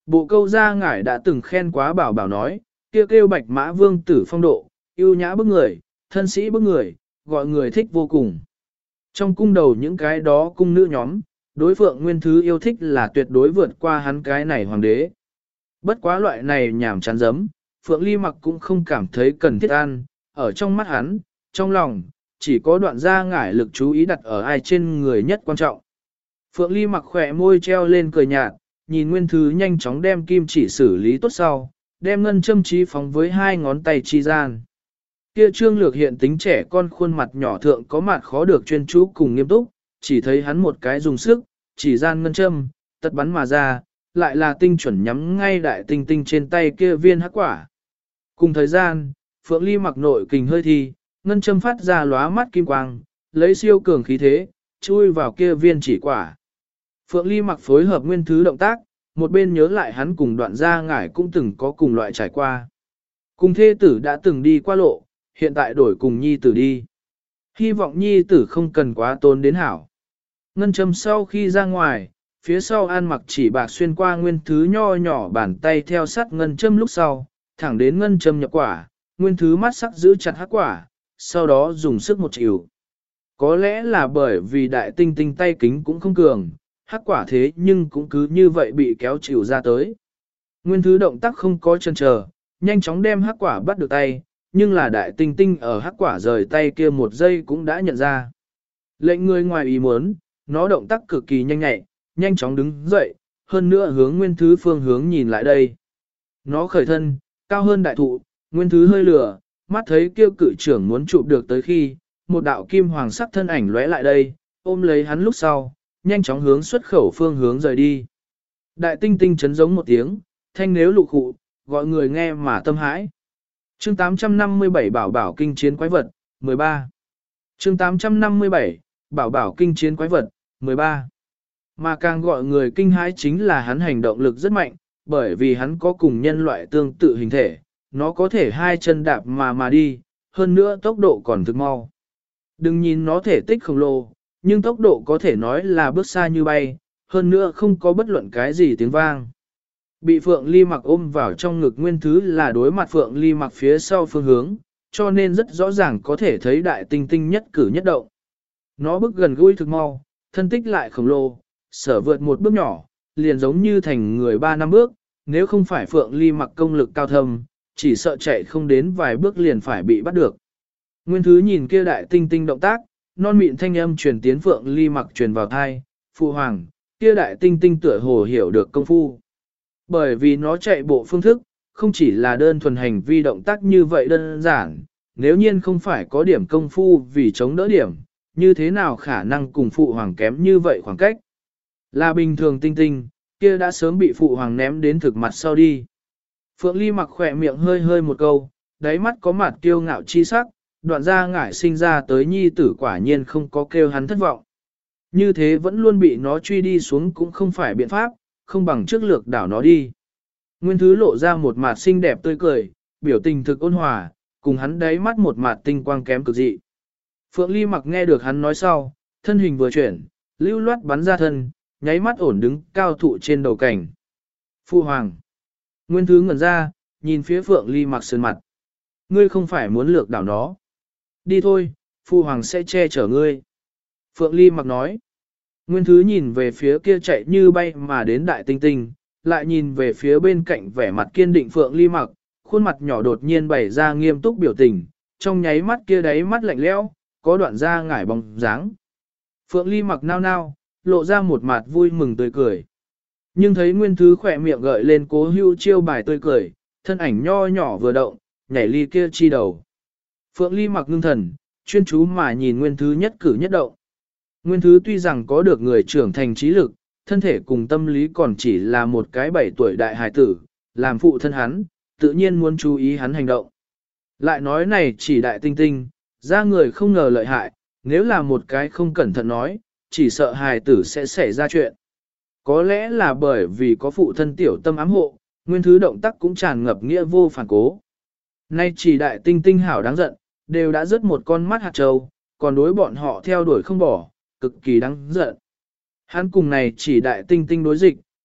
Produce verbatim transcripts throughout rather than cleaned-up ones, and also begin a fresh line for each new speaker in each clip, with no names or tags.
Bộ câu gia ngải đã từng khen quá bảo bảo nói, kia kêu, kêu bạch mã vương tử phong độ, yêu nhã bức người, thân sĩ bức người, gọi người thích vô cùng. Trong cung đầu những cái đó cung nữ nhóm, đối Phượng Nguyên Thứ yêu thích là tuyệt đối vượt qua hắn cái này hoàng đế. Bất quá loại này nhảm chán giấm, Phượng Ly Mặc cũng không cảm thấy cần thiết ăn, ở trong mắt hắn, trong lòng, chỉ có đoạn gia ngải lực chú ý đặt ở ai trên người nhất quan trọng. Phượng Ly Mặc khỏe môi treo lên cười nhạt, nhìn Nguyên Thứ nhanh chóng đem kim chỉ xử lý tốt sau, đem ngân châm trí phóng với hai ngón tay chi gian. Kia trương lược hiện tính trẻ con khuôn mặt nhỏ thượng có mặt khó được chuyên chú cùng nghiêm túc, chỉ thấy hắn một cái dùng sức, chỉ gian ngân châm, tật bắn mà ra, lại là tinh chuẩn nhắm ngay đại tinh tinh trên tay kia viên hắc quả. Cùng thời gian, Phượng Ly Mặc nội kình hơi thi, ngân châm phát ra lóa mắt kim quang, lấy siêu cường khí thế, chui vào kia viên chỉ quả. Phượng Ly Mặc phối hợp Nguyên Thứ động tác, một bên nhớ lại hắn cùng đoạn gia ngải cũng từng có cùng loại trải qua. Cùng thê tử đã từng đi qua lộ, hiện tại đổi cùng nhi tử đi. Hy vọng nhi tử không cần quá tốn đến hảo. Ngân châm sau khi ra ngoài, phía sau An Mặc chỉ bạc xuyên qua Nguyên Thứ nho nhỏ bàn tay theo sát ngân châm lúc sau, thẳng đến ngân châm nhập quả, Nguyên Thứ mắt sắc giữ chặt hắc quả, sau đó dùng sức một chịu. Có lẽ là bởi vì đại tinh tinh tay kính cũng không cường, hắc quả thế nhưng cũng cứ như vậy bị kéo chịu ra tới. Nguyên Thứ động tác không có chân chờ, nhanh chóng đem hắc quả bắt được tay, nhưng là đại tinh tinh ở hắc quả rời tay kia một giây cũng đã nhận ra. Lệnh người ngoài ý muốn, nó động tác cực kỳ nhanh nhạy, nhanh chóng đứng dậy, hơn nữa hướng Nguyên Thứ phương hướng nhìn lại đây. Nó khởi thân, cao hơn đại thụ, Nguyên Thứ hơi lửa, mắt thấy kêu cự trưởng muốn chụp được tới khi, một đạo kim hoàng sắc thân ảnh lóe lại đây, ôm lấy hắn lúc sau, nhanh chóng hướng xuất khẩu phương hướng rời đi. Đại tinh tinh chấn giống một tiếng, thanh nếu lụ khụ, gọi người nghe mà tâm hãi. Chương tám trăm năm mươi bảy Bảo Bảo kinh chiến quái vật, mười ba. Chương tám trăm năm mươi bảy Bảo Bảo kinh chiến quái vật, mười ba. Mà càng gọi người kinh hãi chính là hắn hành động lực rất mạnh, bởi vì hắn có cùng nhân loại tương tự hình thể, nó có thể hai chân đạp mà mà đi, hơn nữa tốc độ còn thực mau. Đừng nhìn nó thể tích khổng lồ, nhưng tốc độ có thể nói là bước xa như bay, hơn nữa không có bất luận cái gì tiếng vang. Bị Phượng Ly Mặc ôm vào trong ngực Nguyên Thứ là đối mặt Phượng Ly Mặc phía sau phương hướng, cho nên rất rõ ràng có thể thấy đại tinh tinh nhất cử nhất động. Nó bước gần gũi thực mau, thân tích lại khổng lồ, sở vượt một bước nhỏ, liền giống như thành người ba năm bước, nếu không phải Phượng Ly Mặc công lực cao thâm, chỉ sợ chạy không đến vài bước liền phải bị bắt được. Nguyên Thứ nhìn kia đại tinh tinh động tác, non mịn thanh âm truyền tiến Phượng Ly Mặc truyền vào thai, phụ hoàng, kia đại tinh tinh tựa hồ hiểu được công phu. Bởi vì nó chạy bộ phương thức, không chỉ là đơn thuần hành vi động tác như vậy đơn giản, nếu nhiên không phải có điểm công phu vì chống đỡ điểm, như thế nào khả năng cùng phụ hoàng kém như vậy khoảng cách. Là bình thường tinh tinh, kia đã sớm bị phụ hoàng ném đến thực mặt sau đi. Phượng Ly Mặc khỏe miệng hơi hơi một câu, đáy mắt có mặt kiêu ngạo chi sắc, đoạn ra ngải sinh ra tới nhi tử quả nhiên không có kêu hắn thất vọng. Như thế vẫn luôn bị nó truy đi xuống cũng không phải biện pháp, không bằng trước lược đảo nó đi. Nguyên Thứ lộ ra một mặt xinh đẹp tươi cười, biểu tình thực ôn hòa, cùng hắn đáy mắt một mặt tinh quang kém cực dị. Phượng Ly Mặc nghe được hắn nói sau, thân hình vừa chuyển, lưu loát bắn ra thân, nháy mắt ổn đứng cao thụ trên đầu cảnh. Phu hoàng. Nguyên Thứ ngẩn ra, nhìn phía Phượng Ly Mặc sườn mặt. Ngươi không phải muốn lược đảo nó. Đi thôi, Phu hoàng sẽ che chở ngươi. Phượng Ly Mặc nói. Nguyên Thứ nhìn về phía kia chạy như bay mà đến đại tinh tinh, lại nhìn về phía bên cạnh vẻ mặt kiên định Phượng Ly Mặc, khuôn mặt nhỏ đột nhiên bày ra nghiêm túc biểu tình, trong nháy mắt kia đáy mắt lạnh lẽo, có đoạn da ngải bóng dáng. Phượng Ly Mặc nao nao, lộ ra một mặt vui mừng tươi cười. Nhưng thấy Nguyên Thứ khỏe miệng gợi lên cố hưu chiêu bài tươi cười, thân ảnh nho nhỏ vừa động, nhảy ly kia chi đầu. Phượng Ly Mặc ngưng thần, chuyên chú mà nhìn Nguyên Thứ nhất cử nhất động. Nguyên Thứ tuy rằng có được người trưởng thành trí lực, thân thể cùng tâm lý còn chỉ là một cái bảy tuổi đại hài tử, làm phụ thân hắn, tự nhiên muốn chú ý hắn hành động. Lại nói này chỉ đại tinh tinh, ra người không ngờ lợi hại, nếu là một cái không cẩn thận nói, chỉ sợ hài tử sẽ xảy ra chuyện. Có lẽ là bởi vì có phụ thân tiểu tâm ám hộ, Nguyên Thứ động tác cũng tràn ngập nghĩa vô phản cố. Nay chỉ đại tinh tinh hảo đáng giận, đều đã rớt một con mắt hạt trâu, còn đối bọn họ theo đuổi không bỏ, cực kỳ đáng giận. Hắn cùng này chỉ đại tinh tinh đối dịch,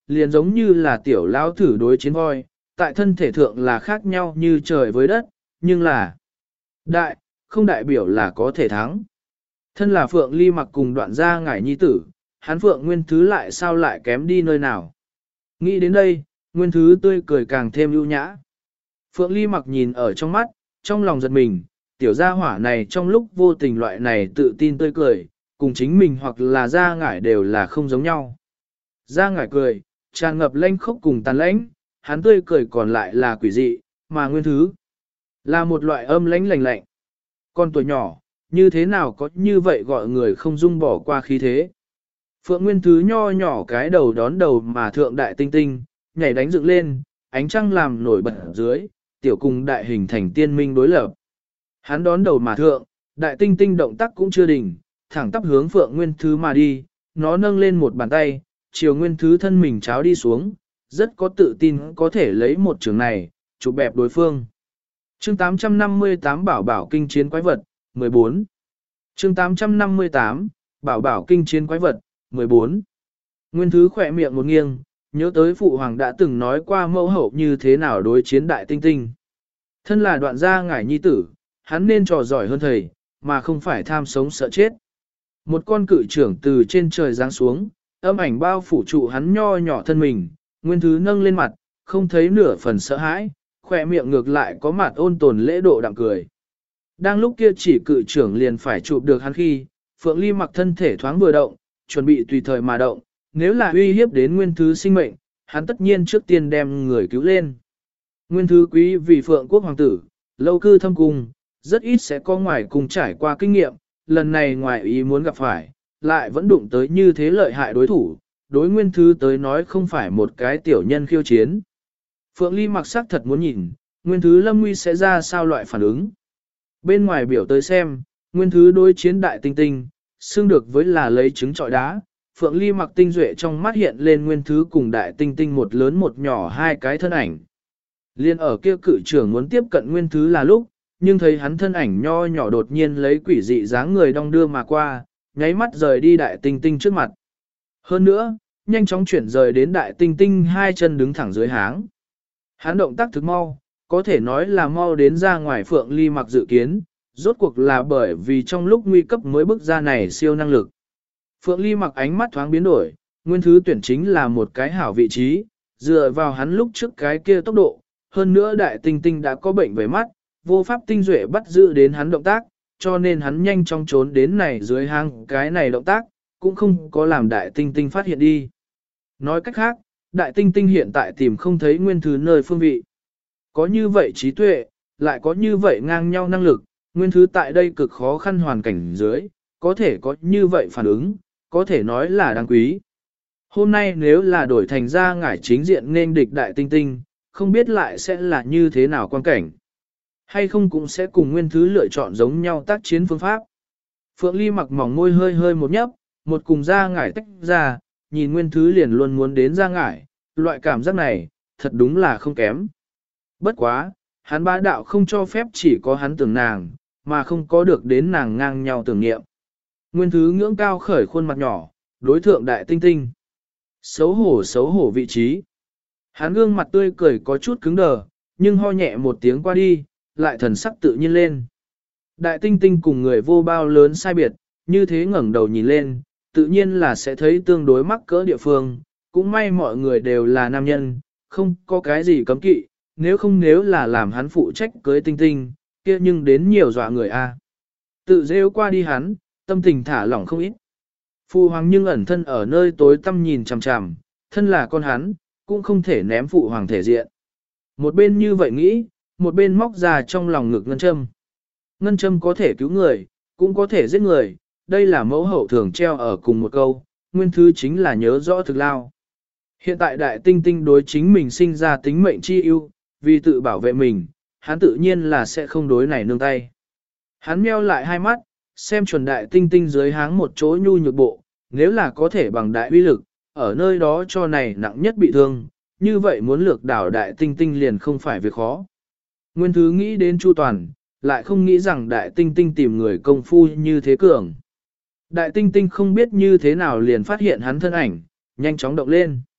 liền giống như là tiểu lão thử đối chiến voi, tại thân thể thượng là khác nhau như trời với đất, nhưng là đại, không đại biểu là có thể thắng. Thân là Phượng Ly Mặc cùng Đoạn Gia Ngải nhi tử, hắn Phượng Nguyên Thứ lại sao lại kém đi nơi nào. Nghĩ đến đây, Nguyên Thứ tươi cười càng thêm ưu nhã. Phượng Ly Mặc nhìn ở trong mắt, trong lòng giật mình, tiểu gia hỏa này trong lúc vô tình loại này tự tin tươi cười, cùng chính mình hoặc là Gia Ngải đều là không giống nhau. Gia Ngải cười, tràn ngập lanh khốc cùng tàn lãnh, hắn tươi cười còn lại là quỷ dị, mà Nguyên Thứ là một loại âm lãnh lạnh lạnh. Con tuổi nhỏ, như thế nào có như vậy gọi người không dung bỏ qua khí thế. Phượng Nguyên Thứ nho nhỏ cái đầu đón đầu mà thượng đại tinh tinh, nhảy đánh dựng lên, ánh trăng làm nổi bật ở dưới, tiểu cùng đại hình thành tiên minh đối lập. Hắn đón đầu mà thượng, đại tinh tinh động tác cũng chưa đỉnh, thẳng tắp hướng Phượng Nguyên Thứ mà đi, nó nâng lên một bàn tay, chiều Nguyên Thứ thân mình cháo đi xuống, rất có tự tin có thể lấy một trường này, chụp bẹp đối phương. Chương tám trăm năm mươi tám Bảo Bảo Kinh Chiến Quái Vật, mười bốn. Chương tám trăm năm mươi tám Bảo Bảo Kinh Chiến Quái Vật, mười bốn. Nguyên Thứ khỏe miệng một nghiêng, nhớ tới Phụ Hoàng đã từng nói qua mẫu hậu như thế nào đối chiến đại tinh tinh. Thân là Đoạn Gia Ngải nhi tử, hắn nên trò giỏi hơn thầy, mà không phải tham sống sợ chết. Một con cự trưởng từ trên trời giáng xuống, âm ảnh bao phủ trụ hắn nho nhỏ thân mình, Nguyên Thứ nâng lên mặt, không thấy nửa phần sợ hãi, khỏe miệng ngược lại có mặt ôn tồn lễ độ đạm cười. Đang lúc kia chỉ cự trưởng liền phải chụp được hắn khi, Phượng Ly Mặc thân thể thoáng vừa động, chuẩn bị tùy thời mà động, nếu là uy hiếp đến Nguyên Thứ sinh mệnh, hắn tất nhiên trước tiên đem người cứu lên. Nguyên Thứ quý vì Phượng quốc hoàng tử, lâu cư thâm cung, rất ít sẽ có ngoài cùng trải qua kinh nghiệm, lần này ngoài ý muốn gặp phải, lại vẫn đụng tới như thế lợi hại đối thủ, đối Nguyên Thứ tới nói không phải một cái tiểu nhân khiêu chiến. Phượng Ly Mặc sắc thật muốn nhìn, Nguyên Thứ lâm nguy sẽ ra sao loại phản ứng. Bên ngoài biểu tới xem, Nguyên Thứ đối chiến đại tinh tinh, xưng được với là lấy trứng trọi đá. Phượng Ly Mặc tinh duệ trong mắt hiện lên Nguyên Thứ cùng đại tinh tinh một lớn một nhỏ hai cái thân ảnh. Liên ở kia cự trưởng muốn tiếp cận Nguyên Thứ là lúc, nhưng thấy hắn thân ảnh nho nhỏ đột nhiên lấy quỷ dị dáng người đong đưa mà qua, nháy mắt rời đi đại tinh tinh trước mặt. Hơn nữa, nhanh chóng chuyển rời đến đại tinh tinh hai chân đứng thẳng dưới háng. Hắn động tác thực mau, có thể nói là mau đến ra ngoài Phượng Ly Mặc dự kiến, rốt cuộc là bởi vì trong lúc nguy cấp mới bước ra này siêu năng lực. Phượng Ly Mặc ánh mắt thoáng biến đổi, Nguyên Thứ tuyển chính là một cái hảo vị trí, dựa vào hắn lúc trước cái kia tốc độ, hơn nữa đại tinh tinh đã có bệnh về mắt, vô pháp tinh duệ bắt giữ đến hắn động tác, cho nên hắn nhanh chóng trốn đến này dưới hang cái này động tác, cũng không có làm đại tinh tinh phát hiện đi. Nói cách khác, đại tinh tinh hiện tại tìm không thấy Nguyên Thứ nơi phương vị. Có như vậy trí tuệ, lại có như vậy ngang nhau năng lực, Nguyên Thứ tại đây cực khó khăn hoàn cảnh dưới, có thể có như vậy phản ứng, có thể nói là đáng quý. Hôm nay nếu là đổi thành Gia Ngải chính diện nên địch đại tinh tinh, không biết lại sẽ là như thế nào quan cảnh. Hay không cũng sẽ cùng Nguyên Thứ lựa chọn giống nhau tác chiến phương pháp. Phượng Ly Mặc mỏng môi hơi hơi một nhấp, một cùng Gia Ngải tách ra, nhìn Nguyên Thứ liền luôn muốn đến Gia Ngải, loại cảm giác này, thật đúng là không kém. Bất quá, hắn bá đạo không cho phép chỉ có hắn tưởng nàng, mà không có được đến nàng ngang nhau tưởng nghiệm. Nguyên Thứ ngưỡng cao khởi khuôn mặt nhỏ, đối thượng đại tinh tinh. Xấu hổ xấu hổ vị trí. Hắn gương mặt tươi cười có chút cứng đờ, nhưng ho nhẹ một tiếng qua đi, lại thần sắc tự nhiên lên. Đại tinh tinh cùng người vô bao lớn sai biệt, như thế ngẩng đầu nhìn lên, tự nhiên là sẽ thấy tương đối mắc cỡ địa phương, cũng may mọi người đều là nam nhân, không có cái gì cấm kỵ, nếu không nếu là làm hắn phụ trách cưới tinh tinh, kia nhưng đến nhiều dọa người a. Tự rêu qua đi hắn, tâm tình thả lỏng không ít. Phụ hoàng nhưng ẩn thân ở nơi tối tăm nhìn chằm chằm, thân là con hắn, cũng không thể ném phụ hoàng thể diện. Một bên như vậy nghĩ, một bên móc ra trong lòng ngực ngân châm. Ngân châm có thể cứu người, cũng có thể giết người, đây là mẫu hậu thường treo ở cùng một câu, Nguyên Thứ chính là nhớ rõ thực lao. Hiện tại đại tinh tinh đối chính mình sinh ra tính mệnh chi ưu, vì tự bảo vệ mình, hắn tự nhiên là sẽ không đối này nương tay. Hắn meo lại hai mắt, xem chuẩn đại tinh tinh dưới háng một chỗ nhu nhược bộ, nếu là có thể bằng đại uy lực, ở nơi đó cho này nặng nhất bị thương, như vậy muốn lược đảo đại tinh tinh liền không phải việc khó. Nguyên Thứ nghĩ đến Chu Toàn, lại không nghĩ rằng đại tinh tinh tìm người công phu như thế cường. Đại tinh tinh không biết như thế nào liền phát hiện hắn thân ảnh, nhanh chóng động lên.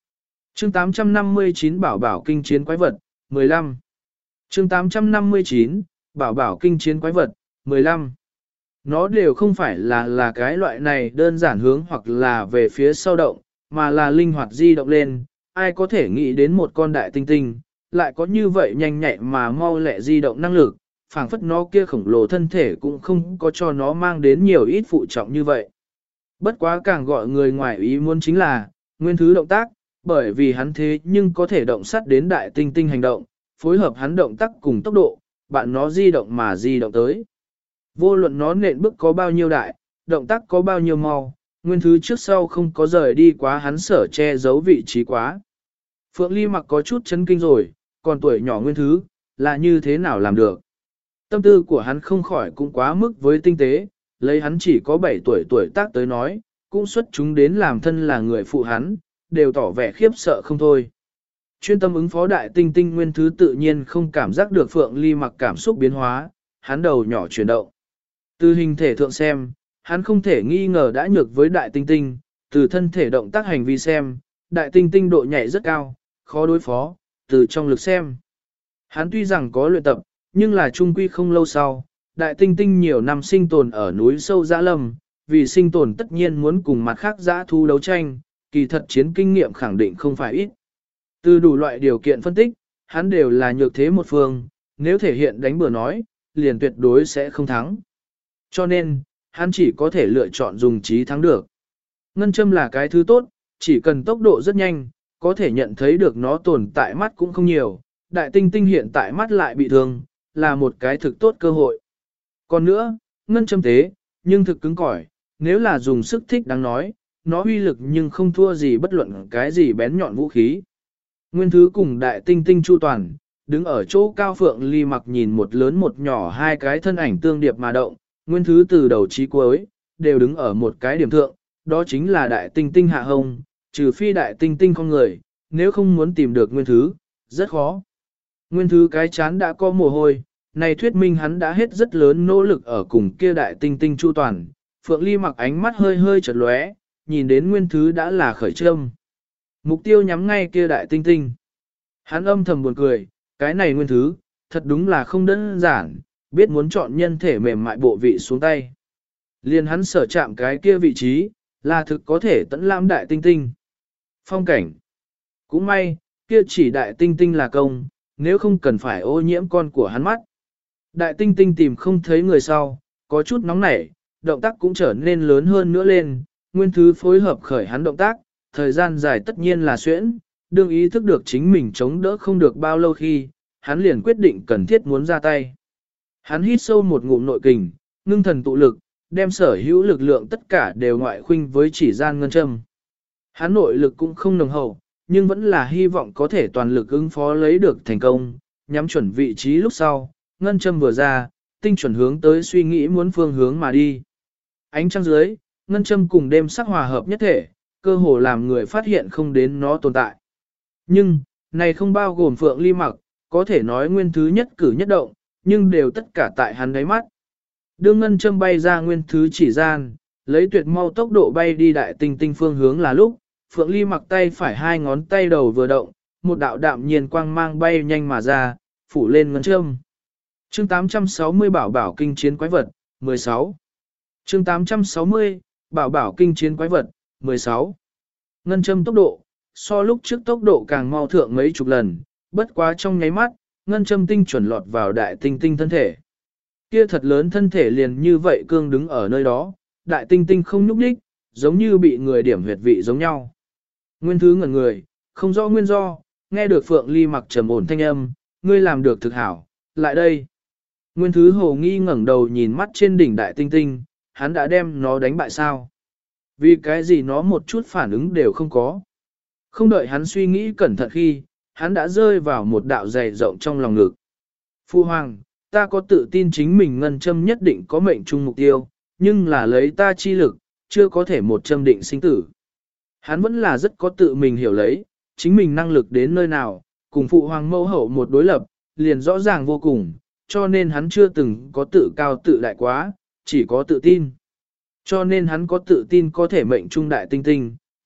Chương tám trăm năm mươi chín Bảo bảo kinh chiến quái vật, mười lăm. Chương tám trăm năm mươi chín Bảo bảo kinh chiến quái vật, mười lăm. Nó đều không phải là là cái loại này đơn giản hướng hoặc là về phía sau động, mà là linh hoạt di động lên, ai có thể nghĩ đến một con đại tinh tinh, lại có như vậy nhanh nhạy mà mau lẹ di động năng lực, phảng phất nó kia khổng lồ thân thể cũng không có cho nó mang đến nhiều ít phụ trọng như vậy. Bất quá càng gọi người ngoài ý muốn chính là, nguyên thứ động tác, bởi vì hắn thế nhưng có thể động sát đến đại tinh tinh hành động, phối hợp hắn động tác cùng tốc độ, bạn nó di động mà di động tới. Vô luận nó nện bước có bao nhiêu đại, động tác có bao nhiêu mau, nguyên thứ trước sau không có rời đi quá hắn sở che giấu vị trí quá. Phượng Ly mặc có chút chấn kinh rồi, còn tuổi nhỏ nguyên thứ, là như thế nào làm được. Tâm tư của hắn không khỏi cũng quá mức với tinh tế, lấy hắn chỉ có bảy tuổi tuổi tác tới nói, cũng xuất chúng đến làm thân là người phụ hắn, đều tỏ vẻ khiếp sợ không thôi. Chuyên tâm ứng phó đại tinh tinh nguyên thứ tự nhiên không cảm giác được Phượng Ly mặc cảm xúc biến hóa, hắn đầu nhỏ chuyển động. Từ hình thể thượng xem, hắn không thể nghi ngờ đã nhược với đại tinh tinh, từ thân thể động tác hành vi xem, đại tinh tinh độ nhạy rất cao, khó đối phó, từ trong lực xem. Hắn tuy rằng có luyện tập, nhưng là trung quy không lâu sau, đại tinh tinh nhiều năm sinh tồn ở núi sâu dã lâm, vì sinh tồn tất nhiên muốn cùng mặt khác dã thu đấu tranh, kỳ thật chiến kinh nghiệm khẳng định không phải ít. Từ đủ loại điều kiện phân tích, hắn đều là nhược thế một phương, nếu thể hiện đánh bừa nói, liền tuyệt đối sẽ không thắng. Cho nên, hắn chỉ có thể lựa chọn dùng trí thắng được. Ngân châm là cái thứ tốt, chỉ cần tốc độ rất nhanh, có thể nhận thấy được nó tồn tại mắt cũng không nhiều, đại tinh tinh hiện tại mắt lại bị thương, là một cái thực tốt cơ hội. Còn nữa, ngân châm tế, nhưng thực cứng cỏi, nếu là dùng sức thích đáng nói, nó uy lực nhưng không thua gì bất luận cái gì bén nhọn vũ khí. Nguyên thứ cùng đại tinh tinh chu toàn, đứng ở chỗ cao Phượng Ly mặc nhìn một lớn một nhỏ hai cái thân ảnh tương điệp mà động, nguyên thứ từ đầu chí cuối, đều đứng ở một cái điểm thượng, đó chính là đại tinh tinh hạ hông, trừ phi đại tinh tinh con người, nếu không muốn tìm được nguyên thứ, rất khó. Nguyên thứ cái chán đã có mồ hôi, này thuyết minh hắn đã hết rất lớn nỗ lực ở cùng kia đại tinh tinh chu toàn, Phượng Ly mặc ánh mắt hơi hơi chợt lóe, nhìn đến nguyên thứ đã là khởi châm. Mục tiêu nhắm ngay kia đại tinh tinh. Hắn âm thầm buồn cười, cái này nguyên thứ, thật đúng là không đơn giản, biết muốn chọn nhân thể mềm mại bộ vị xuống tay. Liền hắn sở chạm cái kia vị trí, là thực có thể tận lãm đại tinh tinh. Phong cảnh. Cũng may, kia chỉ đại tinh tinh là công, nếu không cần phải ô nhiễm con của hắn mắt. Đại tinh tinh tìm không thấy người sau, có chút nóng nảy, động tác cũng trở nên lớn hơn nữa lên, nguyên thứ phối hợp khởi hắn động tác, thời gian dài tất nhiên là xuyễn, đương ý thức được chính mình chống đỡ không được bao lâu khi, hắn liền quyết định cần thiết muốn ra tay. Hắn hít sâu một ngụm nội kình, ngưng thần tụ lực, đem sở hữu lực lượng tất cả đều ngoại khuynh với chỉ gian ngân châm. Hắn nội lực cũng không nồng hậu, nhưng vẫn là hy vọng có thể toàn lực ứng phó lấy được thành công, nhắm chuẩn vị trí lúc sau, ngân châm vừa ra, tinh chuẩn hướng tới suy nghĩ muốn phương hướng mà đi. Ánh trăng dưới, ngân châm cùng đêm sắc hòa hợp nhất thể, cơ hồ làm người phát hiện không đến nó tồn tại. Nhưng, này không bao gồm Phượng Ly mặc, có thể nói nguyên thứ nhất cử nhất động, nhưng đều tất cả tại hắn đáy mắt. Đương ngân châm bay ra nguyên thứ chỉ gian, lấy tuyệt mau tốc độ bay đi đại tinh tinh phương hướng là lúc, Phượng Ly mặc tay phải hai ngón tay đầu vừa động, một đạo đạm nhiên quang mang bay nhanh mà ra, phủ lên ngân châm. Chương tám trăm sáu mươi Bảo bảo kinh chiến quái vật, mười sáu. Chương tám trăm sáu mươi Bảo bảo kinh chiến quái vật, mười sáu. Ngân châm tốc độ, so lúc trước tốc độ càng mau thượng mấy chục lần, bất quá trong nháy mắt, ngân châm tinh chuẩn lọt vào đại tinh tinh thân thể. Kia thật lớn thân thể liền như vậy cương đứng ở nơi đó, đại tinh tinh không nhúc nhích, giống như bị người điểm huyệt vị giống nhau. Nguyên thứ ngẩn người, không rõ nguyên do, nghe được Phượng Ly mặc trầm ổn thanh âm, ngươi làm được thực hảo, lại đây. Nguyên thứ hồ nghi ngẩng đầu nhìn mắt trên đỉnh đại tinh tinh, hắn đã đem nó đánh bại sao? Vì cái gì nó một chút phản ứng đều không có. Không đợi hắn suy nghĩ cẩn thận khi, hắn đã rơi vào một đạo dày rộng trong lòng ngực. Phu Hoàng, ta có tự tin chính mình ngân châm nhất định có mệnh trung mục tiêu, nhưng là lấy ta chi lực, chưa có thể một châm định sinh tử. Hắn vẫn là rất có tự mình hiểu lấy, chính mình năng lực đến nơi nào, cùng Phụ Hoàng mẫu hậu một đối lập, liền rõ ràng vô cùng, cho nên hắn chưa từng có tự cao tự đại quá, chỉ có tự tin. Cho nên hắn có tự tin có thể mệnh trung đại tinh tinh,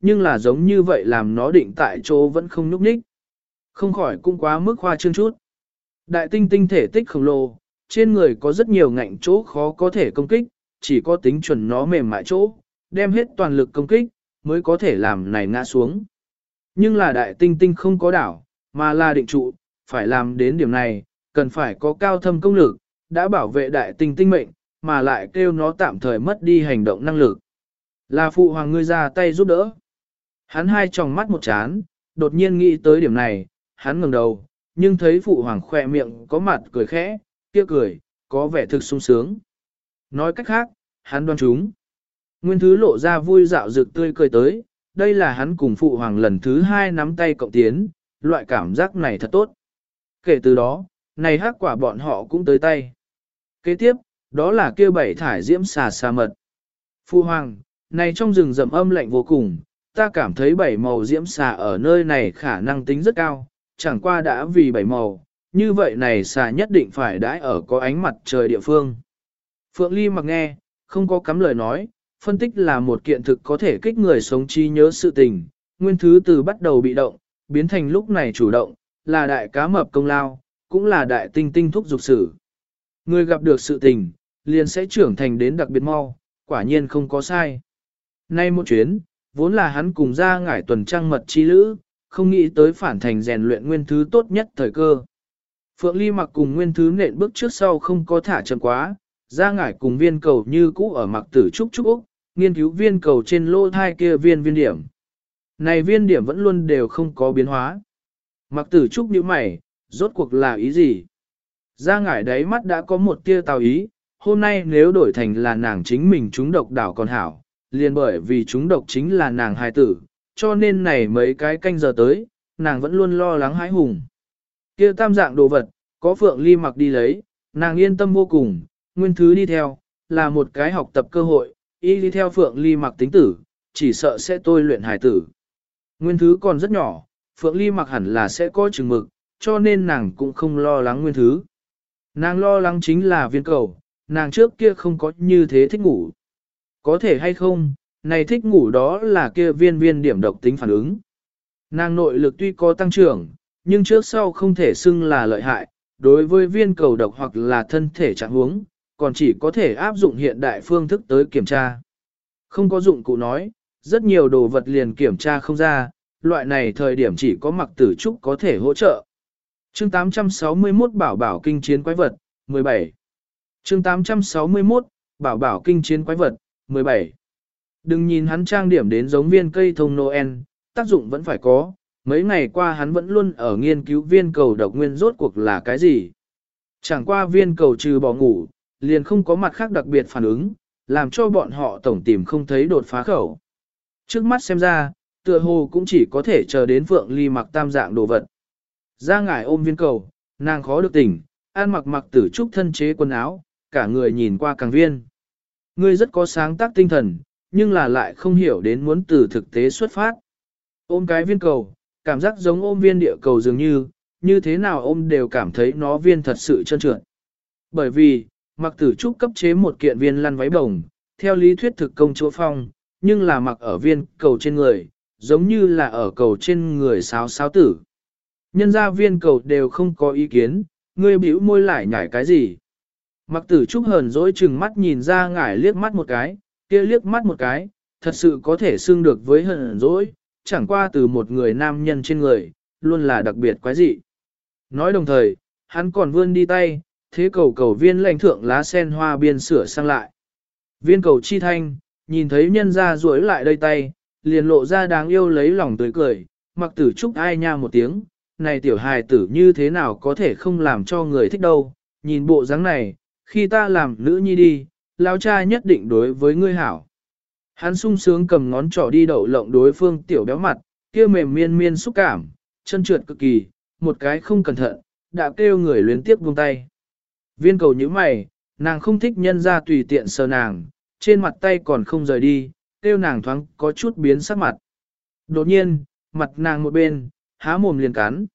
nhưng là giống như vậy làm nó định tại chỗ vẫn không nhúc nhích. Không khỏi cũng quá mức khoa trương chút. Đại tinh tinh thể tích khổng lồ, trên người có rất nhiều ngạnh chỗ khó có thể công kích, chỉ có tính chuẩn nó mềm mại chỗ, đem hết toàn lực công kích, mới có thể làm này ngã xuống. Nhưng là đại tinh tinh không có đảo, mà là định trụ, phải làm đến điểm này, cần phải có cao thâm công lực, đã bảo vệ đại tinh tinh mệnh, mà lại kêu nó tạm thời mất đi hành động năng lực. Là phụ hoàng ngươi ra tay giúp đỡ. Hắn hai tròng mắt một chán, đột nhiên nghĩ tới điểm này, hắn ngẩng đầu, nhưng thấy phụ hoàng khỏe miệng có mặt cười khẽ, kia cười, có vẻ thực sung sướng. Nói cách khác, hắn đoán chúng. Nguyên Thứ lộ ra vui dạo rực tươi cười tới, đây là hắn cùng phụ hoàng lần thứ hai nắm tay cộng tiến, loại cảm giác này thật tốt. Kể từ đó, này hắc quả bọn họ cũng tới tay. Kế tiếp, đó là kêu bảy thải diễm xà xà mật. Phụ hoàng, này trong rừng rậm âm lạnh vô cùng, ta cảm thấy bảy màu diễm xà ở nơi này khả năng tính rất cao, chẳng qua đã vì bảy màu, như vậy này xà nhất định phải đãi ở có ánh mặt trời địa phương. Phượng Ly mặc nghe, không có cắm lời nói, phân tích là một kiện thực có thể kích người sống trí nhớ sự tình, Nguyên Thứ từ bắt đầu bị động, biến thành lúc này chủ động, là đại cá mập công lao, cũng là đại tinh tinh thúc dục sử. Người gặp được sự tình, liền sẽ trưởng thành đến đặc biệt mau, quả nhiên không có sai. Nay một chuyến, vốn là hắn cùng ra ngải tuần trăng mật chi lữ, không nghĩ tới phản thành rèn luyện Nguyên Thứ tốt nhất thời cơ. Phượng Ly mặc cùng Nguyên Thứ nện bước trước sau không có thả chậm quá, ra ngải cùng viên cầu như cũ ở mặc tử trúc trúc Úc, nghiên cứu viên cầu trên lô thai kia viên viên điểm. Này viên điểm vẫn luôn đều không có biến hóa. Mặc tử trúc như mày, rốt cuộc là ý gì? Ra ngải đáy mắt đã có một tia tào ý, hôm nay nếu đổi thành là nàng chính mình trúng độc đảo còn hảo, liền bởi vì trúng độc chính là nàng hài tử, cho nên này mấy cái canh giờ tới, nàng vẫn luôn lo lắng hãi hùng. Kia tam dạng đồ vật, có Phượng Ly mặc đi lấy, nàng yên tâm vô cùng, Nguyên Thứ đi theo, là một cái học tập cơ hội, y đi theo Phượng Ly mặc tính tử, chỉ sợ sẽ tôi luyện hài tử. Nguyên Thứ còn rất nhỏ, Phượng Ly mặc hẳn là sẽ có chừng mực, cho nên nàng cũng không lo lắng Nguyên Thứ. Nàng lo lắng chính là viên cầu, nàng trước kia không có như thế thích ngủ. Có thể hay không, này thích ngủ đó là kia viên viên điểm độc tính phản ứng. Nàng nội lực tuy có tăng trưởng, nhưng trước sau không thể xưng là lợi hại, đối với viên cầu độc hoặc là thân thể trạng huống, còn chỉ có thể áp dụng hiện đại phương thức tới kiểm tra. Không có dụng cụ nói, rất nhiều đồ vật liền kiểm tra không ra, loại này thời điểm chỉ có mặc tử trúc có thể hỗ trợ. Chương tám trăm sáu mươi mốt Bảo bảo kinh chiến quái vật, mười bảy. Chương tám trăm sáu mươi mốt Bảo bảo kinh chiến quái vật, mười bảy. Đừng nhìn hắn trang điểm đến giống viên cây thông Noel, tác dụng vẫn phải có, mấy ngày qua hắn vẫn luôn ở nghiên cứu viên cầu độc nguyên rốt cuộc là cái gì. Chẳng qua viên cầu trừ bỏ ngủ, liền không có mặt khác đặc biệt phản ứng, làm cho bọn họ tổng tìm không thấy đột phá khẩu. Trước mắt xem ra, tựa hồ cũng chỉ có thể chờ đến Phượng Ly mặc tam dạng đồ vật. Ra ngải ôm viên cầu, nàng khó được tỉnh, an mặc mặc tử trúc thân chế quần áo, cả người nhìn qua càng viên. Ngươi rất có sáng tác tinh thần, nhưng là lại không hiểu đến muốn từ thực tế xuất phát. Ôm cái viên cầu, cảm giác giống ôm viên địa cầu dường như, như thế nào ôm đều cảm thấy nó viên thật sự trơn trượt. Bởi vì, mặc tử trúc cấp chế một kiện viên lăn váy bồng, theo lý thuyết thực công chỗ phong, nhưng là mặc ở viên cầu trên người, giống như là ở cầu trên người sáo sáo tử. Nhân ra viên cầu đều không có ý kiến, ngươi bĩu môi lại nhảy cái gì. Mặc tử trúc hờn dỗi chừng mắt nhìn ra ngải liếc mắt một cái, kia liếc mắt một cái, thật sự có thể xưng được với hờn dỗi, chẳng qua từ một người nam nhân trên người, luôn là đặc biệt quái dị. Nói đồng thời, hắn còn vươn đi tay, thế cầu cầu viên lãnh thượng lá sen hoa biên sửa sang lại. Viên cầu chi thanh, nhìn thấy nhân ra duỗi lại đây tay, liền lộ ra đáng yêu lấy lòng tươi cười, mặc tử trúc ai nha một tiếng, này tiểu hài tử như thế nào có thể không làm cho người thích đâu, nhìn bộ dáng này, khi ta làm nữ nhi đi, lão cha nhất định đối với ngươi hảo. Hắn sung sướng cầm ngón trỏ đi đậu lộng đối phương tiểu béo mặt, kia mềm miên miên xúc cảm, chân trượt cực kỳ, một cái không cẩn thận, đã kêu người luyến tiếp buông tay. Viên cầu như mày, nàng không thích nhân ra tùy tiện sờ nàng, trên mặt tay còn không rời đi, kêu nàng thoáng có chút biến sắc mặt. Đột nhiên, mặt nàng một bên, há mồm liền cắn.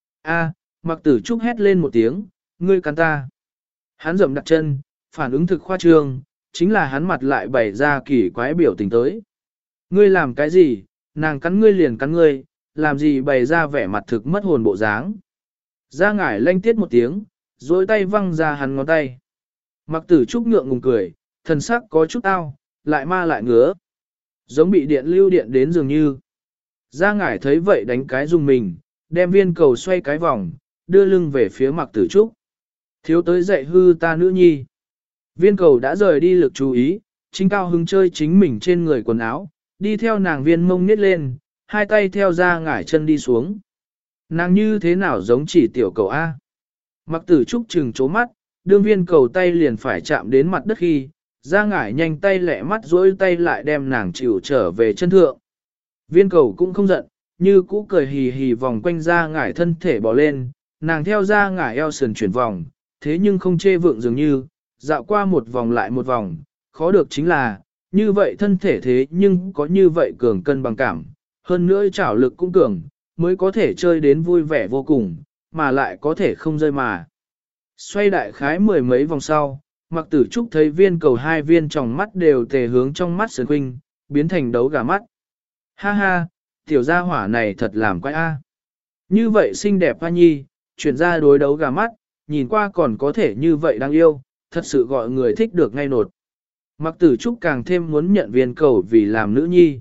A, mặc tử trúc hét lên một tiếng, ngươi cắn ta. Hắn dậm đặt chân, phản ứng thực khoa trương, chính là hắn mặt lại bày ra kỳ quái biểu tình tới. Ngươi làm cái gì, nàng cắn ngươi liền cắn ngươi, làm gì bày ra vẻ mặt thực mất hồn bộ dáng. Gia ngải lanh tiết một tiếng, dối tay văng ra hắn ngón tay. Mặc tử trúc ngượng ngùng cười, thần sắc có chút ao, lại ma lại ngứa. Giống bị điện lưu điện đến dường như. Gia ngải thấy vậy đánh cái dùng mình, đem viên cầu xoay cái vòng, đưa lưng về phía mặc tử trúc. Thiếu tới dạy hư ta nữ nhi. Viên cầu đã rời đi lực chú ý, chính cao hứng chơi chính mình trên người quần áo, đi theo nàng viên mông nít lên, hai tay theo ra ngải chân đi xuống. Nàng như thế nào giống chỉ tiểu cầu A. Mặc tử trúc trừng chố mắt, đương viên cầu tay liền phải chạm đến mặt đất khi, ra ngải nhanh tay lẹ mắt dỗi tay lại đem nàng chịu trở về chân thượng. Viên cầu cũng không giận, như cũ cười hì hì vòng quanh ra ngải thân thể bỏ lên, nàng theo ra ngải eo sườn chuyển vòng, thế nhưng không chê vượng dường như, dạo qua một vòng lại một vòng, khó được chính là, như vậy thân thể thế nhưng có như vậy cường cân bằng cảm, hơn nữa trảo lực cũng cường, mới có thể chơi đến vui vẻ vô cùng, mà lại có thể không rơi mà. Xoay đại khái mười mấy vòng sau, Mặc Tử Trúc thấy viên cầu hai viên tròng mắt đều tề hướng trong mắt Sơn Khuynh, biến thành đấu gà mắt. Ha ha, tiểu gia hỏa này thật làm quái a. Như vậy xinh đẹp hoa nhi, chuyển ra đối đấu gà mắt, nhìn qua còn có thể như vậy đáng yêu, thật sự gọi người thích được ngay nột. Mặc Tử Trúc càng thêm muốn nhận viên cầu vì làm nữ nhi.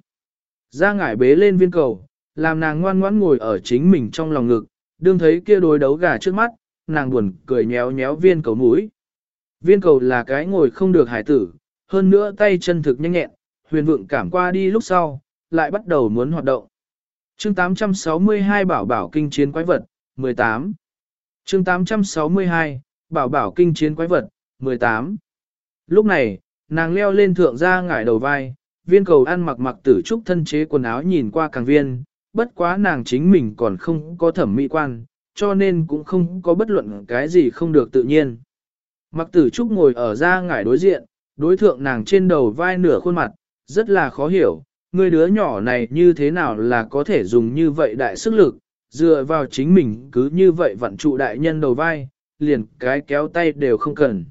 Ra ngải bế lên viên cầu, làm nàng ngoan ngoãn ngồi ở chính mình trong lòng ngực, đương thấy kia đối đấu gà trước mắt, nàng buồn cười nhéo nhéo viên cầu mũi. Viên cầu là cái ngồi không được hải tử, hơn nữa tay chân thực nhanh nhẹn, huyền vượng cảm qua đi lúc sau, lại bắt đầu muốn hoạt động. Chương tám trăm sáu mươi hai Bảo bảo kinh chiến quái vật, mười tám. Chương tám trăm sáu mươi hai Bảo bảo kinh chiến quái vật, mười tám. Lúc này, nàng leo lên thượng ra ngải đầu vai, viên cầu ăn mặc mặc tử trúc thân chế quần áo nhìn qua càng viên, bất quá nàng chính mình còn không có thẩm mỹ quan, cho nên cũng không có bất luận cái gì không được tự nhiên. Mặc tử trúc ngồi ở ra ngải đối diện, đối thượng nàng trên đầu vai nửa khuôn mặt, rất là khó hiểu, người đứa nhỏ này như thế nào là có thể dùng như vậy đại sức lực, dựa vào chính mình cứ như vậy vặn trụ đại nhân đầu vai, liền cái kéo tay đều không cần.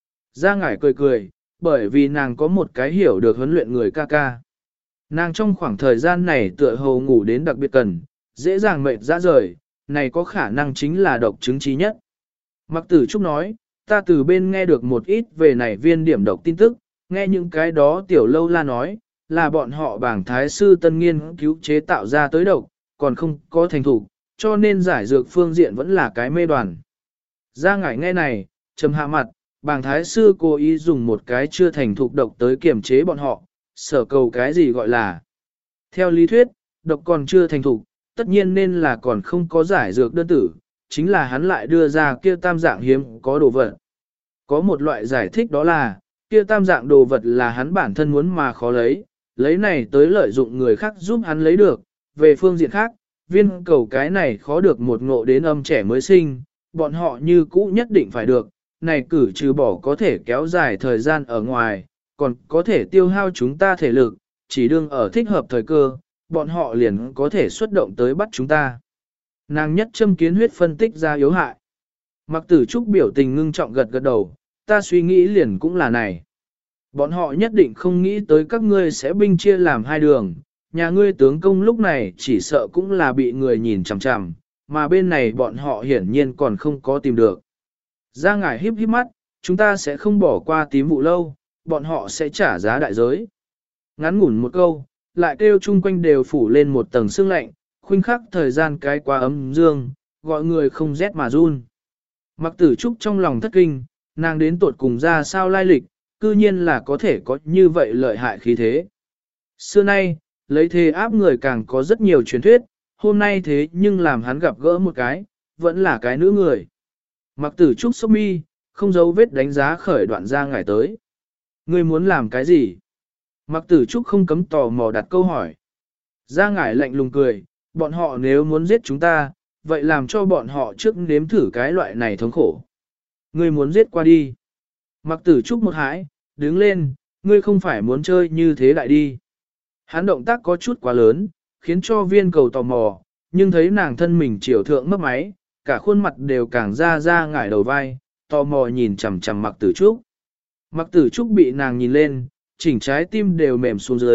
Ra ngải cười cười, bởi vì nàng có một cái hiểu được huấn luyện người ca ca. Nàng trong khoảng thời gian này tựa hồ ngủ đến đặc biệt cần, dễ dàng mệt ra rời, này có khả năng chính là độc chứng trí nhất. Mặc tử trúc nói, ta từ bên nghe được một ít về này viên điểm độc tin tức, nghe những cái đó tiểu lâu la nói, là bọn họ bảng thái sư tân nghiên cứu chế tạo ra tới độc, còn không có thành thủ, cho nên giải dược phương diện vẫn là cái mê đoàn. Ra ngải nghe này, trầm hạ mặt, bảng thái sư cố ý dùng một cái chưa thành thục độc tới kiểm chế bọn họ, sở cầu cái gì gọi là. Theo lý thuyết, độc còn chưa thành thục, tất nhiên nên là còn không có giải dược đơn tử, chính là hắn lại đưa ra kia tam dạng hiếm có đồ vật. Có một loại giải thích đó là, kia tam dạng đồ vật là hắn bản thân muốn mà khó lấy, lấy này tới lợi dụng người khác giúp hắn lấy được. Về phương diện khác, viên cầu cái này khó được một ngộ đến âm trẻ mới sinh, bọn họ như cũ nhất định phải được, này cử trừ bỏ có thể kéo dài thời gian ở ngoài, còn có thể tiêu hao chúng ta thể lực, chỉ đương ở thích hợp thời cơ, bọn họ liền có thể xuất động tới bắt chúng ta. Nàng nhất châm kiến huyết phân tích ra yếu hại. Mặc tử trúc biểu tình ngưng trọng gật gật đầu, ta suy nghĩ liền cũng là này. Bọn họ nhất định không nghĩ tới các ngươi sẽ binh chia làm hai đường, nhà ngươi tướng công lúc này chỉ sợ cũng là bị người nhìn chằm chằm, mà bên này bọn họ hiển nhiên còn không có tìm được. Ra ngải híp híp mắt, chúng ta sẽ không bỏ qua tím vụ lâu, bọn họ sẽ trả giá đại giới. Ngắn ngủn một câu, lại kêu chung quanh đều phủ lên một tầng sương lạnh, khuynh khắc thời gian cái quá ấm dương, gọi người không rét mà run. Mặc tử trúc trong lòng thất kinh, nàng đến tuột cùng ra sao lai lịch, cư nhiên là có thể có như vậy lợi hại khí thế. Xưa nay, lấy thế áp người càng có rất nhiều truyền thuyết, hôm nay thế nhưng làm hắn gặp gỡ một cái, vẫn là cái nữ người. Mặc tử trúc sốc mi, không giấu vết đánh giá khởi đoạn ra ngải tới. Ngươi muốn làm cái gì? Mặc tử trúc không cấm tò mò đặt câu hỏi. Ra ngải lạnh lùng cười, bọn họ nếu muốn giết chúng ta, vậy làm cho bọn họ trước nếm thử cái loại này thống khổ. Ngươi muốn giết qua đi. Mặc tử trúc một hãi, đứng lên, ngươi không phải muốn chơi như thế đại đi. Hắn động tác có chút quá lớn, khiến cho viên cầu tò mò, nhưng thấy nàng thân mình chiều thượng mất máy, cả khuôn mặt đều càng ra ra ngải đầu vai, tò mò nhìn chằm chằm mặc tử trúc. Mặc tử trúc bị nàng nhìn lên, chỉnh trái tim đều mềm xuống dưới,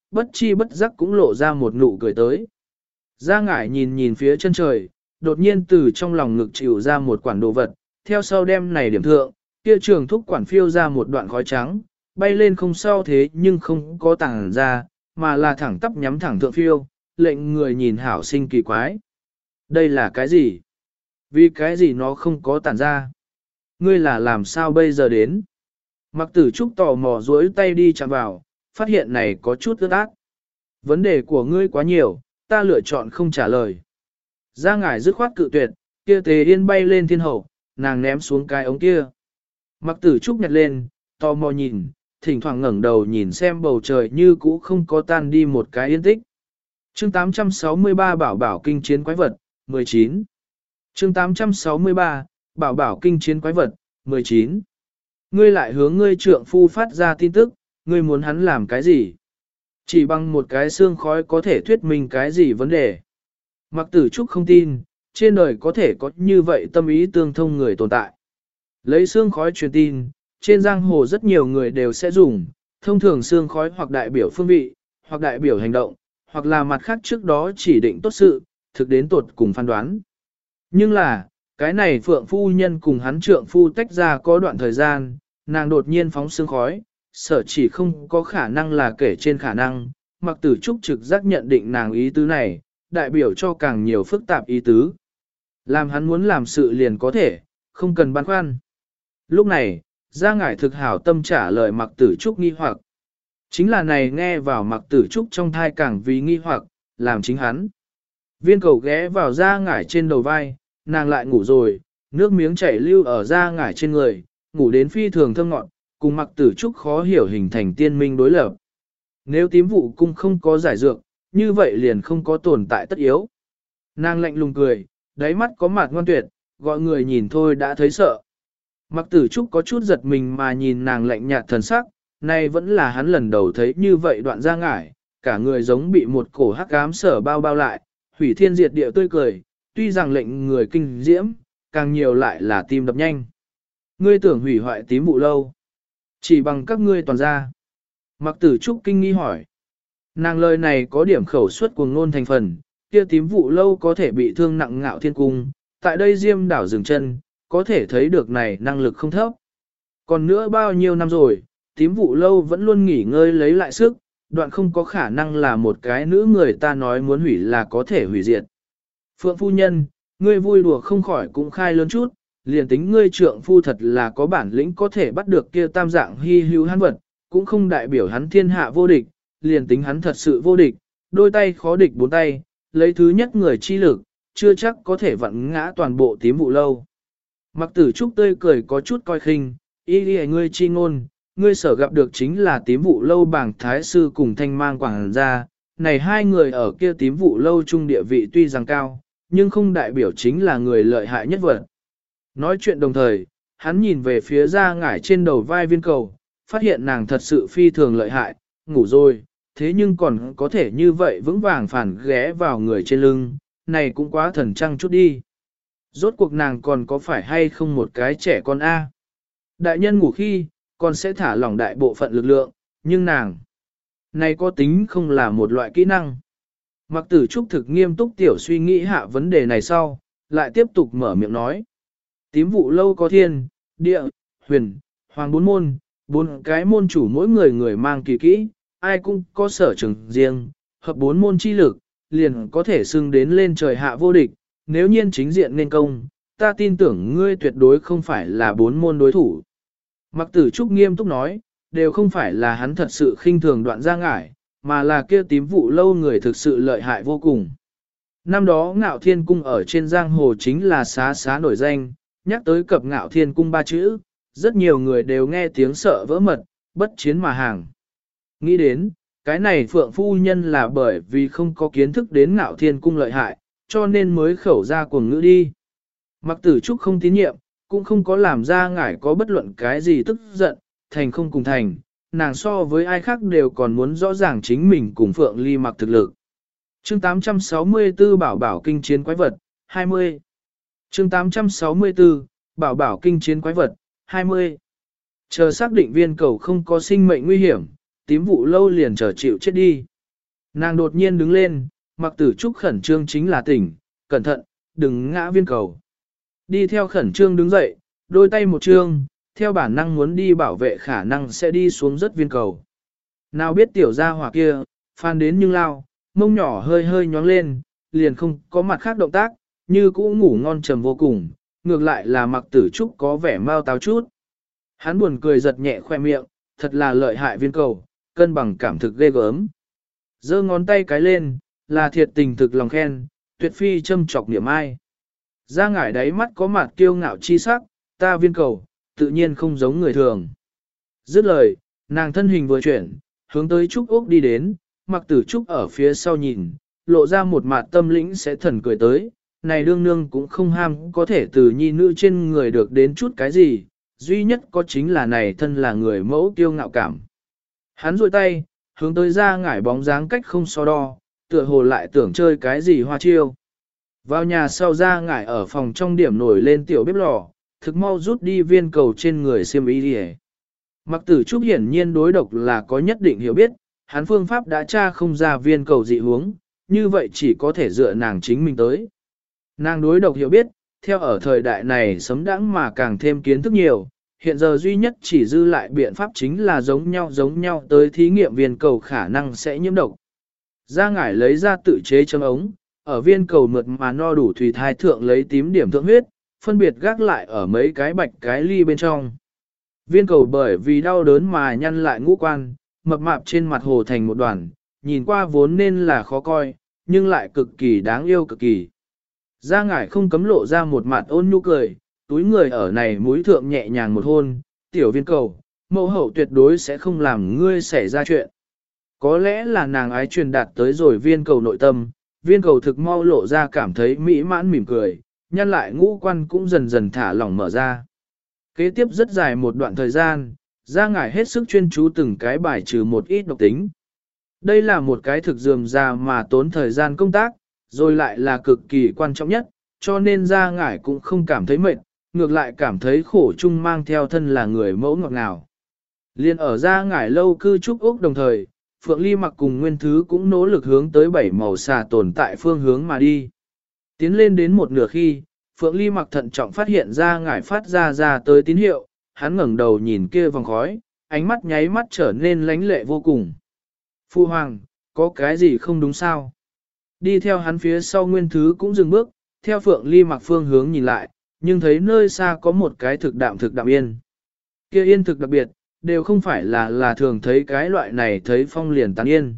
bất chi bất giác cũng lộ ra một nụ cười tới. Gia ngải nhìn nhìn phía chân trời, đột nhiên từ trong lòng ngực chịu ra một quản đồ vật, theo sau đem này điểm thượng, kia trường thúc quản phiêu ra một đoạn khói trắng, bay lên không sao thế nhưng không có tàng ra, mà là thẳng tắp nhắm thẳng thượng phiêu, lệnh người nhìn hảo sinh kỳ quái. Đây là cái gì? Vì cái gì nó không có tản ra? Ngươi là làm sao bây giờ đến? Mặc tử trúc tò mò duỗi tay đi chạm vào, phát hiện này có chút ướt át. Vấn đề của ngươi quá nhiều, ta lựa chọn không trả lời. Gia ngải dứt khoát cự tuyệt, kia tề yên bay lên thiên hậu, nàng ném xuống cái ống kia. Mặc tử trúc nhặt lên, tò mò nhìn, thỉnh thoảng ngẩng đầu nhìn xem bầu trời như cũ không có tan đi một cái yên tích. Chương tám trăm sáu mươi ba Bảo bảo kinh chiến quái vật, mười chín. Chương tám trăm sáu mươi ba Bảo bảo kinh chiến quái vật, mười chín. Ngươi lại hướng ngươi trượng phu phát ra tin tức, ngươi muốn hắn làm cái gì? Chỉ bằng một cái xương khói có thể thuyết minh cái gì vấn đề? Mặc tử trúc không tin, trên đời có thể có như vậy tâm ý tương thông người tồn tại. Lấy xương khói truyền tin, trên giang hồ rất nhiều người đều sẽ dùng, thông thường xương khói hoặc đại biểu phương vị, hoặc đại biểu hành động, hoặc là mặt khác trước đó chỉ định tốt sự, thực đến tột cùng phán đoán. Nhưng là, cái này phượng phu nhân cùng hắn trượng phu tách ra có đoạn thời gian, nàng đột nhiên phóng xương khói, sở chỉ không có khả năng là kể trên khả năng, mặc tử trúc trực giác nhận định nàng ý tứ này, đại biểu cho càng nhiều phức tạp ý tứ. Làm hắn muốn làm sự liền có thể, không cần băn khoăn. Lúc này, Gia ngải thực hảo tâm trả lời mặc tử trúc nghi hoặc. Chính là này nghe vào mặc tử trúc trong thai càng vì nghi hoặc, làm chính hắn. Viên cầu ghé vào Gia ngải trên đầu vai, nàng lại ngủ rồi, nước miếng chảy lưu ở Gia ngải trên người, ngủ đến phi thường thơm ngọt, cùng mặc tử trúc khó hiểu hình thành tiên minh đối lập. Nếu tím vụ cung không có giải dược, như vậy liền không có tồn tại tất yếu. Nàng lạnh lùng cười, đáy mắt có mặt ngoan tuyệt, gọi người nhìn thôi đã thấy sợ. Mặc tử trúc có chút giật mình mà nhìn nàng lạnh nhạt thần sắc, nay vẫn là hắn lần đầu thấy như vậy đoạn Gia ngải, cả người giống bị một cổ hắc ám sở bao bao lại, hủy thiên diệt địa tươi cười, tuy rằng lệnh người kinh diễm, càng nhiều lại là tim đập nhanh. Ngươi tưởng hủy hoại tím vụ lâu, chỉ bằng các ngươi toàn ra. Mặc tử trúc kinh nghi hỏi. Nàng lời này có điểm khẩu suất cuồng ngôn thành phần, kia tím vụ lâu có thể bị thương nặng ngạo thiên cung, tại đây diêm đảo dừng chân, có thể thấy được này năng lực không thấp. Còn nữa bao nhiêu năm rồi, tím vụ lâu vẫn luôn nghỉ ngơi lấy lại sức, đoạn không có khả năng là một cái nữ người ta nói muốn hủy là có thể hủy diệt. Phượng phu nhân, ngươi vui đùa không khỏi cũng khai lớn chút, liền tính ngươi trượng phu thật là có bản lĩnh có thể bắt được kia tam dạng hy hữu hắn vật, cũng không đại biểu hắn thiên hạ vô địch, liền tính hắn thật sự vô địch, đôi tay khó địch bốn tay, lấy thứ nhất người chi lực, chưa chắc có thể vặn ngã toàn bộ tím vụ lâu. Mặc tử trúc tươi cười có chút coi khinh, y đi ngươi chi ngôn, ngươi sở gặp được chính là tím vụ lâu bảng thái sư cùng thanh mang quảng gia, này hai người ở kia tím vụ lâu chung địa vị tuy rằng cao, nhưng không đại biểu chính là người lợi hại nhất vật. Nói chuyện đồng thời, hắn nhìn về phía Gia ngải trên đầu vai viên cầu, phát hiện nàng thật sự phi thường lợi hại, ngủ rồi, thế nhưng còn có thể như vậy vững vàng phản ghé vào người trên lưng, này cũng quá thần trăng chút đi. Rốt cuộc nàng còn có phải hay không một cái trẻ con A. Đại nhân ngủ khi, còn sẽ thả lỏng đại bộ phận lực lượng, nhưng nàng, này có tính không là một loại kỹ năng. Mặc tử trúc thực nghiêm túc tiểu suy nghĩ hạ vấn đề này sau, lại tiếp tục mở miệng nói. Tím vụ lâu có thiên, địa, huyền, hoàng bốn môn, bốn cái môn chủ mỗi người người mang kỳ kỹ, ai cũng có sở trường riêng, hợp bốn môn chi lực, liền có thể xưng đến lên trời hạ vô địch, nếu nhiên chính diện nên công, ta tin tưởng ngươi tuyệt đối không phải là bốn môn đối thủ. Mặc tử trúc nghiêm túc nói, đều không phải là hắn thật sự khinh thường đoạn Gia ngải, mà là kia tím vụ lâu người thực sự lợi hại vô cùng. Năm đó ngạo thiên cung ở trên giang hồ chính là xá xá nổi danh, nhắc tới cập ngạo thiên cung ba chữ, rất nhiều người đều nghe tiếng sợ vỡ mật, bất chiến mà hàng. Nghĩ đến, cái này phượng phu nhân là bởi vì không có kiến thức đến ngạo thiên cung lợi hại, cho nên mới khẩu ra cuồng ngữ đi. Mặc tử trúc không tín nhiệm, cũng không có làm Gia ngải có bất luận cái gì tức giận, thành không cùng thành, nàng so với ai khác đều còn muốn rõ ràng chính mình cùng Phượng Ly Mặc thực lực. Chương tám trăm sáu mươi tư Bảo bảo kinh chiến quái vật, hai mươi. Chương tám trăm sáu mươi tư Bảo bảo kinh chiến quái vật, hai mươi. Chờ xác định viên cầu không có sinh mệnh nguy hiểm, tím vụ lâu liền chờ chịu chết đi. Nàng đột nhiên đứng lên, Mặc Tử Trúc khẩn trương chính là tỉnh, cẩn thận, đừng ngã viên cầu. Đi theo khẩn trương đứng dậy, đôi tay một trương, theo bản năng muốn đi bảo vệ khả năng sẽ đi xuống rất viên cầu. Nào biết tiểu gia hỏa kia, phan đến nhưng lao, mông nhỏ hơi hơi nhóng lên, liền không có mặt khác động tác, như cũ ngủ ngon trầm vô cùng, ngược lại là Mặc Tử Trúc có vẻ mau táo chút. Hắn buồn cười giật nhẹ khoe miệng, thật là lợi hại viên cầu, cân bằng cảm thực ghê gớm. Giơ ngón tay cái lên, là thiệt tình thực lòng khen, tuyệt phi châm chọc niệm ai. Ra ngải đáy mắt có mặt kiêu ngạo chi sắc, ta viên cầu, tự nhiên không giống người thường. Dứt lời, nàng thân hình vừa chuyển, hướng tới Trúc Úc đi đến, Mặc Tử Trúc ở phía sau nhìn, lộ ra một mặt tâm lĩnh sẽ thần cười tới, này đương nương cũng không ham có thể từ nhi nữ trên người được đến chút cái gì, duy nhất có chính là này thân là người mẫu kiêu ngạo cảm. Hắn rôi tay, hướng tới ra ngải bóng dáng cách không so đo, tựa hồ lại tưởng chơi cái gì hoa chiêu. Vào nhà sau ra ngải ở phòng trong điểm nổi lên tiểu bếp lò, thực mau rút đi viên cầu trên người xiêm y đi. Mặc Tử Trúc hiển nhiên đối độc là có nhất định hiểu biết, hắn phương pháp đã tra không ra viên cầu dị huống, như vậy chỉ có thể dựa nàng chính mình tới. Nàng đối độc hiểu biết, theo ở thời đại này sấm đãng mà càng thêm kiến thức nhiều, hiện giờ duy nhất chỉ dư lại biện pháp chính là giống nhau giống nhau tới thí nghiệm viên cầu khả năng sẽ nhiễm độc. Gia ngải lấy ra tự chế châm ống, ở viên cầu mượt mà no đủ thủy thai thượng lấy tím điểm thượng huyết, phân biệt gác lại ở mấy cái bạch cái ly bên trong. Viên cầu bởi vì đau đớn mà nhăn lại ngũ quan, mập mạp trên mặt hồ thành một đoàn, nhìn qua vốn nên là khó coi, nhưng lại cực kỳ đáng yêu cực kỳ. Gia ngải không cấm lộ ra một mặt ôn nhu cười, túi người ở này mũi thượng nhẹ nhàng một hôn, tiểu viên cầu, mẫu hậu tuyệt đối sẽ không làm ngươi xảy ra chuyện. Có lẽ là nàng ái truyền đạt tới rồi viên cầu nội tâm, viên cầu thực mau lộ ra cảm thấy mỹ mãn mỉm cười, nhăn lại ngũ quan cũng dần dần thả lỏng mở ra. Kế tiếp rất dài một đoạn thời gian, Gia ngải hết sức chuyên chú từng cái bài trừ một ít độc tính. Đây là một cái thực dườm ra mà tốn thời gian công tác, rồi lại là cực kỳ quan trọng nhất, cho nên Gia ngải cũng không cảm thấy mệt, ngược lại cảm thấy khổ chung mang theo thân là người mẫu ngọt ngào. Liên ở Gia ngải lâu cư trúc Úc đồng thời, Phượng Ly Mặc cùng Nguyên Thứ cũng nỗ lực hướng tới bảy màu xà tồn tại phương hướng mà đi. Tiến lên đến một nửa khi, Phượng Ly Mặc thận trọng phát hiện Gia ngải phát ra ra tới tín hiệu, hắn ngẩng đầu nhìn kia vòng khói, ánh mắt nháy mắt trở nên lánh lệ vô cùng. Phu Hoàng, có cái gì không đúng sao? Đi theo hắn phía sau Nguyên Thứ cũng dừng bước, theo Phượng Ly Mặc phương hướng nhìn lại, nhưng thấy nơi xa có một cái thực đạm thực đạm yên. Kia yên thực đặc biệt, đều không phải là là thường thấy cái loại này thấy phong liền tán yên.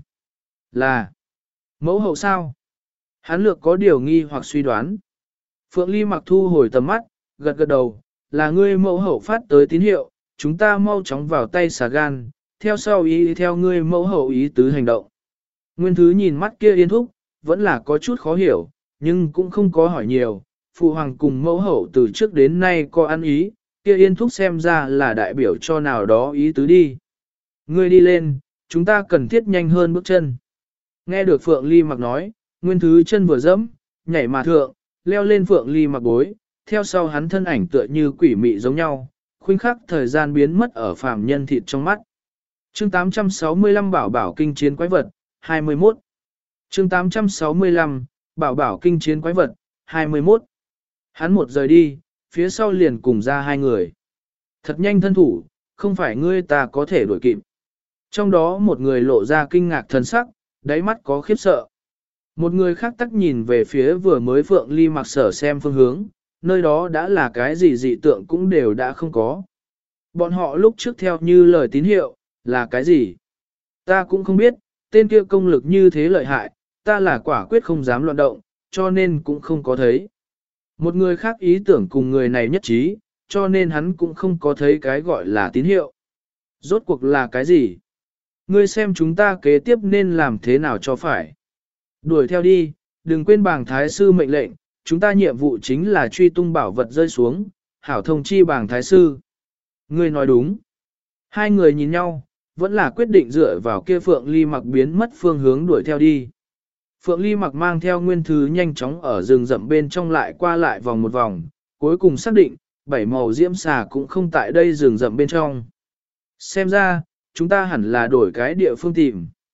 Là mẫu hậu sao? Hắn lược có điều nghi hoặc suy đoán. Phượng Ly Mặc thu hồi tầm mắt, gật gật đầu, là ngươi mẫu hậu phát tới tín hiệu, chúng ta mau chóng vào tay xà gan, theo sau ý theo ngươi mẫu hậu ý tứ hành động. Nguyên Thứ nhìn mắt kia yên thúc, vẫn là có chút khó hiểu, nhưng cũng không có hỏi nhiều. Phụ hoàng cùng mẫu hậu từ trước đến nay có ăn ý, kia yên thúc xem ra là đại biểu cho nào đó ý tứ đi. Ngươi đi lên, chúng ta cần thiết nhanh hơn bước chân. Nghe được Phượng Ly Mặc nói, Nguyên Thứ chân vừa dẫm, nhảy mà thượng, leo lên Phượng Ly Mặc bối, theo sau hắn thân ảnh tựa như quỷ mị giống nhau, khuynh khắc thời gian biến mất ở phàm nhân thịt trong mắt. Chương tám trăm sáu mươi lăm Bảo bảo kinh chiến quái vật, hai mươi mốt. Chương tám trăm sáu mươi lăm Bảo bảo kinh chiến quái vật, hai mươi mốt. Hắn một rời đi, phía sau liền cùng ra hai người. Thật nhanh thân thủ, không phải ngươi ta có thể đuổi kịp. Trong đó một người lộ ra kinh ngạc thần sắc, đáy mắt có khiếp sợ. Một người khác tắc nhìn về phía vừa mới Phượng Ly Mặc sở xem phương hướng, nơi đó đã là cái gì dị tượng cũng đều đã không có. Bọn họ lúc trước theo như lời tín hiệu, là cái gì? Ta cũng không biết, tên kia công lực như thế lợi hại, ta là quả quyết không dám loạn động, cho nên cũng không có thấy. Một người khác ý tưởng cùng người này nhất trí, cho nên hắn cũng không có thấy cái gọi là tín hiệu. Rốt cuộc là cái gì? Ngươi xem chúng ta kế tiếp nên làm thế nào cho phải. Đuổi theo đi, đừng quên bảng thái sư mệnh lệnh, chúng ta nhiệm vụ chính là truy tung bảo vật rơi xuống, hảo thông chi bảng thái sư. Ngươi nói đúng. Hai người nhìn nhau, vẫn là quyết định dựa vào kia Phượng Ly Mặc biến mất phương hướng đuổi theo đi. Phượng Ly Mặc mang theo Nguyên Thứ nhanh chóng ở rừng rậm bên trong lại qua lại vòng một vòng, cuối cùng xác định, bảy màu diễm xà cũng không tại đây rừng rậm bên trong. Xem ra, chúng ta hẳn là đổi cái địa phương tìm.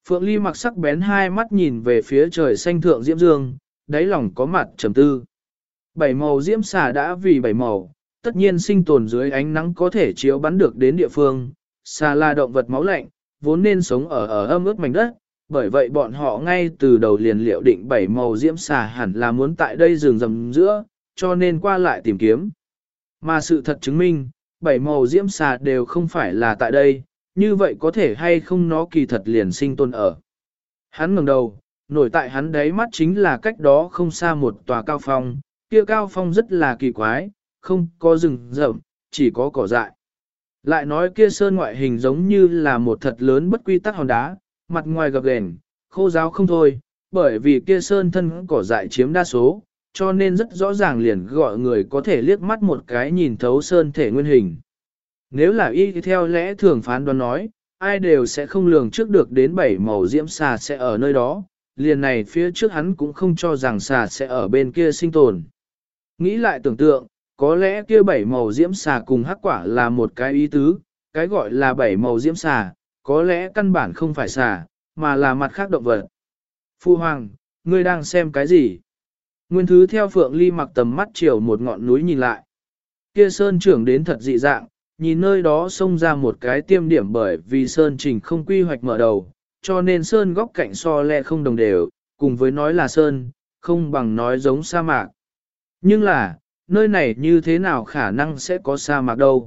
Phượng Ly mặc sắc bén hai mắt nhìn về phía trời xanh thượng diễm dương, đáy lòng có mặt trầm tư. Bảy màu diễm xà đã vì bảy màu, tất nhiên sinh tồn dưới ánh nắng có thể chiếu bắn được đến địa phương. Xà là động vật máu lạnh, vốn nên sống ở ở âm ướt mảnh đất, bởi vậy bọn họ ngay từ đầu liền liệu định bảy màu diễm xà hẳn là muốn tại đây rừng rầm giữa, cho nên qua lại tìm kiếm. Mà sự thật chứng minh, bảy màu diễm xà đều không phải là tại đây, như vậy có thể hay không nó kỳ thật liền sinh tồn ở. Hắn ngẩng đầu, nổi tại hắn đáy mắt chính là cách đó không xa một tòa cao phong, kia cao phong rất là kỳ quái, không có rừng rậm, chỉ có cỏ dại. Lại nói kia sơn ngoại hình giống như là một thật lớn bất quy tắc hòn đá, mặt ngoài gập ghềnh, khô ráo không thôi, bởi vì kia sơn thân cỏ dại chiếm đa số, cho nên rất rõ ràng liền gọi người có thể liếc mắt một cái nhìn thấu sơn thể nguyên hình. Nếu là y theo lẽ thường phán đoán nói, ai đều sẽ không lường trước được đến bảy màu diễm xà sẽ ở nơi đó, liền này phía trước hắn cũng không cho rằng xà sẽ ở bên kia sinh tồn. Nghĩ lại tưởng tượng, có lẽ kia bảy màu diễm xà cùng hắc quả là một cái ý tứ, cái gọi là bảy màu diễm xà, có lẽ căn bản không phải xà, mà là mặt khác động vật. Phu Hoàng, ngươi đang xem cái gì? Nguyên Thứ theo Phượng Ly mặc tầm mắt chiều một ngọn núi nhìn lại. Kia sơn trưởng đến thật dị dạng, nhìn nơi đó xông ra một cái tiêm điểm bởi vì sơn trình không quy hoạch mở đầu, cho nên sơn góc cạnh so le không đồng đều, cùng với nói là sơn, không bằng nói giống sa mạc. Nhưng là, nơi này như thế nào khả năng sẽ có sa mạc đâu?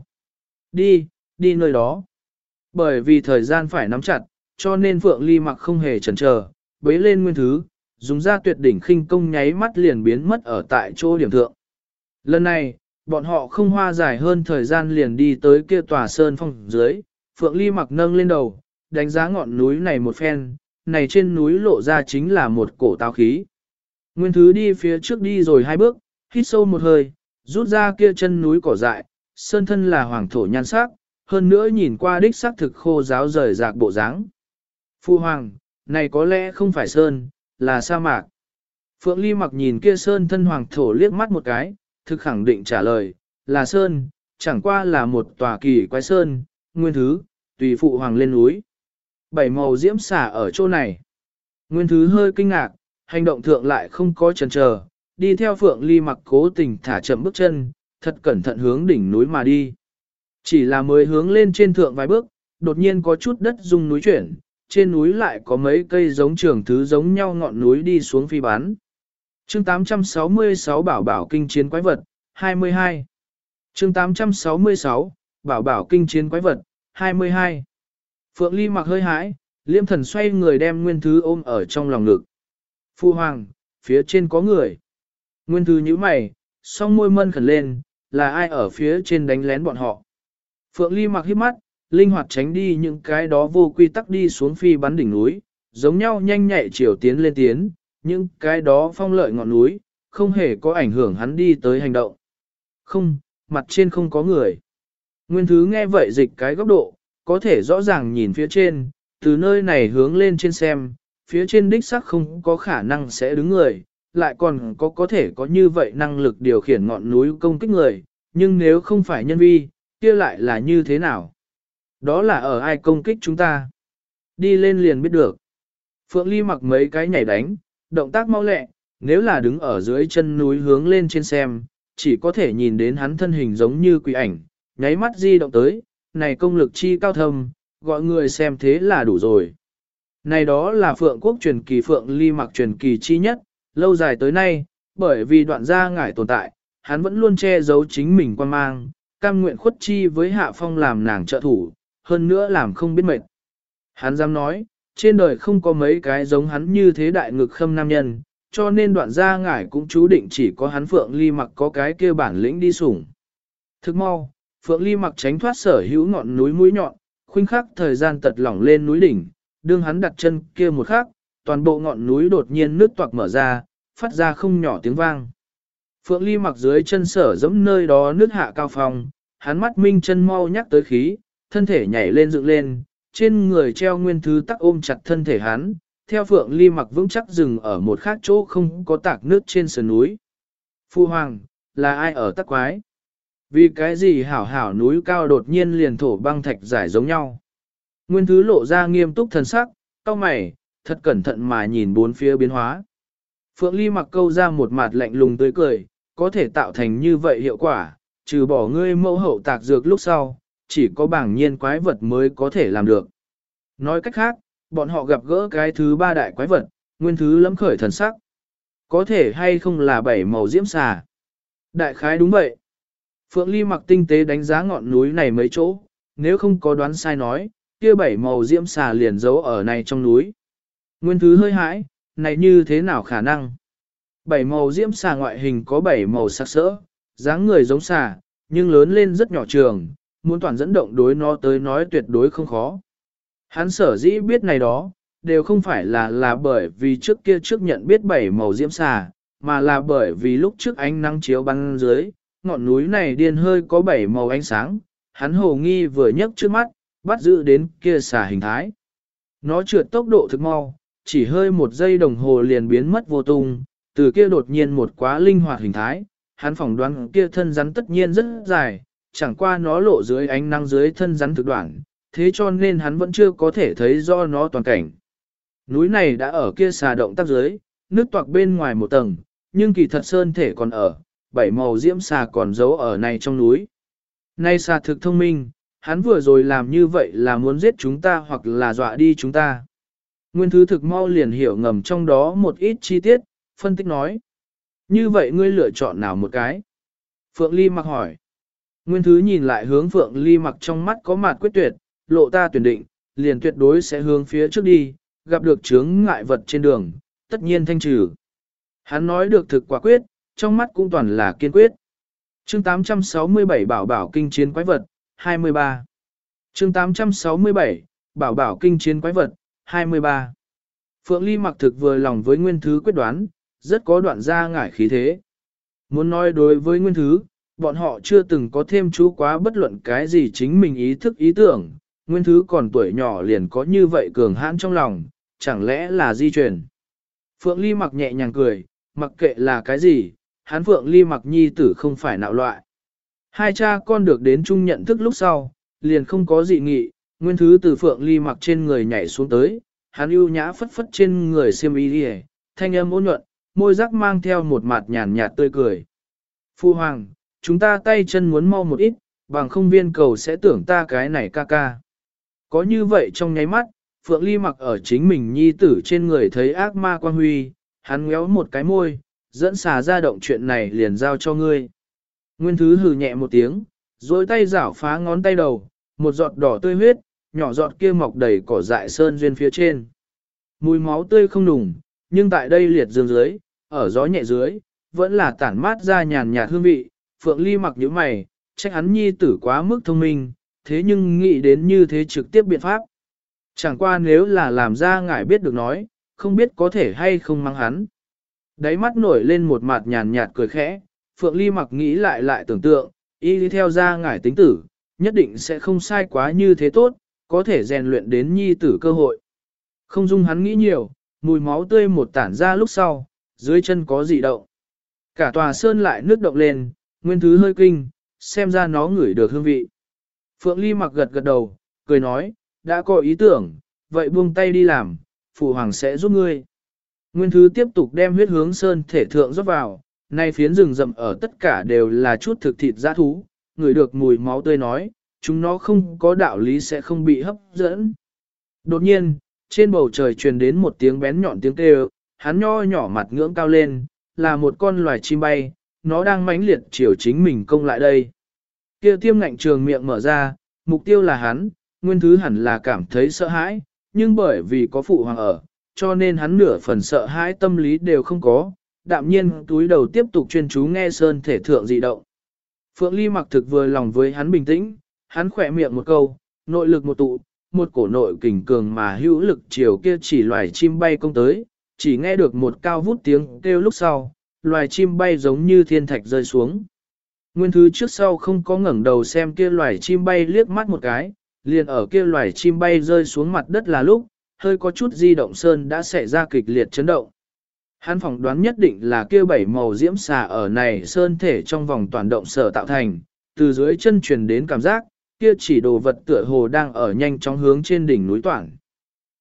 Đi, đi nơi đó. Bởi vì thời gian phải nắm chặt, cho nên Phượng Ly mặc không hề chần chờ, bấy lên Nguyên Thứ, dùng ra tuyệt đỉnh khinh công nháy mắt liền biến mất ở tại chỗ điểm thượng. Lần này, bọn họ không hoa dài hơn thời gian liền đi tới kia tòa sơn phong dưới, Phượng Ly mặc nâng lên đầu, đánh giá ngọn núi này một phen, này trên núi lộ ra chính là một cổ táo khí. Nguyên Thứ đi phía trước đi rồi hai bước, hít sâu một hơi, rút ra kia chân núi cỏ dại, sơn thân là hoàng thổ nhan sắc, hơn nữa nhìn qua đích sắc thực khô ráo rời rạc bộ dáng. Phu Hoàng, này có lẽ không phải sơn, là sa mạc. Phượng Ly mặc nhìn kia sơn thân hoàng thổ liếc mắt một cái, thực khẳng định trả lời, là sơn, chẳng qua là một tòa kỳ quái sơn, Nguyên Thứ, tùy phụ hoàng lên núi. Bảy màu diễm xả ở chỗ này. Nguyên Thứ hơi kinh ngạc, hành động thượng lại không có chần chờ, đi theo Phượng Ly mặc cố tình thả chậm bước chân, thật cẩn thận hướng đỉnh núi mà đi. Chỉ là mới hướng lên trên thượng vài bước, đột nhiên có chút đất rung núi chuyển, trên núi lại có mấy cây giống trường thứ giống nhau ngọn núi đi xuống phi bán. Chương tám trăm sáu mươi sáu Bảo bảo kinh chiến quái vật, hai mươi hai. Chương tám trăm sáu mươi sáu Bảo bảo kinh chiến quái vật, hai mươi hai. Phượng Ly mặc hơi hãi, liêm thần xoay người đem Nguyên Thứ ôm ở trong lòng ngực. Phu Hoàng, phía trên có người. Nguyên Thứ nhíu mày, song môi mân khẩn lên, là ai ở phía trên đánh lén bọn họ. Phượng Ly mặc híp mắt, linh hoạt tránh đi những cái đó vô quy tắc đi xuống phi bắn đỉnh núi, giống nhau nhanh nhạy chiều tiến lên tiến, những cái đó phong lợi ngọn núi, không hề có ảnh hưởng hắn đi tới hành động. Không, mặt trên không có người. Nguyên Thứ nghe vậy dịch cái góc độ, có thể rõ ràng nhìn phía trên, từ nơi này hướng lên trên xem, phía trên đích sắc không có khả năng sẽ đứng người, lại còn có có thể có như vậy năng lực điều khiển ngọn núi công kích người, nhưng nếu không phải nhân vi, kia lại là như thế nào? Đó là ở ai công kích chúng ta? Đi lên liền biết được. Phượng Ly mặc mấy cái nhảy đánh, động tác mau lẹ, nếu là đứng ở dưới chân núi hướng lên trên xem, chỉ có thể nhìn đến hắn thân hình giống như quỷ ảnh, nháy mắt di động tới, này công lực chi cao thâm, gọi người xem thế là đủ rồi. Này đó là Phượng quốc truyền kỳ Phượng Ly mặc truyền kỳ chi nhất, lâu dài tới nay, bởi vì đoạn gia ngải tồn tại, hắn vẫn luôn che giấu chính mình quan mang, cam nguyện khuất chi với Hạ Phong làm nàng trợ thủ, hơn nữa làm không biết mệt. Hắn dám nói, trên đời không có mấy cái giống hắn như thế đại ngực khâm nam nhân, cho nên đoạn gia ngải cũng chú định chỉ có hắn Phượng Ly mặc có cái kia bản lĩnh đi sủng. Thức mau, Phượng Ly mặc tránh thoát sở hữu ngọn núi mũi nhọn, khuynh khắc thời gian tật lỏng lên núi đỉnh, đương hắn đặt chân kia một khắc, toàn bộ ngọn núi đột nhiên nứt toạc mở ra, phát ra không nhỏ tiếng vang. Phượng Ly mặc dưới chân sở giống nơi đó nứt hạ cao phong, hắn mắt minh chân mau nhắc tới khí, thân thể nhảy lên dựng lên, trên người treo Nguyên Thứ tắc ôm chặt thân thể hắn, theo Phượng Ly mặc vững chắc dừng ở một khác chỗ không có tạc nước trên sườn núi. Phu Hoàng, là ai ở tắc quái? Vì cái gì hảo hảo núi cao đột nhiên liền thổ băng thạch giải giống nhau? Nguyên Thứ lộ ra nghiêm túc thần sắc, Cao mày, thật cẩn thận mà nhìn bốn phía biến hóa. Phượng Ly Mặc câu ra một mặt lạnh lùng tươi cười, có thể tạo thành như vậy hiệu quả, trừ bỏ ngươi mẫu hậu tạc dược lúc sau, chỉ có bảng nhiên quái vật mới có thể làm được. Nói cách khác, bọn họ gặp gỡ cái thứ ba đại quái vật, nguyên thứ lẫm khởi thần sắc. Có thể hay không là bảy màu diễm xà. Đại khái đúng vậy. Phượng Ly Mặc tinh tế đánh giá ngọn núi này mấy chỗ, nếu không có đoán sai nói, kia bảy màu diễm xà liền giấu ở này trong núi. Nguyên thứ hơi hãi, này như thế nào khả năng? Bảy màu diễm xà ngoại hình có bảy màu sắc sỡ, dáng người giống xà, nhưng lớn lên rất nhỏ trường, muốn toàn dẫn động đối nó tới nói tuyệt đối không khó. Hắn sở dĩ biết này đó, đều không phải là là bởi vì trước kia trước nhận biết bảy màu diễm xà, mà là bởi vì lúc trước ánh nắng chiếu bắn dưới, ngọn núi này điên hơi có bảy màu ánh sáng, hắn hồ nghi vừa nhấc trước mắt, bắt giữ đến kia xà hình thái. Nó trượt tốc độ thực mau, chỉ hơi một giây đồng hồ liền biến mất vô tung, từ kia đột nhiên một quá linh hoạt hình thái, hắn phỏng đoán kia thân rắn tất nhiên rất dài, chẳng qua nó lộ dưới ánh nắng dưới thân rắn thực đoạn, thế cho nên hắn vẫn chưa có thể thấy do nó toàn cảnh. Núi này đã ở kia xà động tác dưới, nước toạc bên ngoài một tầng, nhưng kỳ thật sơn thể còn ở, bảy màu diễm xà còn giấu ở này trong núi. Nay xà thực thông minh, hắn vừa rồi làm như vậy là muốn giết chúng ta hoặc là dọa đi chúng ta. Nguyên thứ thực mau liền hiểu ngầm trong đó một ít chi tiết, phân tích nói. Như vậy ngươi lựa chọn nào một cái? Phượng Ly Mặc hỏi. Nguyên thứ nhìn lại hướng Phượng Ly Mặc trong mắt có mặt quyết tuyệt, lộ ta tuyển định, liền tuyệt đối sẽ hướng phía trước đi, gặp được chướng ngại vật trên đường, tất nhiên thanh trừ. Hắn nói được thực quả quyết, trong mắt cũng toàn là kiên quyết. Chương tám trăm sáu mươi bảy Bảo bảo kinh chiến quái vật, hai mươi ba. Chương tám trăm sáu mươi bảy Bảo bảo kinh chiến quái vật, hai mươi ba. Phượng Ly Mặc thực vừa lòng với Nguyên thứ quyết đoán, rất có đoạn ra ngải khí thế. Muốn nói đối với Nguyên thứ, bọn họ chưa từng có thêm chú quá bất luận cái gì chính mình ý thức ý tưởng, Nguyên thứ còn tuổi nhỏ liền có như vậy cường hãn trong lòng, chẳng lẽ là di truyền. Phượng Ly Mặc nhẹ nhàng cười, mặc kệ là cái gì, hắn Phượng Ly Mặc nhi tử không phải nạo loại. Hai cha con được đến chung nhận thức lúc sau, liền không có dị nghị, Nguyên thứ từ Phượng Ly Mặc trên người nhảy xuống tới, hắn ưu nhã phất phất trên người xiêm y đi, thanh âm ôn nhuận, môi rắc mang theo một mặt nhàn nhạt tươi cười. Phu hoàng, chúng ta tay chân muốn mau một ít, bằng không viên cầu sẽ tưởng ta cái này ca ca. Có như vậy trong nháy mắt, Phượng Ly Mặc ở chính mình nhi tử trên người thấy ác ma quan huy, hắn ngéo một cái môi, dẫn xà ra động chuyện này liền giao cho ngươi. Nguyên thứ hừ nhẹ một tiếng, rồi tay rảo phá ngón tay đầu, một giọt đỏ tươi huyết, nhỏ giọt kia mọc đầy cỏ dại sơn duyên phía trên. Mùi máu tươi không nùng, nhưng tại đây liệt dương dưới, ở gió nhẹ dưới, vẫn là tản mát ra nhàn nhạt hương vị. Phượng Ly Mặc nhíu mày, trách hắn nhi tử quá mức thông minh, thế nhưng nghĩ đến như thế trực tiếp biện pháp. Chẳng qua nếu là làm ra ngài biết được nói, không biết có thể hay không mang hắn. Đáy mắt nổi lên một mặt nhàn nhạt cười khẽ, Phượng Ly Mặc nghĩ lại lại tưởng tượng, y đi theo ra ngài tính tử, nhất định sẽ không sai quá như thế tốt, có thể rèn luyện đến nhi tử cơ hội. Không dung hắn nghĩ nhiều, mùi máu tươi một tản ra lúc sau, dưới chân có dị động. Cả tòa sơn lại nước động lên, Nguyên thứ hơi kinh, xem ra nó ngửi được hương vị. Phượng Ly Mặc gật gật đầu, cười nói, đã có ý tưởng, vậy buông tay đi làm, phụ hoàng sẽ giúp ngươi. Nguyên thứ tiếp tục đem huyết hướng sơn thể thượng rót vào, nay phiến rừng rậm ở tất cả đều là chút thực thịt dã thú, ngửi được mùi máu tươi nói, chúng nó không có đạo lý sẽ không bị hấp dẫn. Đột nhiên, trên bầu trời truyền đến một tiếng bén nhọn tiếng kêu, hắn nho nhỏ mặt ngưỡng cao lên, là một con loài chim bay, nó đang mãnh liệt chiều chính mình công lại đây. Kia tiêm ngạnh trường miệng mở ra, mục tiêu là hắn, Nguyên thứ hẳn là cảm thấy sợ hãi, nhưng bởi vì có phụ hoàng ở, cho nên hắn nửa phần sợ hãi tâm lý đều không có, đạm nhiên túi đầu tiếp tục chuyên chú nghe sơn thể thượng dị động. Phượng Ly Mặc thực vừa lòng với hắn bình tĩnh, hắn khỏe miệng một câu, nội lực một tụ, một cổ nội kình cường mà hữu lực chiều kia chỉ loài chim bay công tới, chỉ nghe được một cao vút tiếng kêu lúc sau, loài chim bay giống như thiên thạch rơi xuống. Nguyên thứ trước sau không có ngẩng đầu xem kia loài chim bay liếc mắt một cái, liền ở kia loài chim bay rơi xuống mặt đất là lúc, hơi có chút di động sơn đã xảy ra kịch liệt chấn động. Hắn phỏng đoán nhất định là kia bảy màu diễm xà ở này sơn thể trong vòng toàn động sở tạo thành, từ dưới chân truyền đến cảm giác, kia chỉ đồ vật tựa hồ đang ở nhanh chóng hướng trên đỉnh núi toàn.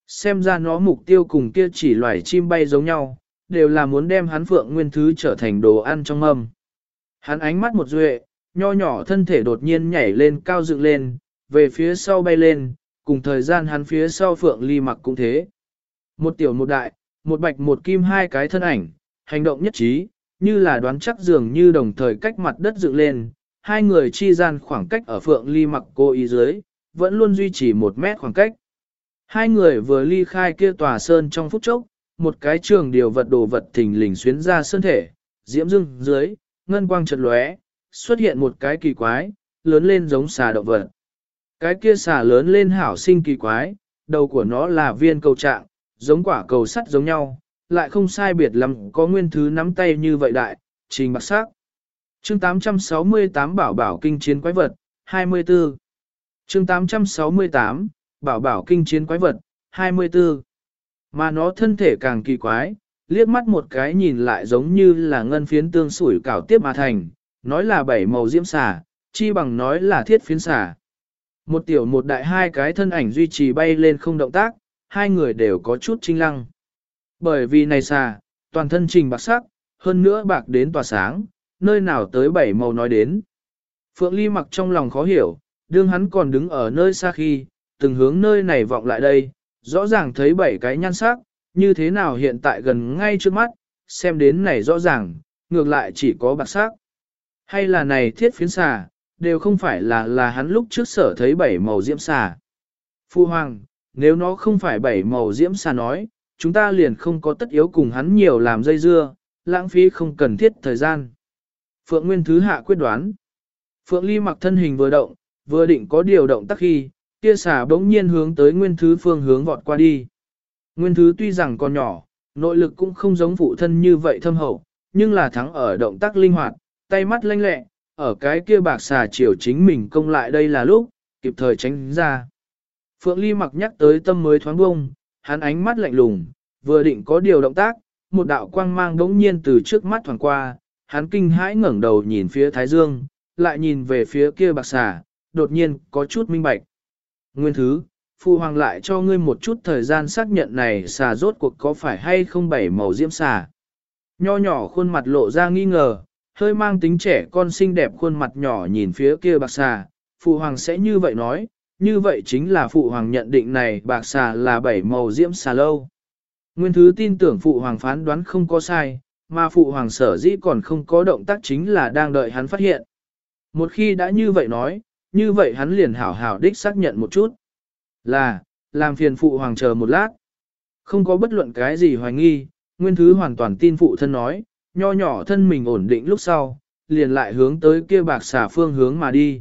Xem ra nó mục tiêu cùng kia chỉ loài chim bay giống nhau, đều là muốn đem hắn Phượng Nguyên Thứ trở thành đồ ăn trong mâm. Hắn ánh mắt một duệ, nho nhỏ thân thể đột nhiên nhảy lên cao dựng lên, về phía sau bay lên, cùng thời gian hắn phía sau Phượng Ly Mặc cũng thế. Một tiểu một đại, một bạch một kim hai cái thân ảnh, hành động nhất trí, như là đoán chắc dường như đồng thời cách mặt đất dựng lên, hai người chi gian khoảng cách ở Phượng Ly Mặc cô ý dưới, vẫn luôn duy trì một mét khoảng cách. Hai người vừa ly khai kia tòa sơn trong phút chốc, một cái trường điều vật đồ vật thình lình xuyến ra sơn thể, diễm dưng dưới, ngân quang chợt lóe, xuất hiện một cái kỳ quái, lớn lên giống xà động vật. Cái kia xà lớn lên hảo sinh kỳ quái, đầu của nó là viên cầu trạng, giống quả cầu sắt giống nhau, lại không sai biệt lắm có nguyên thứ nắm tay như vậy đại, trình bạc sắc. Chương tám trăm sáu mươi tám Bảo bảo kinh chiến quái vật, hai mươi tư. Chương tám trăm sáu mươi tám Bảo bảo kinh chiến quái vật, hai mươi tư. Mà nó thân thể càng kỳ quái, liếc mắt một cái nhìn lại giống như là ngân phiến tương sủi cảo tiếp mà thành, nói là bảy màu diễm xà, chi bằng nói là thiết phiến xà. Một tiểu một đại hai cái thân ảnh duy trì bay lên không động tác, hai người đều có chút chinh lăng. Bởi vì này xà, toàn thân trình bạc sắc, hơn nữa bạc đến tỏa sáng, nơi nào tới bảy màu nói đến. Phượng Ly Mặc trong lòng khó hiểu, đương hắn còn đứng ở nơi xa khi, từng hướng nơi này vọng lại đây, rõ ràng thấy bảy cái nhan sắc, như thế nào hiện tại gần ngay trước mắt, xem đến này rõ ràng, ngược lại chỉ có bạc sắc. Hay là này thiết phiến xà, đều không phải là là hắn lúc trước sở thấy bảy màu diễm xà. Phu Hoàng, nếu nó không phải bảy màu diễm xà nói, chúng ta liền không có tất yếu cùng hắn nhiều làm dây dưa, lãng phí không cần thiết thời gian. Phượng Nguyên Thứ hạ quyết đoán. Phượng Ly Mặc thân hình vừa động, vừa định có điều động tác khi, kia xà bỗng nhiên hướng tới Nguyên Thứ phương hướng vọt qua đi. Nguyên Thứ tuy rằng còn nhỏ, nội lực cũng không giống phụ thân như vậy thâm hậu, nhưng là thắng ở động tác linh hoạt, tay mắt lanh lẹ, ở cái kia bạc xà chiều chính mình công lại đây là lúc, kịp thời tránh ra. Phượng Ly Mặc nhắc tới tâm mới thoáng bông, hắn ánh mắt lạnh lùng, vừa định có điều động tác, một đạo quang mang đống nhiên từ trước mắt thoảng qua, hắn kinh hãi ngẩng đầu nhìn phía Thái Dương, lại nhìn về phía kia bạc xà, đột nhiên có chút minh bạch. Nguyên Thứ, Phu Hoàng lại cho ngươi một chút thời gian xác nhận này xà rốt cuộc có phải hay không bảy màu diễm xà. Nho nhỏ khuôn mặt lộ ra nghi ngờ, hơi mang tính trẻ con xinh đẹp khuôn mặt nhỏ nhìn phía kia bạc xà, Phụ Hoàng sẽ như vậy nói, như vậy chính là Phụ Hoàng nhận định này bạc xà là bảy màu diễm xà lâu. Nguyên Thứ tin tưởng Phụ Hoàng phán đoán không có sai, mà Phụ Hoàng sở dĩ còn không có động tác chính là đang đợi hắn phát hiện. Một khi đã như vậy nói, như vậy hắn liền hảo hảo đích xác nhận một chút. Là, làm phiền Phụ Hoàng chờ một lát. Không có bất luận cái gì hoài nghi, Nguyên Thứ hoàn toàn tin phụ thân nói, nho nhỏ thân mình ổn định lúc sau, liền lại hướng tới kia bạc xà phương hướng mà đi.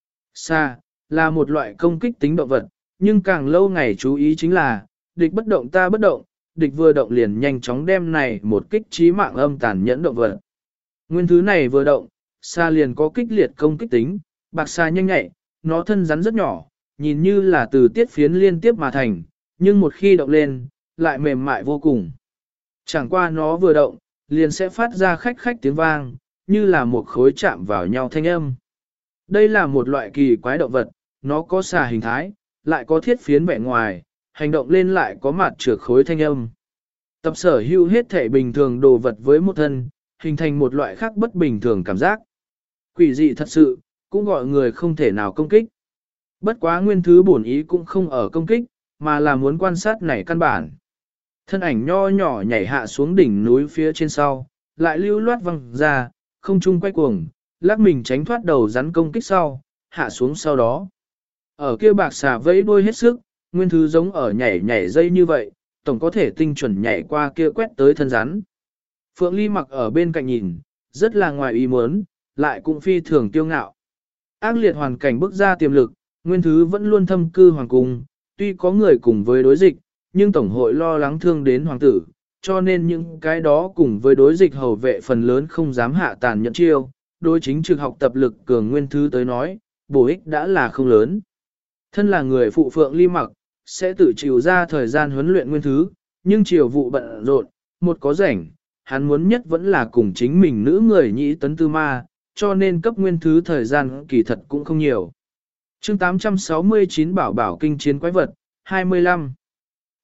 Xà, là một loại công kích tính động vật, nhưng càng lâu ngày chú ý chính là, địch bất động ta bất động, địch vừa động liền nhanh chóng đem này một kích trí mạng âm tàn nhẫn động vật. Nguyên Thứ này vừa động, xà liền có kích liệt công kích tính, bạc xà nhanh nhạy, nó thân rắn rất nhỏ, nhìn như là từ tiết phiến liên tiếp mà thành, nhưng một khi động lên, lại mềm mại vô cùng. Chẳng qua nó vừa động, liền sẽ phát ra khách khách tiếng vang, như là một khối chạm vào nhau thanh âm. Đây là một loại kỳ quái động vật, nó có xà hình thái, lại có thiết phiến vẻ ngoài, hành động lên lại có mặt trược khối thanh âm. Tập sở hữu hết thể bình thường đồ vật với một thân, hình thành một loại khác bất bình thường cảm giác. Quỷ dị thật sự, cũng gọi người không thể nào công kích. Bất quá Nguyên Thứ bổn ý cũng không ở công kích, mà là muốn quan sát này căn bản. Thân ảnh nho nhỏ nhảy hạ xuống đỉnh núi phía trên sau, lại lưu loát văng ra, không trung quay cuồng, lắc mình tránh thoát đầu rắn công kích sau, hạ xuống sau đó. Ở kia bạc xà vẫy đuôi hết sức, Nguyên Thứ giống ở nhảy nhảy dây như vậy, tổng có thể tinh chuẩn nhảy qua kia quét tới thân rắn. Phượng Ly Mặc ở bên cạnh nhìn, rất là ngoài ý muốn, lại cũng phi thường tiêu ngạo. Ác liệt hoàn cảnh bức ra tiềm lực, Nguyên Thứ vẫn luôn thâm cư hoàng cung, tuy có người cùng với đối dịch, nhưng Tổng hội lo lắng thương đến hoàng tử, cho nên những cái đó cùng với đối dịch hầu vệ phần lớn không dám hạ tàn nhẫn chiêu, đối chính trực học tập lực cường Nguyên Thứ tới nói, bổ ích đã là không lớn. Thân là người phụ Phượng Ly Mặc, sẽ tự chịu ra thời gian huấn luyện Nguyên Thứ, nhưng chiều vụ bận rộn, một có rảnh, hắn muốn nhất vẫn là cùng chính mình nữ người nhĩ tấn tư ma, cho nên cấp Nguyên Thứ thời gian kỳ thật cũng không nhiều. Chương tám trăm sáu mươi chín Bảo bảo kinh chiến quái vật, hai mươi lăm.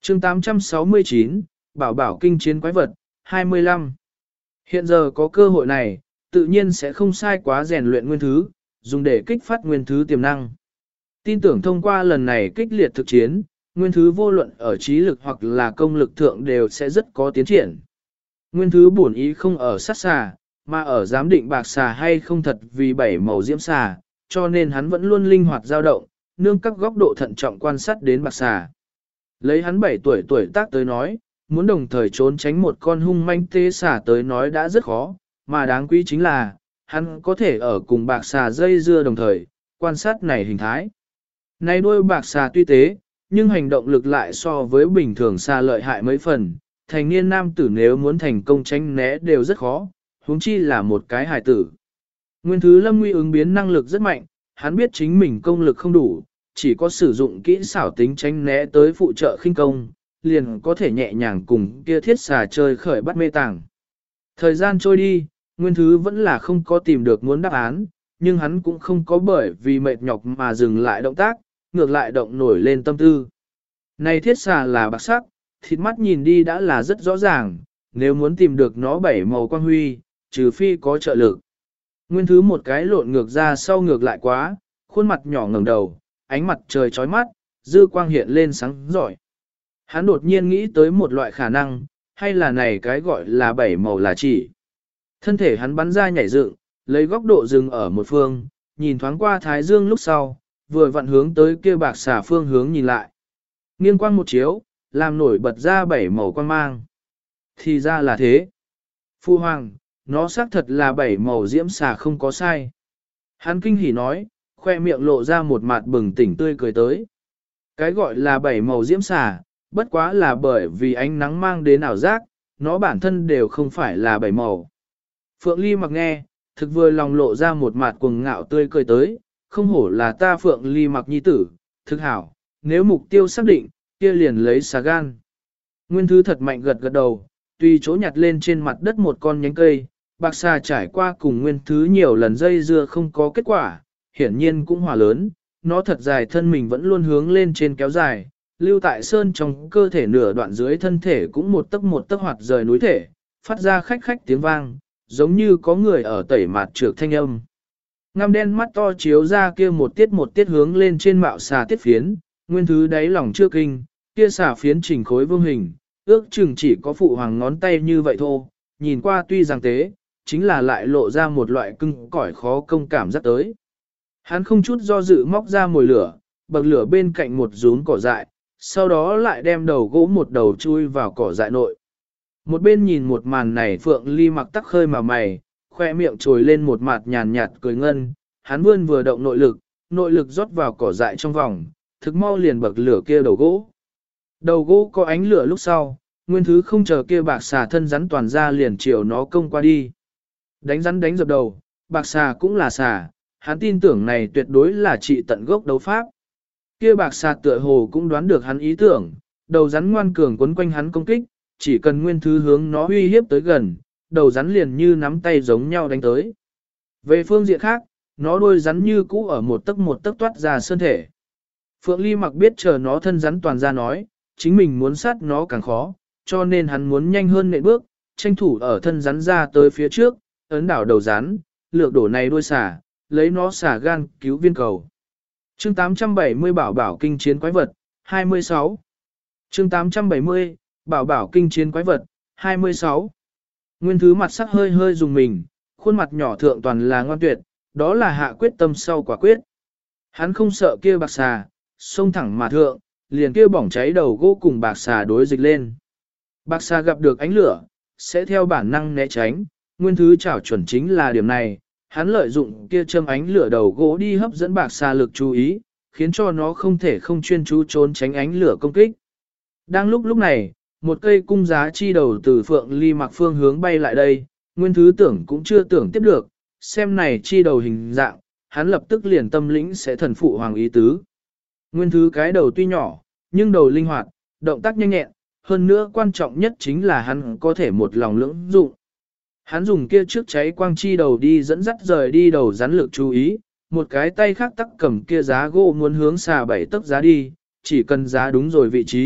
chương tám trăm sáu mươi chín, Bảo Bảo kinh chiến quái vật, hai mươi lăm. Hiện giờ có cơ hội này, tự nhiên sẽ không sai quá rèn luyện nguyên thứ, dùng để kích phát nguyên thứ tiềm năng. Tin tưởng thông qua lần này kích liệt thực chiến, nguyên thứ vô luận ở trí lực hoặc là công lực thượng đều sẽ rất có tiến triển. Nguyên thứ bổn ý không ở sát xà, mà ở giám định bạc xà hay không thật vì bảy màu diễm xà, cho nên hắn vẫn luôn linh hoạt dao động, nương các góc độ thận trọng quan sát đến bạc xà. Lấy hắn bảy tuổi tuổi tác tới nói, muốn đồng thời trốn tránh một con hung manh tê xà tới nói đã rất khó, mà đáng quý chính là, hắn có thể ở cùng bạc xà dây dưa đồng thời, quan sát này hình thái. Này đuôi bạc xà tuy tế, nhưng hành động lực lại so với bình thường xà lợi hại mấy phần, thành niên nam tử nếu muốn thành công tránh né đều rất khó, huống chi là một cái hài tử. Nguyên thứ Lâm Nguy ứng biến năng lực rất mạnh, hắn biết chính mình công lực không đủ, chỉ có sử dụng kỹ xảo tính tránh né tới phụ trợ khinh công, liền có thể nhẹ nhàng cùng kia thiết xà chơi khởi bắt mê tàng. Thời gian trôi đi, Nguyên thứ vẫn là không có tìm được muốn đáp án, nhưng hắn cũng không có bởi vì mệt nhọc mà dừng lại động tác, ngược lại động nổi lên tâm tư. Này thiết xà là bạc sắc, thịt mắt nhìn đi đã là rất rõ ràng, nếu muốn tìm được nó bảy màu quang huy, trừ phi có trợ lực. Nguyên thứ một cái lộn ngược ra sau ngược lại quá, khuôn mặt nhỏ ngẩng đầu, ánh mặt trời chói mắt, dư quang hiện lên sáng giỏi. Hắn đột nhiên nghĩ tới một loại khả năng, hay là này cái gọi là bảy màu là chỉ. Thân thể hắn bắn ra nhảy dựng, lấy góc độ dừng ở một phương, nhìn thoáng qua thái dương lúc sau, vừa vặn hướng tới kia bạc xà phương hướng nhìn lại. Nghiêng quang một chiếu, làm nổi bật ra bảy màu quang mang. Thì ra là thế. Phu hoàng, nó xác thật là bảy màu diễm xà không có sai. Hắn kinh hỉ nói, khoe miệng lộ ra một mặt bừng tỉnh tươi cười tới. Cái gọi là bảy màu diễm xà, bất quá là bởi vì ánh nắng mang đến ảo giác, nó bản thân đều không phải là bảy màu. Phượng Ly mặc nghe, thực vừa lòng lộ ra một mặt cuồng ngạo tươi cười tới, không hổ là ta Phượng Ly mặc nhi tử, thực hảo, nếu mục tiêu xác định, kia liền lấy xà gan. Nguyên thứ thật mạnh gật gật đầu, tùy chỗ nhặt lên trên mặt đất một con nhánh cây, bạc xà trải qua cùng nguyên thứ nhiều lần dây dưa không có kết quả, hiển nhiên cũng hỏa lớn, nó thật dài thân mình vẫn luôn hướng lên trên kéo dài, lưu tại sơn trong cơ thể nửa đoạn dưới thân thể cũng một tấc một tấc hoạt rời núi thể, phát ra khách khách tiếng vang, giống như có người ở tẩy mạt trược thanh âm. Ngăm đen mắt to chiếu ra kia một tiết một tiết hướng lên trên mạo xà tiết phiến, nguyên thứ đáy lòng chưa kinh, kia xà phiến chỉnh khối vương hình, ước chừng chỉ có phụ hoàng ngón tay như vậy thôi, nhìn qua tuy rằng tế, chính là lại lộ ra một loại cưng cỏi khó công cảm giác tới. Hắn không chút do dự móc ra mồi lửa, bậc lửa bên cạnh một rún cỏ dại, sau đó lại đem đầu gỗ một đầu chui vào cỏ dại nội. Một bên nhìn một màn này Phượng Ly mặc tắc khơi mà mày, khoe miệng trồi lên một mặt nhàn nhạt cười ngân, hắn vươn vừa động nội lực, nội lực rót vào cỏ dại trong vòng, thực mau liền bậc lửa kia đầu gỗ. Đầu gỗ có ánh lửa lúc sau, nguyên thứ không chờ kia bạc xà thân rắn toàn ra liền chiều nó công qua đi. Đánh rắn đánh dập đầu, bạc xà cũng là xà, hắn tin tưởng này tuyệt đối là trị tận gốc đấu pháp. Kia bạc xà tựa hồ cũng đoán được hắn ý tưởng, đầu rắn ngoan cường quấn quanh hắn công kích, chỉ cần nguyên thứ hướng nó uy hiếp tới gần, đầu rắn liền như nắm tay giống nhau đánh tới. Về phương diện khác, nó đuôi rắn như cũ ở một tấc một tấc toát ra sơn thể. Phượng Ly mặc biết chờ nó thân rắn toàn ra nói, chính mình muốn sát nó càng khó, cho nên hắn muốn nhanh hơn nện bước, tranh thủ ở thân rắn ra tới phía trước, ấn đảo đầu rắn, lược đổ này đuôi xả, lấy nó xả gan cứu viên cầu. Chương tám trăm bảy mươi Bảo Bảo kinh chiến quái vật, hai mươi sáu. Chương tám trăm bảy mươi Bảo Bảo kinh chiến quái vật, hai mươi sáu. Nguyên thứ mặt sắc hơi hơi dùng mình, khuôn mặt nhỏ thượng toàn là ngoan tuyệt, đó là hạ quyết tâm sau quả quyết. Hắn không sợ kia bạc xà, xông thẳng mà thượng, liền kia bỏng cháy đầu gỗ cùng bạc xà đối dịch lên. Bạc xà gặp được ánh lửa, sẽ theo bản năng né tránh, nguyên thứ chảo chuẩn chính là điểm này, hắn lợi dụng kia châm ánh lửa đầu gỗ đi hấp dẫn bạc xà lực chú ý, khiến cho nó không thể không chuyên chú trốn tránh ánh lửa công kích. Đang lúc lúc này, một cây cung giá chi đầu từ Phượng Ly mặc phương hướng bay lại đây, nguyên thứ tưởng cũng chưa tưởng tiếp được, xem này chi đầu hình dạng, hắn lập tức liền tâm lĩnh sẽ thần phụ hoàng ý tứ. Nguyên thứ cái đầu tuy nhỏ, nhưng đầu linh hoạt, động tác nhanh nhẹn, hơn nữa quan trọng nhất chính là hắn có thể một lòng lưỡng dụng. Hắn dùng kia trước cháy quang chi đầu đi dẫn dắt rời đi đầu rắn lực chú ý, một cái tay khác tắc cầm kia giá gỗ muốn hướng xà bảy tấc giá đi, chỉ cần giá đúng rồi vị trí,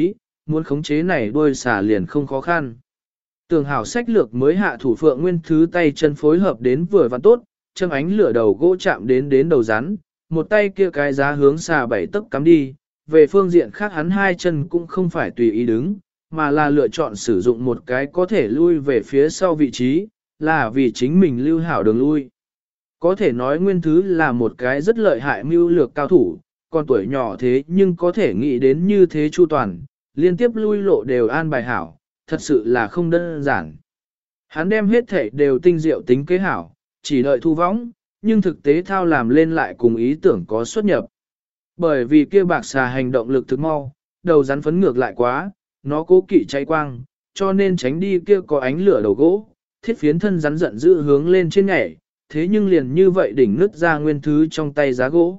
muốn khống chế này đuôi xà liền không khó khăn. Tường hảo sách lược mới hạ thủ Phượng Nguyên Thứ tay chân phối hợp đến vừa và tốt, châm ánh lửa đầu gỗ chạm đến đến đầu rắn, một tay kia cái giá hướng xà bảy tấc cắm đi, về phương diện khác hắn hai chân cũng không phải tùy ý đứng, mà là lựa chọn sử dụng một cái có thể lui về phía sau vị trí, là vì chính mình lưu hảo đường lui. Có thể nói Nguyên Thứ là một cái rất lợi hại mưu lược cao thủ, còn tuổi nhỏ thế nhưng có thể nghĩ đến như thế chu toàn, liên tiếp lui lộ đều an bài hảo, thật sự là không đơn giản. Hắn đem hết thể đều tinh diệu tính kế hảo, chỉ đợi thu võng, nhưng thực tế thao làm lên lại cùng ý tưởng có xuất nhập. Bởi vì kia bạc xà hành động lực thực mau, đầu rắn phấn ngược lại quá, nó cố kỵ cháy quang, cho nên tránh đi kia có ánh lửa đầu gỗ, thiết phiến thân rắn giận dữ hướng lên trên nhảy, thế nhưng liền như vậy đỉnh nứt ra Nguyên Thứ trong tay giá gỗ.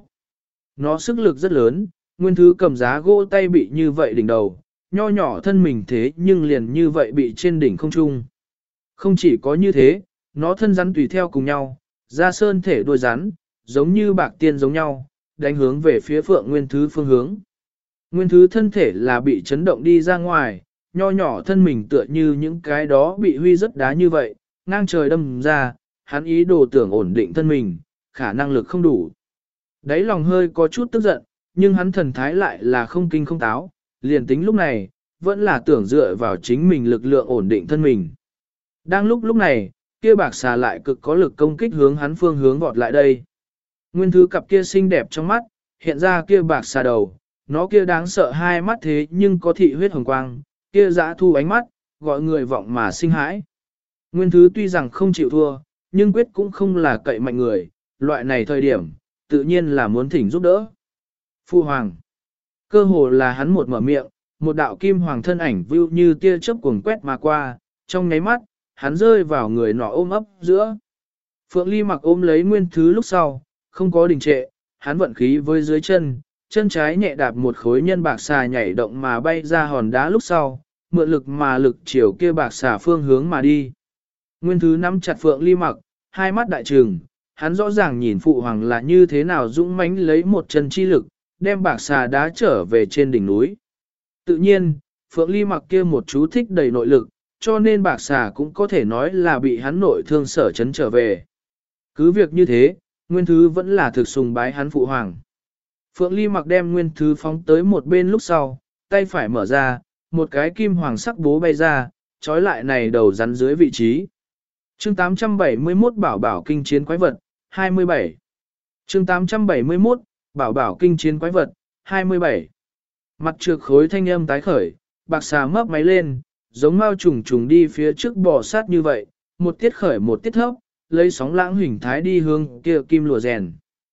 Nó sức lực rất lớn, Nguyên Thứ cầm giá gỗ tay bị như vậy đỉnh đầu, nho nhỏ thân mình thế nhưng liền như vậy bị trên đỉnh không trung. Không chỉ có như thế, nó thân rắn tùy theo cùng nhau, ra sơn thể đuôi rắn, giống như bạc tiên giống nhau, đánh hướng về phía Phượng Nguyên Thứ phương hướng. Nguyên Thứ thân thể là bị chấn động đi ra ngoài, nho nhỏ thân mình tựa như những cái đó bị huy rất đá như vậy, ngang trời đâm ra, hắn ý đồ tưởng ổn định thân mình, khả năng lực không đủ. Đấy lòng hơi có chút tức giận, nhưng hắn thần thái lại là không kinh không táo, liền tính lúc này, vẫn là tưởng dựa vào chính mình lực lượng ổn định thân mình. Đang lúc lúc này, kia bạc xà lại cực có lực công kích hướng hắn phương hướng vọt lại đây. Nguyên Thứ cặp kia xinh đẹp trong mắt, hiện ra kia bạc xà đầu, nó kia đáng sợ hai mắt thế nhưng có thị huyết hồng quang, kia dã thu ánh mắt, gọi người vọng mà sinh hãi. Nguyên Thứ tuy rằng không chịu thua, nhưng quyết cũng không là cậy mạnh người, loại này thời điểm, tự nhiên là muốn thỉnh giúp đỡ. Phu Hoàng. Cơ hồ là hắn một mở miệng, một đạo kim hoàng thân ảnh view như tia chớp cuồng quét mà qua, trong nháy mắt, hắn rơi vào người nọ ôm ấp giữa. Phượng Ly Mặc ôm lấy Nguyên Thứ lúc sau, không có đình trệ, hắn vận khí với dưới chân, chân trái nhẹ đạp một khối nhân bạc xà nhảy động mà bay ra hòn đá lúc sau, mượn lực mà lực chiều kia bạc xà phương hướng mà đi. Nguyên Thứ nắm chặt Phượng Ly Mặc, hai mắt đại trừng, hắn rõ ràng nhìn phụ hoàng là như thế nào dũng mãnh lấy một chân chi lực, đem bạc xà đá trở về trên đỉnh núi. Tự nhiên, Phượng Ly Mặc kia một chú thích đầy nội lực, cho nên bạc xà cũng có thể nói là bị hắn nội thương sở chấn trở về. Cứ việc như thế, Nguyên Thứ vẫn là thực sùng bái hắn phụ hoàng. Phượng Ly Mặc đem Nguyên Thứ phóng tới một bên lúc sau, tay phải mở ra, một cái kim hoàng sắc bố bay ra, trói lại này đầu rắn dưới vị trí. Chương tám trăm bảy mươi mốt Bảo Bảo kinh chiến quái vật, hai mươi bảy. Chương tám trăm bảy mươi mốt Bảo Bảo kinh chiến quái vật, hai mươi bảy. Mặt trược khối thanh âm tái khởi, bạc xà mấp máy lên, giống mao trùng trùng đi phía trước bò sát như vậy, một tiết khởi một tiết thấp, lấy sóng lãng hình thái đi hướng kia kim lùa rèn.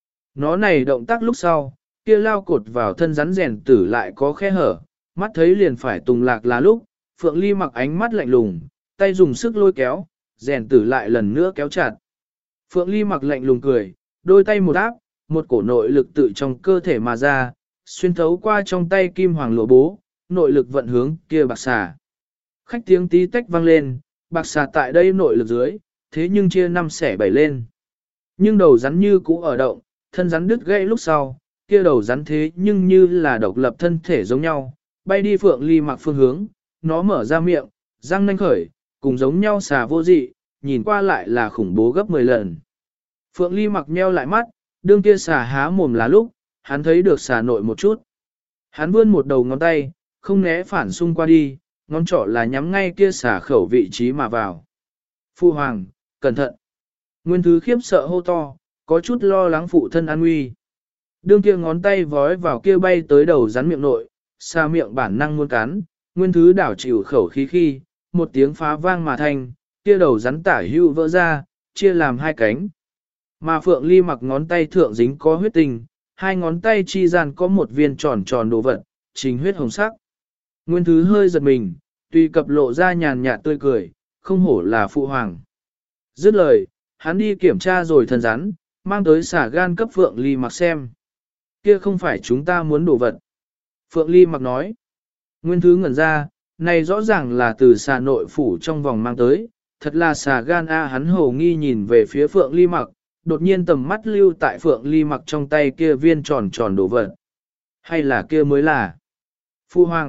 Nó này động tác lúc sau, kia lao cột vào thân rắn rèn tử lại có khe hở, mắt thấy liền phải tùng lạc là lúc, Phượng Ly Mặc ánh mắt lạnh lùng, tay dùng sức lôi kéo, rèn tử lại lần nữa kéo chặt. Phượng Ly Mặc lạnh lùng cười, đôi tay một áp, một cổ nội lực tự trong cơ thể mà ra, xuyên thấu qua trong tay kim hoàng lụa bố, nội lực vận hướng kia bạc xà. Khách tiếng tí tách vang lên, bạc xà tại đây nội lực dưới, thế nhưng chia năm xẻ bảy lên. Nhưng đầu rắn như cũ ở động, thân rắn đứt gãy lúc sau, kia đầu rắn thế nhưng như là độc lập thân thể giống nhau, bay đi Phượng Ly Mặc phương hướng, nó mở ra miệng, răng nanh khởi, cùng giống nhau xà vô dị, nhìn qua lại là khủng bố gấp mười lần. Phượng Ly Mặc nheo lại mắt, đương kia xà há mồm là lúc, hắn thấy được xà nội một chút. Hắn vươn một đầu ngón tay, không né phản xung qua đi, ngón trỏ là nhắm ngay kia xà khẩu vị trí mà vào. Phu Hoàng, cẩn thận. Nguyên Thứ khiếp sợ hô to, có chút lo lắng phụ thân an nguy. Đương kia ngón tay vói vào kia bay tới đầu rắn miệng nội, xà miệng bản năng muốn cắn, Nguyên Thứ đảo chịu khẩu khí khi, một tiếng phá vang mà thành, kia đầu rắn tả hưu vỡ ra, chia làm hai cánh. Mà Phượng Ly Mặc ngón tay thượng dính có huyết tinh, hai ngón tay chi gian có một viên tròn tròn đồ vật, trình huyết hồng sắc. Nguyên Thứ hơi giật mình, tuy cập lộ ra nhàn nhạt tươi cười, không hổ là phụ hoàng. Dứt lời, hắn đi kiểm tra rồi thần rắn, mang tới xả gan cấp Phượng Ly Mặc xem. Kia không phải chúng ta muốn đổ vật. Phượng Ly Mặc nói. Nguyên Thứ ngẩn ra, này rõ ràng là từ xà nội phủ trong vòng mang tới, thật là xà gan a. Hắn hồ nghi nhìn về phía Phượng Ly Mặc, đột nhiên tầm mắt lưu tại Phượng Ly Mặc trong tay kia viên tròn tròn đồ vật. Hay là kia mới là? Phu Hoàng,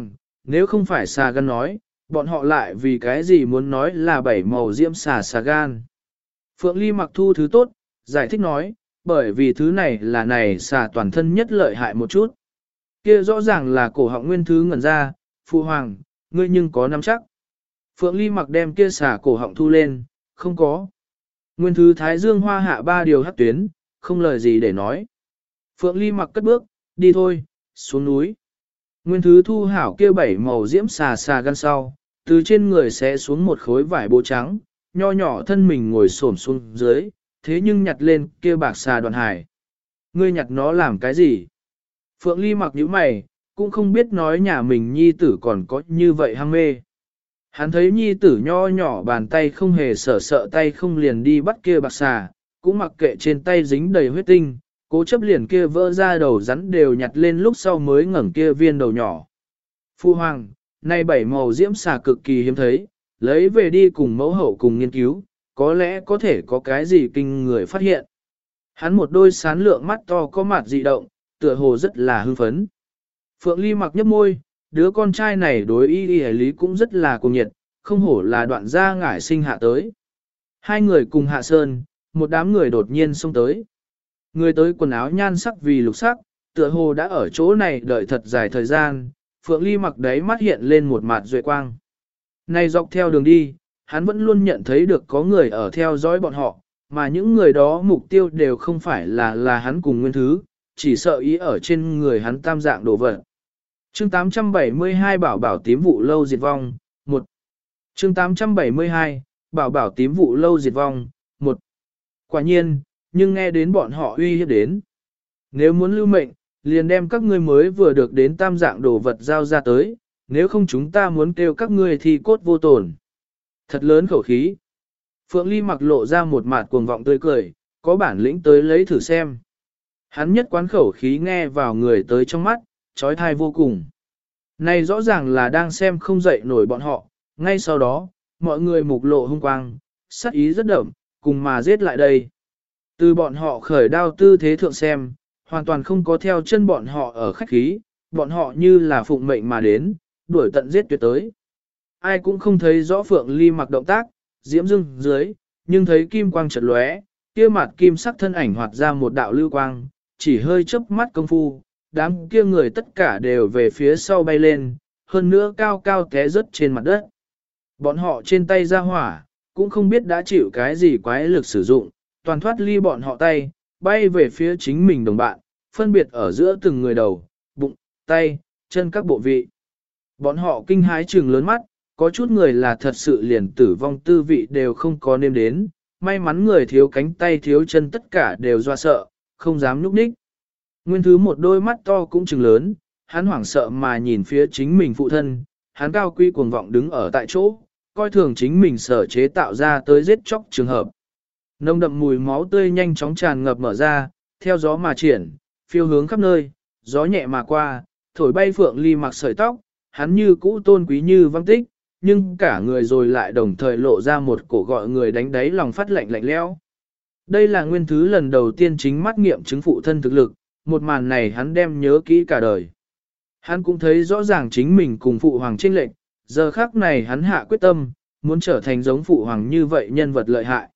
nếu không phải xà gan nói, bọn họ lại vì cái gì muốn nói là bảy màu diễm xà xà gan. Phượng Ly mặc thu thứ tốt, giải thích nói, bởi vì thứ này là này xà toàn thân nhất lợi hại một chút. Kia rõ ràng là cổ họng nguyên thứ ngẩn ra, phụ hoàng, ngươi nhưng có nắm chắc. Phượng Ly mặc đem kia xà cổ họng thu lên, không có. Nguyên thứ thái dương hoa hạ ba điều hắc tuyến, không lời gì để nói. Phượng Ly mặc cất bước, đi thôi, xuống núi. Nguyên thứ thu hảo kia bảy màu diễm xà xà gan sau, từ trên người sẽ xuống một khối vải bố trắng, nho nhỏ thân mình ngồi xổm xuống dưới, thế nhưng nhặt lên kia bạc xà đoạn hải. Ngươi nhặt nó làm cái gì? Phượng Ly mặc nhíu mày, cũng không biết nói nhà mình nhi tử còn có như vậy ham mê. Hắn thấy nhi tử nho nhỏ bàn tay không hề sợ sợ tay không liền đi bắt kia bạc xà, cũng mặc kệ trên tay dính đầy huyết tinh, cố chấp liền kia vỡ ra đầu rắn đều nhặt lên lúc sau mới ngẩng kia viên đầu nhỏ. Phu hoàng, nay bảy màu diễm xà cực kỳ hiếm thấy, lấy về đi cùng mẫu hậu cùng nghiên cứu, có lẽ có thể có cái gì kinh người phát hiện. Hắn một đôi sán lượng mắt to có mặt dị động, tựa hồ rất là hưng phấn. Phượng Ly mặc nhấp môi, đứa con trai này đối y y lý cũng rất là cuồng nhiệt, không hổ là đoạn gia ngải sinh hạ tới. Hai người cùng hạ sơn, một đám người đột nhiên xông tới. Người tới quần áo nhan sắc vì lục sắc, tựa hồ đã ở chỗ này đợi thật dài thời gian, Phượng Ly mặc đấy mắt hiện lên một mặt duệ quang. Này dọc theo đường đi, hắn vẫn luôn nhận thấy được có người ở theo dõi bọn họ, mà những người đó mục tiêu đều không phải là là hắn cùng nguyên thứ, chỉ sợ ý ở trên người hắn tam dạng đồ vật. Chương tám trăm bảy mươi hai Bảo bảo tím vụ lâu diệt vong, một. Chương tám trăm bảy mươi hai Bảo bảo tím vụ lâu diệt vong, một. Quả nhiên, nhưng nghe đến bọn họ uy hiếp đến. Nếu muốn lưu mệnh, liền đem các ngươi mới vừa được đến tam dạng đồ vật giao ra tới, nếu không chúng ta muốn kêu các ngươi thì cốt vô tổn. Thật lớn khẩu khí. Phượng Ly mặc lộ ra một mặt cuồng vọng tươi cười, có bản lĩnh tới lấy thử xem. Hắn nhất quán khẩu khí nghe vào người tới trong mắt, trói thai vô cùng. Này rõ ràng là đang xem không dậy nổi bọn họ, ngay sau đó, mọi người mục lộ hung quang, sát ý rất đậm, cùng mà giết lại đây. Từ bọn họ khởi đao tư thế thượng xem, hoàn toàn không có theo chân bọn họ ở khách khí, bọn họ như là phụng mệnh mà đến, đuổi tận giết tuyệt tới. Ai cũng không thấy rõ Phượng Ly mặc động tác, diễm dưng dưới, nhưng thấy kim quang chợt lóe, kia mặt kim sắc thân ảnh hoạt ra một đạo lưu quang, chỉ hơi chớp mắt công phu, đám kia người tất cả đều về phía sau bay lên, hơn nữa cao cao té rớt trên mặt đất. Bọn họ trên tay ra hỏa, cũng không biết đã chịu cái gì quái lực sử dụng, toàn thoát ly bọn họ tay, bay về phía chính mình đồng bạn, phân biệt ở giữa từng người đầu, bụng, tay, chân các bộ vị. Bọn họ kinh hái trừng lớn mắt, có chút người là thật sự liền tử vong tư vị đều không có nêm đến, may mắn người thiếu cánh tay thiếu chân tất cả đều doa sợ, không dám nhúc nhích. Nguyên thứ một đôi mắt to cũng trừng lớn, hắn hoảng sợ mà nhìn phía chính mình phụ thân, hắn cao quý cuồng vọng đứng ở tại chỗ, coi thường chính mình sở chế tạo ra tới giết chóc trường hợp. Nồng đậm mùi máu tươi nhanh chóng tràn ngập mở ra, theo gió mà triển, phiêu hướng khắp nơi, gió nhẹ mà qua, thổi bay Phượng Ly mặc sợi tóc, hắn như cũ tôn quý như văng tích, nhưng cả người rồi lại đồng thời lộ ra một cổ gọi người đánh đáy lòng phát lạnh lạnh lẽo. Đây là nguyên thứ lần đầu tiên chính mắt nghiệm chứng phụ thân thực lực, một màn này hắn đem nhớ kỹ cả đời. Hắn cũng thấy rõ ràng chính mình cùng phụ hoàng chênh lệch, giờ khắc này hắn hạ quyết tâm, muốn trở thành giống phụ hoàng như vậy nhân vật lợi hại.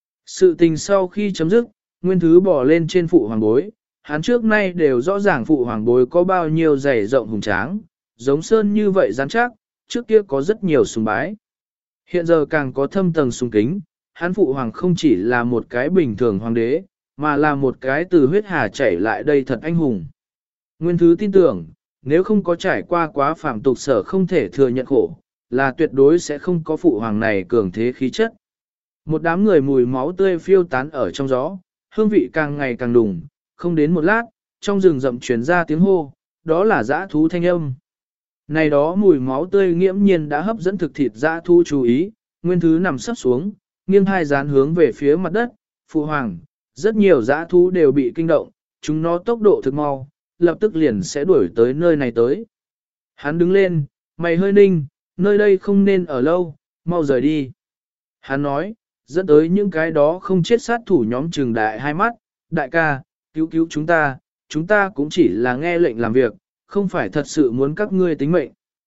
Sự tình sau khi chấm dứt, nguyên thứ bỏ lên trên phụ hoàng bối, hắn trước nay đều rõ ràng phụ hoàng bối có bao nhiêu dày rộng hùng tráng, giống sơn như vậy rắn chắc, trước kia có rất nhiều sùng bái. Hiện giờ càng có thâm tầng sùng kính, hắn phụ hoàng không chỉ là một cái bình thường hoàng đế, mà là một cái từ huyết hà chảy lại đây thật anh hùng. Nguyên thứ tin tưởng, nếu không có trải qua quá phạm tục sở không thể thừa nhận khổ, là tuyệt đối sẽ không có phụ hoàng này cường thế khí chất. Một đám người mùi máu tươi phiêu tán ở trong gió, hương vị càng ngày càng đùng, không đến một lát, trong rừng rậm truyền ra tiếng hô, đó là dã thú thanh âm. Này đó mùi máu tươi nghiễm nhiên đã hấp dẫn thực thịt dã thú chú ý, nguyên thứ nằm sấp xuống, nghiêng hai dán hướng về phía mặt đất, phụ hoàng, rất nhiều dã thú đều bị kinh động, chúng nó tốc độ thực mau, lập tức liền sẽ đuổi tới nơi này tới. Hắn đứng lên, mày hơi ninh, nơi đây không nên ở lâu, mau rời đi. Hắn nói, dẫn tới những cái đó không chết sát thủ nhóm trừng đại hai mắt, đại ca, cứu cứu chúng ta, chúng ta cũng chỉ là nghe lệnh làm việc, không phải thật sự muốn các ngươi tính mệnh.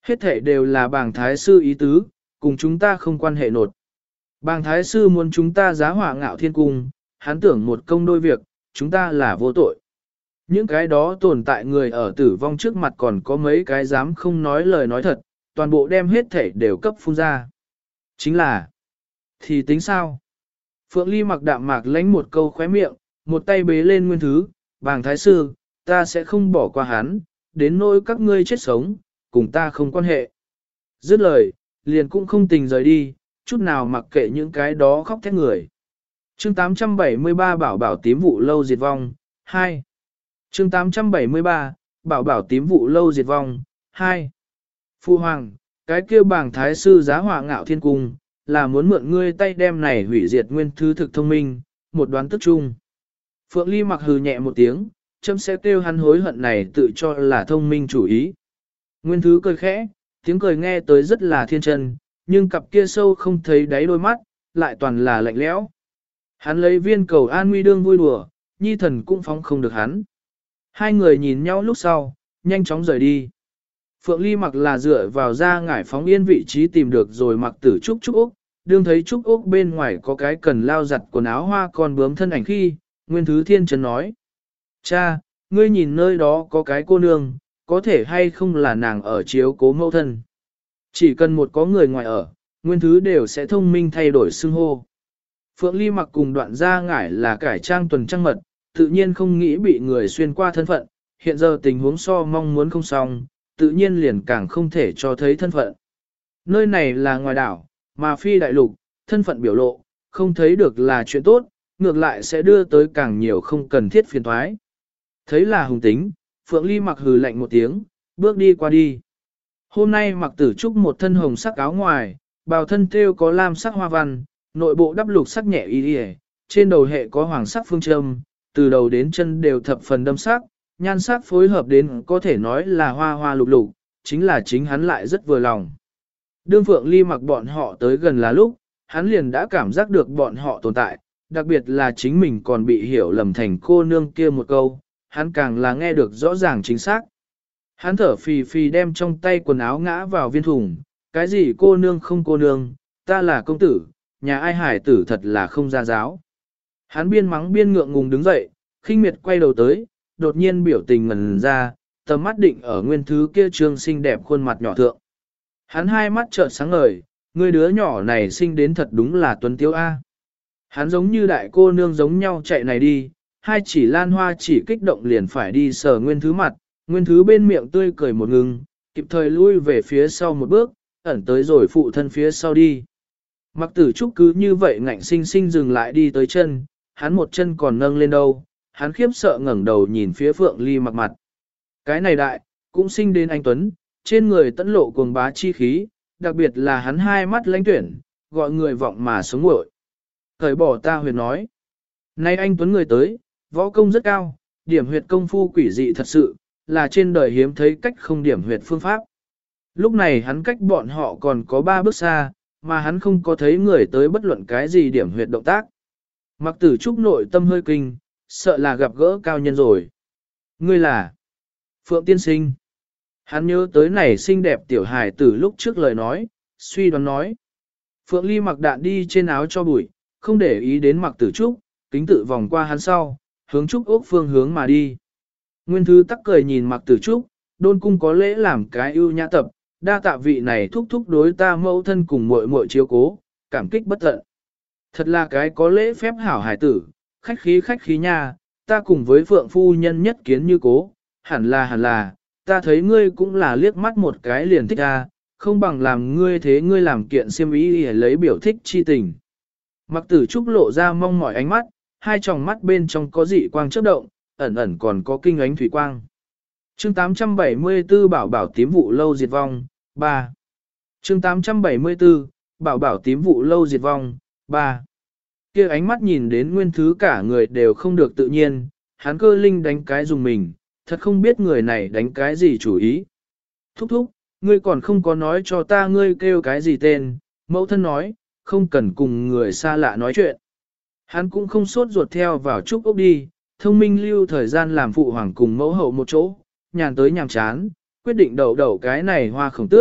Hết thể đều là bàng thái sư ý tứ, cùng chúng ta không quan hệ nột. Bàng thái sư muốn chúng ta giá hỏa ngạo thiên cung, hắn tưởng một công đôi việc, chúng ta là vô tội. Những cái đó tồn tại người ở tử vong trước mặt còn có mấy cái dám không nói lời nói thật, toàn bộ đem hết thể đều cấp phun ra. Chính là, thì tính sao? Phượng Ly mặc đạm mạc lánh một câu khóe miệng, một tay bế lên nguyên thứ, bàng thái sư, ta sẽ không bỏ qua hắn, đến nỗi các ngươi chết sống, cùng ta không quan hệ. Dứt lời, liền cũng không tình rời đi, chút nào mặc kệ những cái đó khóc thét người. Chương tám trăm bảy mươi ba Bảo bảo tím vụ lâu diệt vong, hai. Chương tám trăm bảy mươi ba Bảo bảo tím vụ lâu diệt vong, hai. Phu Hoàng, cái kêu bàng thái sư giá hỏa ngạo thiên cung, là muốn mượn ngươi tay đem này hủy diệt nguyên thứ thực thông minh, một đoán tức chung. Phượng Ly mặc hừ nhẹ một tiếng, châm sẽ kêu hắn hối hận này tự cho là thông minh chủ ý. Nguyên thứ cười khẽ, tiếng cười nghe tới rất là thiên chân, nhưng cặp kia sâu không thấy đáy đôi mắt, lại toàn là lạnh lẽo. Hắn lấy viên cầu an nguy đương vui đùa, nhi thần cũng phóng không được hắn. Hai người nhìn nhau lúc sau, nhanh chóng rời đi. Phượng Ly mặc là dựa vào ra ngải phóng yên vị trí tìm được rồi mặc tử Trúc Trúc Úc, đương thấy Trúc Úc bên ngoài có cái cần lao giặt quần áo hoa con bướm thân ảnh khi, Nguyên Thứ Thiên Trần nói. Cha, ngươi nhìn nơi đó có cái cô nương, có thể hay không là nàng ở chiếu cố mẫu thân. Chỉ cần một có người ngoài ở, Nguyên Thứ đều sẽ thông minh thay đổi xưng hô. Phượng Ly mặc cùng đoạn ra ngải là cải trang tuần trăng mật, tự nhiên không nghĩ bị người xuyên qua thân phận, hiện giờ tình huống so mong muốn không xong, tự nhiên liền càng không thể cho thấy thân phận. Nơi này là ngoài đảo, mà phi đại lục, thân phận biểu lộ, không thấy được là chuyện tốt, ngược lại sẽ đưa tới càng nhiều không cần thiết phiền toái. Thấy là hùng tính, Phượng Ly mặc hừ lạnh một tiếng, bước đi qua đi. Hôm nay mặc tử trúc một thân hồng sắc áo ngoài, bào thân thêu có lam sắc hoa văn, nội bộ đắp lục sắc nhẹ y y, trên đầu hệ có hoàng sắc phương châm, từ đầu đến chân đều thập phần đâm sắc, nhan sắc phối hợp đến có thể nói là hoa hoa lục lục, chính là chính hắn lại rất vừa lòng. Đương Phượng Ly mặc bọn họ tới gần là lúc, hắn liền đã cảm giác được bọn họ tồn tại, đặc biệt là chính mình còn bị hiểu lầm thành cô nương kia một câu, hắn càng là nghe được rõ ràng chính xác. Hắn thở phì phì đem trong tay quần áo ngã vào viên thùng, cái gì cô nương không cô nương, ta là công tử, nhà ai hải tử thật là không ra giáo. Hắn biên mắng biên ngượng ngùng đứng dậy, khinh miệt quay đầu tới, đột nhiên biểu tình ngần ra, tầm mắt định ở nguyên thứ kia trương xinh đẹp khuôn mặt nhỏ thượng. Hắn hai mắt trợn sáng ngời, người đứa nhỏ này sinh đến thật đúng là tuấn tiếu A. Hắn giống như đại cô nương giống nhau chạy này đi, hai chỉ lan hoa chỉ kích động liền phải đi sờ nguyên thứ mặt, nguyên thứ bên miệng tươi cười một ngừng, kịp thời lui về phía sau một bước, ẩn tới rồi phụ thân phía sau đi. Mặc tử trúc cứ như vậy ngạnh sinh sinh dừng lại đi tới chân, hắn một chân còn nâng lên đâu, hắn khiếp sợ ngẩng đầu nhìn phía Phượng Ly mặc mặt. Cái này đại, cũng sinh đến anh Tuấn, trên người tẫn lộ cuồng bá chi khí, đặc biệt là hắn hai mắt lãnh tuyển, gọi người vọng mà sống nguội. Thời bỏ ta huyệt nói. Nay anh Tuấn người tới, võ công rất cao, điểm huyệt công phu quỷ dị thật sự, là trên đời hiếm thấy cách không điểm huyệt phương pháp. Lúc này hắn cách bọn họ còn có ba bước xa, mà hắn không có thấy người tới bất luận cái gì điểm huyệt động tác. Mặc tử trúc nội tâm hơi kinh, sợ là gặp gỡ cao nhân rồi. Ngươi là Phượng Tiên Sinh. Hắn nhớ tới này xinh đẹp tiểu hài tử lúc trước lời nói, suy đoán nói. Phượng Ly mặc đạn đi trên áo cho bụi, không để ý đến mặc tử trúc, kính tự vòng qua hắn sau, hướng trúc ốc phương hướng mà đi. Nguyên thứ tắc cười nhìn mặc tử trúc, đôn cung có lễ làm cái ưu nhã tập, đa tạ vị này thúc thúc đối ta mẫu thân cùng muội muội chiếu cố, cảm kích bất tận. Thật là cái có lễ phép hảo hài tử, khách khí khách khí nha, ta cùng với Phượng phu nhân nhất kiến như cố, hẳn là hẳn là, ta thấy ngươi cũng là liếc mắt một cái liền thích ta, không bằng làm ngươi thế ngươi làm kiện xiêm ý để lấy biểu thích chi tình. Mặc tử trúc lộ ra mong mỏi ánh mắt, hai tròng mắt bên trong có dị quang chớp động, ẩn ẩn còn có kinh ánh thủy quang. Chương tám trăm bảy mươi tư Bảo bảo tím vụ lâu diệt vong, ba. Chương tám trăm bảy mươi tư Bảo bảo tím vụ lâu diệt vong, ba. Kia ánh mắt nhìn đến nguyên thứ cả người đều không được tự nhiên, hắn cơ linh đánh cái dùng mình, thật không biết người này đánh cái gì chủ ý. Thúc thúc, ngươi còn không có nói cho ta ngươi kêu cái gì tên, mẫu thân nói, không cần cùng người xa lạ nói chuyện. Hắn cũng không sốt ruột theo vào trúc ốc đi, thông minh lưu thời gian làm phụ hoàng cùng mẫu hậu một chỗ, nhàn tới nhàm chán, quyết định đậu đậu cái này hoa khổng tước,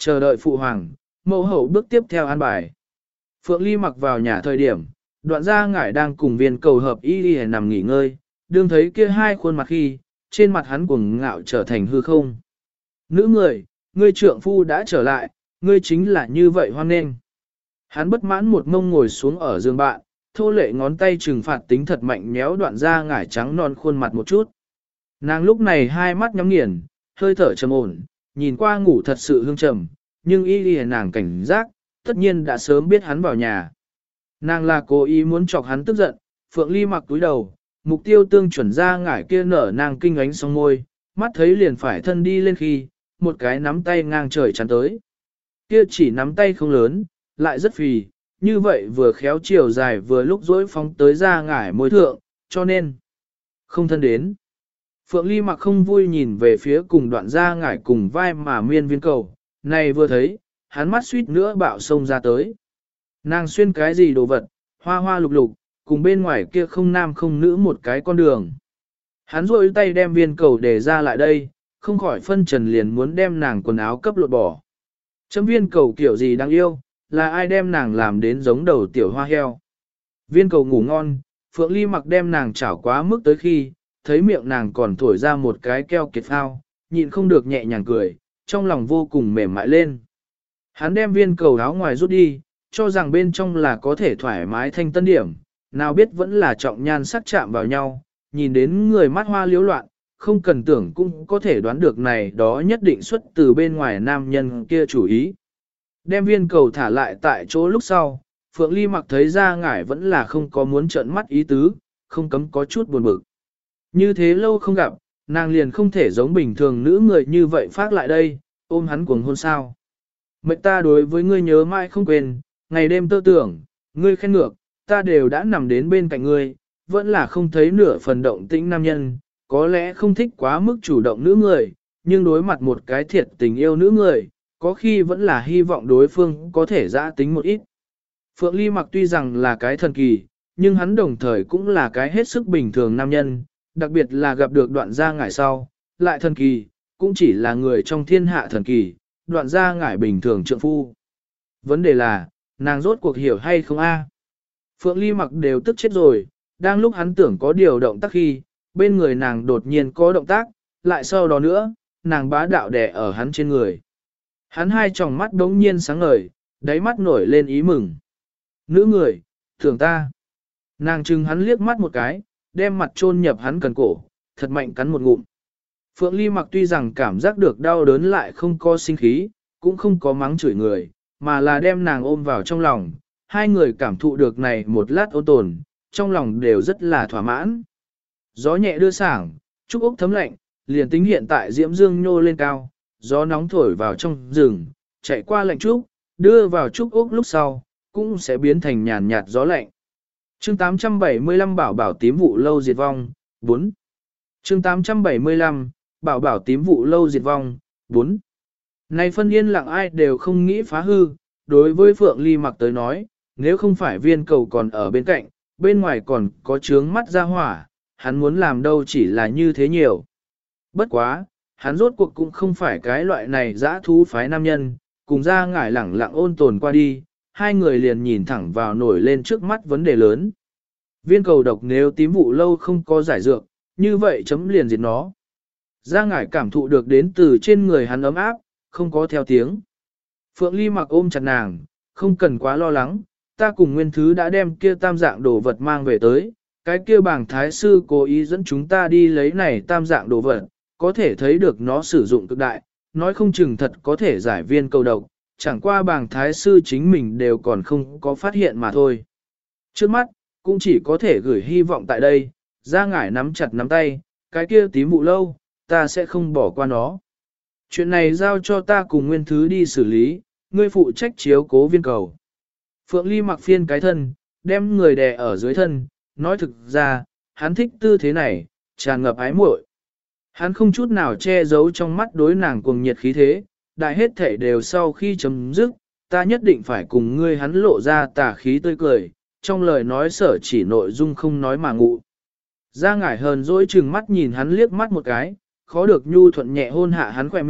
chờ đợi phụ hoàng, mẫu hậu bước tiếp theo an bài. Phượng Ly mặc vào nhà thời điểm, đoạn gia ngải đang cùng viên cầu hợp y y nằm nghỉ ngơi, đương thấy kia hai khuôn mặt khi, trên mặt hắn cuồng ngạo trở thành hư không. Nữ người, ngươi trượng phu đã trở lại, ngươi chính là như vậy hoan nghênh. Hắn bất mãn một mông ngồi xuống ở giường bạn, thô lệ ngón tay trừng phạt tính thật mạnh méo đoạn ra ngải trắng non khuôn mặt một chút. Nàng lúc này hai mắt nhắm nghiền, hơi thở trầm ổn, nhìn qua ngủ thật sự hương trầm, nhưng y y nàng cảnh giác, tất nhiên đã sớm biết hắn vào nhà. Nàng là cố ý muốn chọc hắn tức giận, Phượng Ly mặc túi đầu, mục tiêu tương chuẩn ra ngải kia nở nàng kinh ánh song môi, mắt thấy liền phải thân đi lên khi, một cái nắm tay ngang trời chắn tới. Kia chỉ nắm tay không lớn, lại rất phì, như vậy vừa khéo chiều dài vừa lúc dối phóng tới ra ngải môi thượng, cho nên không thân đến. Phượng Ly mặc không vui nhìn về phía cùng đoạn ra ngải cùng vai mà miên viên cầu, này vừa thấy, hắn mắt suýt nữa bạo sông ra tới. Nàng xuyên cái gì đồ vật, hoa hoa lục lục, cùng bên ngoài kia không nam không nữ một cái con đường. Hắn rôi tay đem viên cầu để ra lại đây, không khỏi phân trần liền muốn đem nàng quần áo cấp lột bỏ. Chấm viên cầu kiểu gì đáng yêu, là ai đem nàng làm đến giống đầu tiểu hoa heo. Viên cầu ngủ ngon, Phượng Ly mặc đem nàng chảo quá mức tới khi, thấy miệng nàng còn thổi ra một cái keo kiệt phao, nhịn không được nhẹ nhàng cười, trong lòng vô cùng mềm mại lên. Hắn đem viên cầu áo ngoài rút đi, cho rằng bên trong là có thể thoải mái thanh tân điểm, nào biết vẫn là trọng nhan sắc chạm vào nhau, nhìn đến người mắt hoa liếu loạn, không cần tưởng cũng có thể đoán được này đó nhất định xuất từ bên ngoài nam nhân kia chủ ý. Đem viên cầu thả lại tại chỗ lúc sau, Phượng Ly mặc thấy ra ngải vẫn là không có muốn trợn mắt ý tứ, không cấm có chút buồn bực. Như thế lâu không gặp, nàng liền không thể giống bình thường nữ người như vậy phát lại đây, ôm hắn cuồng hôn sao. Mệnh ta đối với ngươi nhớ mãi không quên, ngày đêm tơ tưởng, ngươi khen ngược, ta đều đã nằm đến bên cạnh ngươi, vẫn là không thấy nửa phần động tĩnh nam nhân, có lẽ không thích quá mức chủ động nữ người, nhưng đối mặt một cái thiệt tình yêu nữ người, có khi vẫn là hy vọng đối phương có thể giã tính một ít. Phượng Ly mặc tuy rằng là cái thần kỳ, nhưng hắn đồng thời cũng là cái hết sức bình thường nam nhân, đặc biệt là gặp được đoạn gia ngải sau, lại thần kỳ, cũng chỉ là người trong thiên hạ thần kỳ, đoạn gia ngải bình thường trượng phu. Vấn đề là, nàng rốt cuộc hiểu hay không a? Phượng Ly mặc đều tức chết rồi, đang lúc hắn tưởng có điều động tác khi, bên người nàng đột nhiên có động tác, lại sau đó nữa, nàng bá đạo đè ở hắn trên người. Hắn hai tròng mắt đống nhiên sáng ngời, đáy mắt nổi lên ý mừng. Nữ người, tưởng ta. Nàng trừng hắn liếc mắt một cái, đem mặt chôn nhập hắn cần cổ, thật mạnh cắn một ngụm. Phượng Ly mặc tuy rằng cảm giác được đau đớn lại không có sinh khí, cũng không có mắng chửi người, mà là đem nàng ôm vào trong lòng. Hai người cảm thụ được này một lát ôn tồn, trong lòng đều rất là thỏa mãn. Gió nhẹ đưa sảng, trúc ốc thấm lạnh, liền tính hiện tại diễm dương nhô lên cao, gió nóng thổi vào trong rừng, chạy qua lạnh trúc, đưa vào trúc ốc lúc sau, cũng sẽ biến thành nhàn nhạt gió lạnh. Chương tám trăm bảy mươi lăm Bảo bảo tím vụ lâu diệt vong, bốn. Chương tám trăm bảy mươi lăm Bảo bảo tím vụ lâu diệt vong, bốn. Này phân yên lặng ai đều không nghĩ phá hư, đối với Phượng Ly mặc tới nói, nếu không phải viên cầu còn ở bên cạnh, bên ngoài còn có trướng mắt ra hỏa, hắn muốn làm đâu chỉ là như thế nhiều. Bất quá, hắn rốt cuộc cũng không phải cái loại này dã thú phái nam nhân, cùng ra ngải lẳng lặng ôn tồn qua đi, hai người liền nhìn thẳng vào nổi lên trước mắt vấn đề lớn. Viên cầu độc nếu tím vụ lâu không có giải dược, như vậy chấm liền diệt nó. Ra ngải cảm thụ được đến từ trên người hắn ấm áp, không có theo tiếng. Phượng Ly mặc ôm chặt nàng, không cần quá lo lắng, ta cùng nguyên thứ đã đem kia tam dạng đồ vật mang về tới, cái kia bảng thái sư cố ý dẫn chúng ta đi lấy này tam dạng đồ vật, có thể thấy được nó sử dụng cực đại, nói không chừng thật có thể giải viên cầu độc, chẳng qua bảng thái sư chính mình đều còn không có phát hiện mà thôi. Trước mắt, cũng chỉ có thể gửi hy vọng tại đây, ra ngải nắm chặt nắm tay, cái kia tím vụ lâu, ta sẽ không bỏ qua nó. Chuyện này giao cho ta cùng nguyên thứ đi xử lý, ngươi phụ trách chiếu cố viên cầu. Phượng Ly mặc phiên cái thân, đem người đè ở dưới thân, nói thực ra, hắn thích tư thế này, tràn ngập ái muội. Hắn không chút nào che giấu trong mắt đối nàng cuồng nhiệt khí thế, đại hết thể đều sau khi chấm dứt, ta nhất định phải cùng ngươi hắn lộ ra tà khí tươi cười, trong lời nói sở chỉ nội dung không nói mà ngụ. Ra ngải hờn dỗi chừng mắt nhìn hắn liếc mắt một cái, khó được nhu thuận nhẹ hôn hạ hắn khỏe miệng,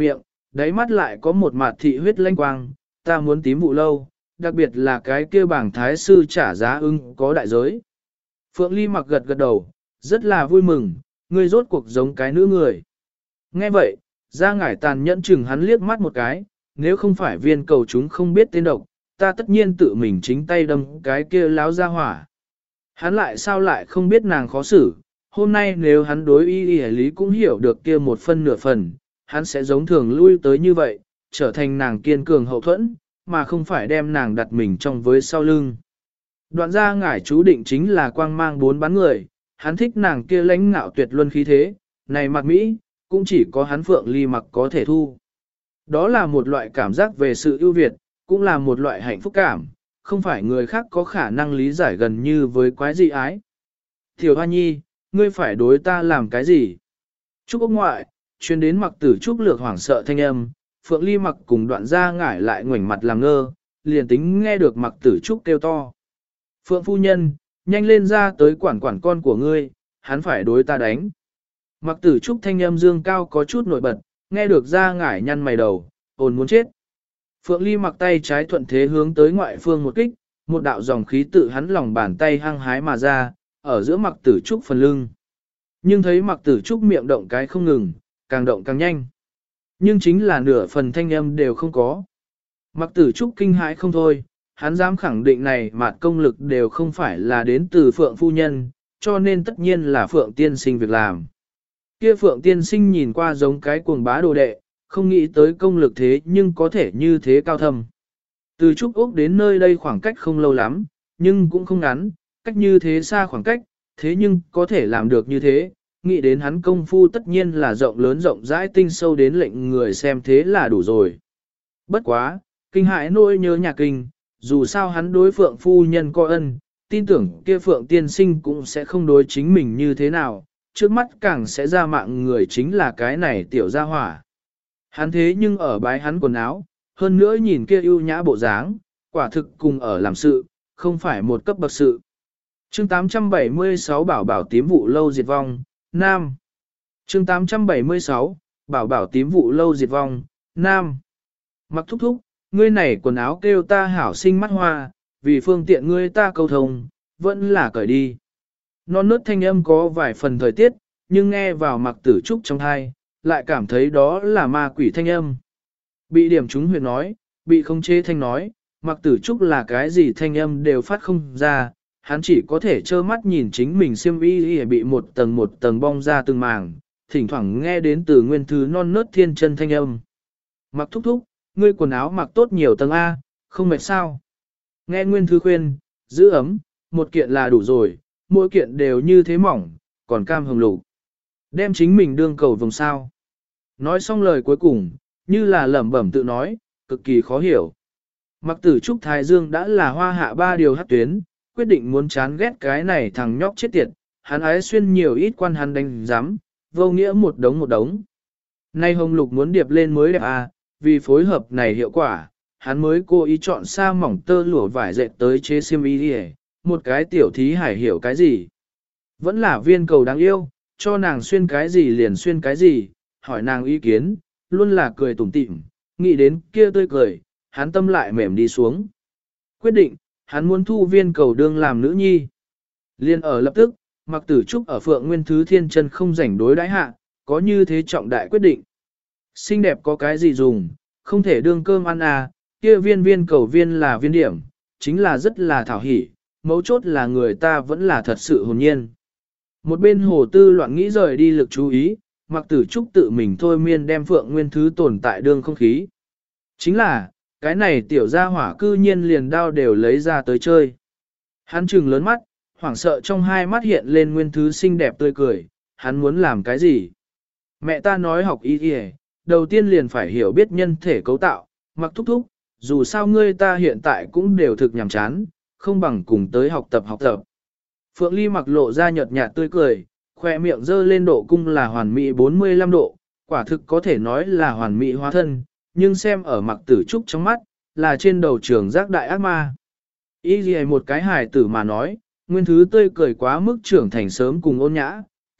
đáy mắt lại có một mạt thị huyết lanh quang, ta muốn tím vụ lâu, đặc biệt là cái kia bảng thái sư trả giá ưng có đại giới. Phượng Ly mặc gật gật đầu, rất là vui mừng, ngươi rốt cuộc giống cái nữ người. Nghe vậy, ra ngải tàn nhẫn chừng hắn liếc mắt một cái, nếu không phải viên cầu chúng không biết tên độc, ta tất nhiên tự mình chính tay đâm cái kia láo ra hỏa. Hắn lại sao lại không biết nàng khó xử, hôm nay nếu hắn đối y y lý cũng hiểu được kia một phân nửa phần, hắn sẽ giống thường lui tới như vậy, trở thành nàng kiên cường hậu thuẫn, mà không phải đem nàng đặt mình trong với sau lưng. Đoạn ra ngải chú định chính là quang mang bốn bắn người, hắn thích nàng kia lãnh ngạo tuyệt luân khí thế, này mặc Mỹ, cũng chỉ có hắn Phượng Ly mặc có thể thu. Đó là một loại cảm giác về sự ưu việt, cũng là một loại hạnh phúc cảm, không phải người khác có khả năng lý giải gần như với quái dị ái. Tiểu Hoa Nhi, ngươi phải đối ta làm cái gì? Trúc ốc ngoại, chuyên đến mặc tử Trúc lược hoảng sợ thanh âm, Phượng Ly mặc cùng đoạn ra ngải lại ngoảnh mặt làm ngơ, liền tính nghe được mặc tử Trúc kêu to. Phượng phu nhân, nhanh lên ra tới quản quản con của ngươi, hắn phải đối ta đánh. Mặc tử Trúc thanh âm dương cao có chút nổi bật, nghe được ra ngải nhăn mày đầu, ồn muốn chết. Phượng Ly mặc tay trái thuận thế hướng tới ngoại phương một kích, một đạo dòng khí tự hắn lòng bàn tay hăng hái mà ra, ở giữa mặc tử Trúc phần lưng. Nhưng thấy mặc tử Trúc miệng động cái không ngừng, càng động càng nhanh. Nhưng chính là nửa phần thanh âm đều không có. Mặc tử Trúc kinh hãi không thôi, hắn dám khẳng định này mà công lực đều không phải là đến từ Phượng phu nhân, cho nên tất nhiên là Phượng tiên sinh việc làm. Kia Phượng tiên sinh nhìn qua giống cái cuồng bá đồ đệ, không nghĩ tới công lực thế nhưng có thể như thế cao thâm. Từ Trúc Úc đến nơi đây khoảng cách không lâu lắm, nhưng cũng không ngắn, cách như thế xa khoảng cách, thế nhưng có thể làm được như thế, nghĩ đến hắn công phu tất nhiên là rộng lớn rộng rãi tinh sâu đến lệnh người xem thế là đủ rồi. Bất quá, kinh hãi nỗi nhớ nhà kinh, dù sao hắn đối Phượng phu nhân có ân, tin tưởng kia Phượng tiên sinh cũng sẽ không đối chính mình như thế nào, trước mắt càng sẽ ra mạng người chính là cái này tiểu gia hỏa. Hắn thế nhưng ở bái hắn quần áo, hơn nữa nhìn kia ưu nhã bộ dáng, quả thực cùng ở làm sự, không phải một cấp bậc sự. Chương tám trăm bảy mươi sáu Bảo bảo tím vụ lâu diệt vong, Nam. Chương tám trăm bảy mươi sáu Bảo bảo tím vụ lâu diệt vong, Nam. Mặc thúc thúc, ngươi này quần áo kêu ta hảo sinh mắt hoa, vì phương tiện ngươi ta cầu thông, vẫn là cởi đi. Non nớt thanh âm có vài phần thời tiết, nhưng nghe vào mặc tử Trúc trong thai, lại cảm thấy đó là ma quỷ thanh âm. Bị điểm trúng huyệt nói, bị không chế thanh nói, mặc tử Trúc là cái gì thanh âm đều phát không ra, hắn chỉ có thể trơ mắt nhìn chính mình xiêm y y bị một tầng một tầng bong ra từng màng, thỉnh thoảng nghe đến từ nguyên thứ non nớt thiên chân thanh âm. Mặc thúc thúc, ngươi quần áo mặc tốt nhiều tầng A, không mệt sao. Nghe nguyên thứ khuyên, giữ ấm, một kiện là đủ rồi, mỗi kiện đều như thế mỏng, còn cam hồng lục. Đem chính mình đương cầu vòng sao. Nói xong lời cuối cùng, như là lẩm bẩm tự nói, cực kỳ khó hiểu. Mặc tử Trúc Thái Dương đã là hoa hạ ba điều hắc tuyến, quyết định muốn chán ghét cái này thằng nhóc chết tiệt, hắn ái xuyên nhiều ít quan hắn đánh giám, vô nghĩa một đống một đống. Nay hồng lục muốn điệp lên mới đẹp à, vì phối hợp này hiệu quả, hắn mới cố ý chọn sa mỏng tơ lụa vải dệt tới chế xiêm y đi, một cái tiểu thí hải hiểu cái gì. Vẫn là viên cầu đáng yêu, cho nàng xuyên cái gì liền xuyên cái gì, hỏi nàng ý kiến, luôn là cười tủm tỉm, nghĩ đến kia tươi cười, hắn tâm lại mềm đi xuống. Quyết định, hắn muốn thu viên cầu đương làm nữ nhi. Liên ở lập tức, mặc tử Trúc ở Phượng Nguyên Thứ Thiên Chân không rảnh đối đãi hạ, có như thế trọng đại quyết định. Xinh đẹp có cái gì dùng, không thể đương cơm ăn à, kia viên viên cầu viên là viên điểm, chính là rất là thảo hỉ, mấu chốt là người ta vẫn là thật sự hồn nhiên. Một bên hồ tư loạn nghĩ rời đi lực chú ý, mặc tử Trúc tự mình thôi miên đem Phượng Nguyên Thứ tồn tại đương không khí. Chính là, cái này tiểu gia hỏa cư nhiên liền đao đều lấy ra tới chơi. Hắn trừng lớn mắt, hoảng sợ trong hai mắt hiện lên Nguyên Thứ xinh đẹp tươi cười, hắn muốn làm cái gì? Mẹ ta nói học y y, đầu tiên liền phải hiểu biết nhân thể cấu tạo, mặc thúc thúc, dù sao ngươi ta hiện tại cũng đều thực nhàm chán, không bằng cùng tới học tập học tập. Phượng Ly mặc lộ ra nhợt nhạt tươi cười, khoe miệng dơ lên độ cung là hoàn mỹ bốn mươi lăm độ, quả thực có thể nói là hoàn mỹ hóa thân, nhưng xem ở mặc tử Trúc trong mắt, là trên đầu trường giác đại ác ma. Ý gì một cái hài tử mà nói, Nguyên Thứ tươi cười quá mức trưởng thành sớm cùng ôn nhã,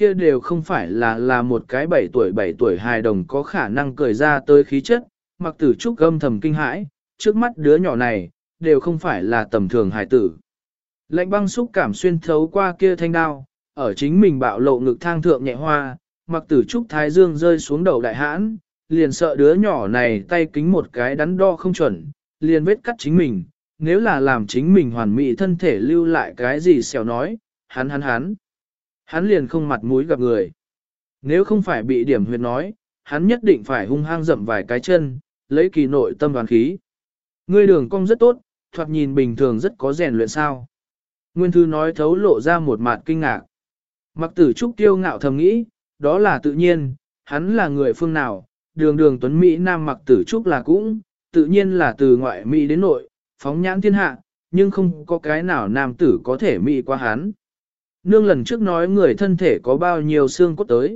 kia đều không phải là là một cái bảy tuổi bảy tuổi hài đồng có khả năng cười ra tới khí chất, Mặc Tử Trúc âm thầm kinh hãi, trước mắt đứa nhỏ này, đều không phải là tầm thường hài tử. Lạnh băng xúc cảm xuyên thấu qua kia thanh đao, ở chính mình bạo lộ ngực thang thượng nhẹ hoa, Mặc Tử Trúc thái dương rơi xuống đầu đại hãn, liền sợ đứa nhỏ này tay kính một cái đắn đo không chuẩn, liền vết cắt chính mình, nếu là làm chính mình hoàn mỹ thân thể lưu lại cái gì xèo nói, hắn hắn hắn. Hắn liền không mặt mũi gặp người. Nếu không phải bị điểm huyệt nói, hắn nhất định phải hung hăng dậm vài cái chân, lấy kỳ nội tâm đoàn khí. Ngươi đường cong rất tốt, thoạt nhìn bình thường rất có rèn luyện sao. Nguyên Thư nói thấu lộ ra một mặt kinh ngạc. Mặc Tử Trúc kiêu ngạo thầm nghĩ, đó là tự nhiên, hắn là người phương nào, đường đường tuấn Mỹ Nam Mặc Tử Trúc là cũng, tự nhiên là từ ngoại Mỹ đến nội, phóng nhãn thiên hạ, nhưng không có cái nào nam tử có thể Mỹ qua hắn. Nương lần trước nói người thân thể có bao nhiêu xương cốt tới.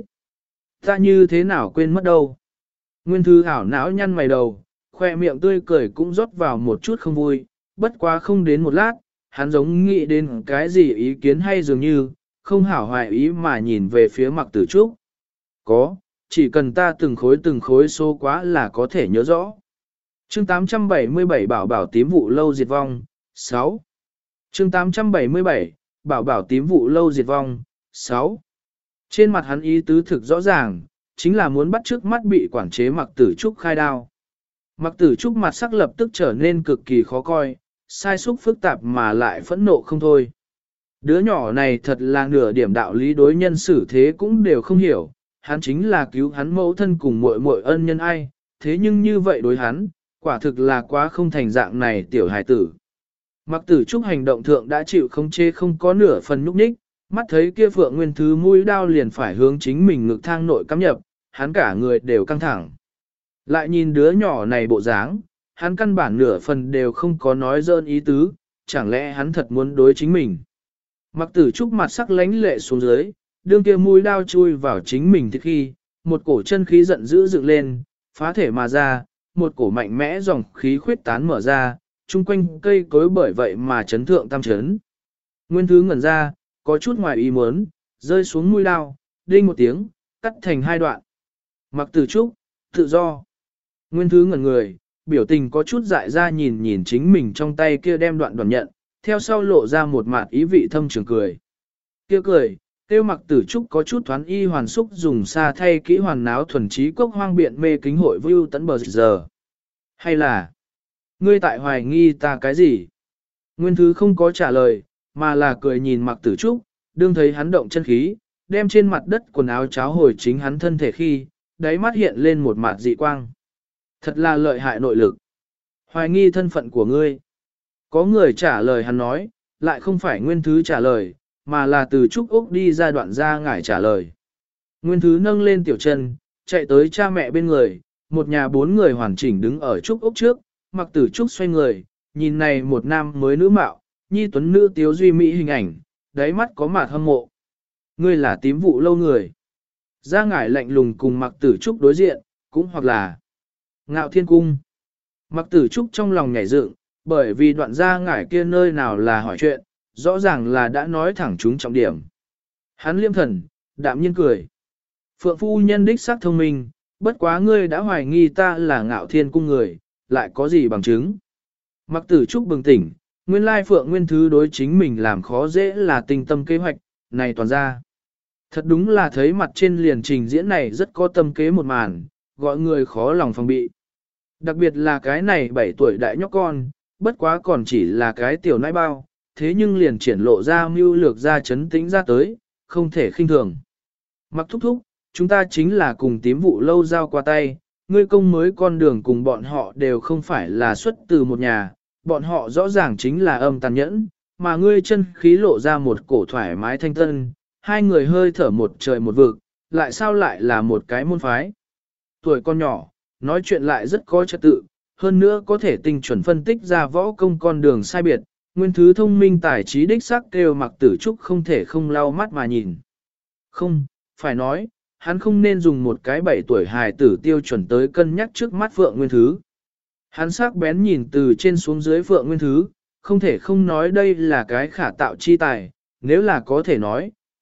Ta như thế nào quên mất đâu. Nguyên Thư ảo não nhăn mày đầu, khoe miệng tươi cười cũng rót vào một chút không vui, bất quá không đến một lát, hắn giống nghĩ đến cái gì ý kiến hay dường như, không hảo hoài ý mà nhìn về phía Mặc Tử Trúc. Có, chỉ cần ta từng khối từng khối số quá là có thể nhớ rõ. Chương tám trăm bảy mươi bảy Bảo bảo tím vụ lâu diệt vong, sáu. Chương tám trăm bảy mươi bảy Bảo bảo tím vụ lâu diệt vong, sáu. Trên mặt hắn ý tứ thực rõ ràng, chính là muốn bắt trước mắt bị quản chế Mặc Tử Trúc khai đao. Mặc Tử Trúc mặt sắc lập tức trở nên cực kỳ khó coi, sai xúc phức tạp mà lại phẫn nộ không thôi. Đứa nhỏ này thật là nửa điểm đạo lý đối nhân xử thế cũng đều không hiểu, hắn chính là cứu hắn mẫu thân cùng muội muội ân nhân ai, thế nhưng như vậy đối hắn, quả thực là quá không thành dạng này tiểu hài tử. Mặc Tử Trúc hành động thượng đã chịu không chê không có nửa phần nhúc nhích, mắt thấy kia Phượng Nguyên Thứ mũi đao liền phải hướng chính mình ngực thang nội cắm nhập, hắn cả người đều căng thẳng. Lại nhìn đứa nhỏ này bộ dáng, hắn căn bản nửa phần đều không có nói dơn ý tứ, chẳng lẽ hắn thật muốn đối chính mình. Mặc Tử Trúc mặt sắc lánh lệ xuống dưới, đương kia mũi đao chui vào chính mình thì khi, một cổ chân khí giận dữ dựng lên, phá thể mà ra, một cổ mạnh mẽ dòng khí khuyết tán mở ra, chung quanh cây cối bởi vậy mà chấn thượng tam chấn. Nguyên Thứ ngẩn ra, có chút ngoài ý muốn, rơi xuống mũi đao, đinh một tiếng, cắt thành hai đoạn. Mặc Tử Trúc, tự do. Nguyên Thứ ngẩn người, biểu tình có chút dại ra nhìn nhìn chính mình trong tay kia đem đoạn đoàn nhận, theo sau lộ ra một mặt ý vị thâm trường cười. Kia cười, tiêu Mặc Tử Trúc có chút thoán y hoàn xúc dùng xa thay kỹ hoàn náo thuần trí cốc hoang biện mê kính hội view tấn bờ giờ. Hay là, ngươi tại hoài nghi ta cái gì? Nguyên Thứ không có trả lời, mà là cười nhìn Mặc Tử Trúc, đương thấy hắn động chân khí, đem trên mặt đất quần áo cháo hồi chính hắn thân thể khi, đáy mắt hiện lên một mặt dị quang. Thật là lợi hại nội lực. Hoài nghi thân phận của ngươi. Có người trả lời hắn nói, lại không phải Nguyên Thứ trả lời, mà là từ Trúc Úc đi ra đoạn ra ngải trả lời. Nguyên Thứ nâng lên tiểu chân, chạy tới cha mẹ bên người, một nhà bốn người hoàn chỉnh đứng ở Trúc Úc trước, Mặc Tử Trúc xoay người, nhìn này một nam mới nữ mạo, nhi tuấn nữ tiếu duy mỹ hình ảnh, đáy mắt có mặt hâm mộ. Ngươi là tím vụ lâu người. Ra ngải lạnh lùng cùng Mặc Tử Trúc đối diện, cũng hoặc là Ngạo Thiên Cung. Mặc Tử Trúc trong lòng nhảy dựng, bởi vì đoạn ra ngải kia nơi nào là hỏi chuyện, rõ ràng là đã nói thẳng chúng trọng điểm. Hắn liêm thần, đạm nhiên cười. Phượng phu nhân đích xác thông minh, bất quá ngươi đã hoài nghi ta là Ngạo Thiên Cung người, lại có gì bằng chứng. Mặc Tử Trúc bừng tỉnh, nguyên lai Phượng Nguyên Thứ đối chính mình làm khó dễ là tinh tâm kế hoạch, này toàn ra. Thật đúng là thấy mặt trên liền trình diễn này rất có tâm kế một màn, gọi người khó lòng phòng bị. Đặc biệt là cái này bảy tuổi đại nhóc con, bất quá còn chỉ là cái tiểu nãi bao, thế nhưng liền triển lộ ra mưu lược ra chấn tĩnh ra tới, không thể khinh thường. Mặc thúc thúc, chúng ta chính là cùng tím vụ lâu giao qua tay, ngươi công mới con đường cùng bọn họ đều không phải là xuất từ một nhà, bọn họ rõ ràng chính là âm tàn nhẫn, mà ngươi chân khí lộ ra một cổ thoải mái thanh tân, hai người hơi thở một trời một vực, lại sao lại là một cái môn phái. Tuổi con nhỏ, nói chuyện lại rất có trật tự, hơn nữa có thể tinh chuẩn phân tích ra võ công con đường sai biệt, Nguyên Thứ thông minh tài trí đích sắc kêu Mặc Tử Trúc không thể không lau mắt mà nhìn. Không, phải nói, hắn không nên dùng một cái bảy tuổi hài tử tiêu chuẩn tới cân nhắc trước mắt Phượng Nguyên Thứ. Hắn sắc bén nhìn từ trên xuống dưới Phượng Nguyên Thứ, không thể không nói đây là cái khả tạo chi tài, nếu là có thể nói,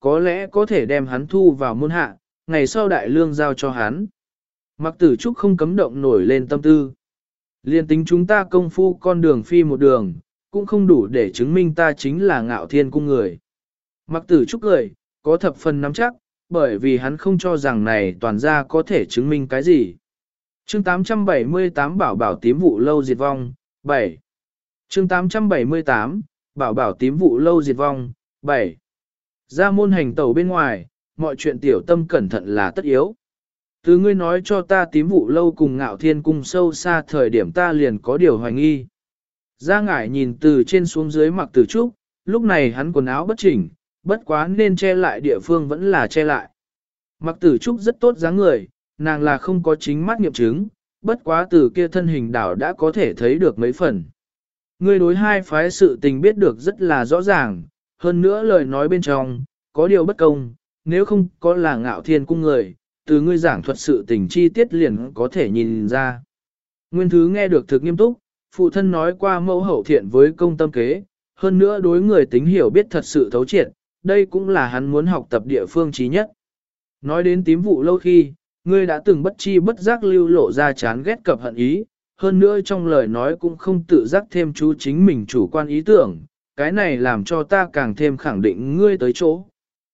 có lẽ có thể đem hắn thu vào môn hạ, ngày sau đại lương giao cho hắn. Mặc tử trúc không cấm động nổi lên tâm tư. Liên tính chúng ta công phu con đường phi một đường, cũng không đủ để chứng minh ta chính là ngạo thiên cung người. Mặc tử trúc cười, có thập phần nắm chắc, bởi vì hắn không cho rằng này toàn ra có thể chứng minh cái gì. Chương tám trăm bảy mươi tám Bảo bảo tím vụ lâu diệt vong, bảy. Chương tám trăm bảy mươi tám Bảo bảo tím vụ lâu diệt vong, bảy. Ra môn hành tẩu bên ngoài, mọi chuyện tiểu tâm cẩn thận là tất yếu. Từ ngươi nói cho ta tím vụ lâu cùng ngạo thiên cung sâu xa thời điểm ta liền có điều hoài nghi. Gia ngải nhìn từ trên xuống dưới mặc tử trúc, lúc này hắn quần áo bất chỉnh, bất quá nên che lại địa phương vẫn là che lại. Mặc tử trúc rất tốt dáng người, nàng là không có chính mắt nghiệm chứng, bất quá từ kia thân hình đảo đã có thể thấy được mấy phần. Ngươi đối hai phái sự tình biết được rất là rõ ràng, hơn nữa lời nói bên trong, có điều bất công, nếu không có là ngạo thiên cung người, từ ngươi giảng thuật sự tình chi tiết liền có thể nhìn ra. Nguyên thứ nghe được thực nghiêm túc, phụ thân nói qua mẫu hậu thiện với công tâm kế, hơn nữa đối người tính hiểu biết thật sự thấu triệt, đây cũng là hắn muốn học tập địa phương trí nhất. Nói đến tím vụ lâu khi, ngươi đã từng bất chi bất giác lưu lộ ra chán ghét cập hận ý, hơn nữa trong lời nói cũng không tự giác thêm chú chính mình chủ quan ý tưởng, cái này làm cho ta càng thêm khẳng định ngươi tới chỗ.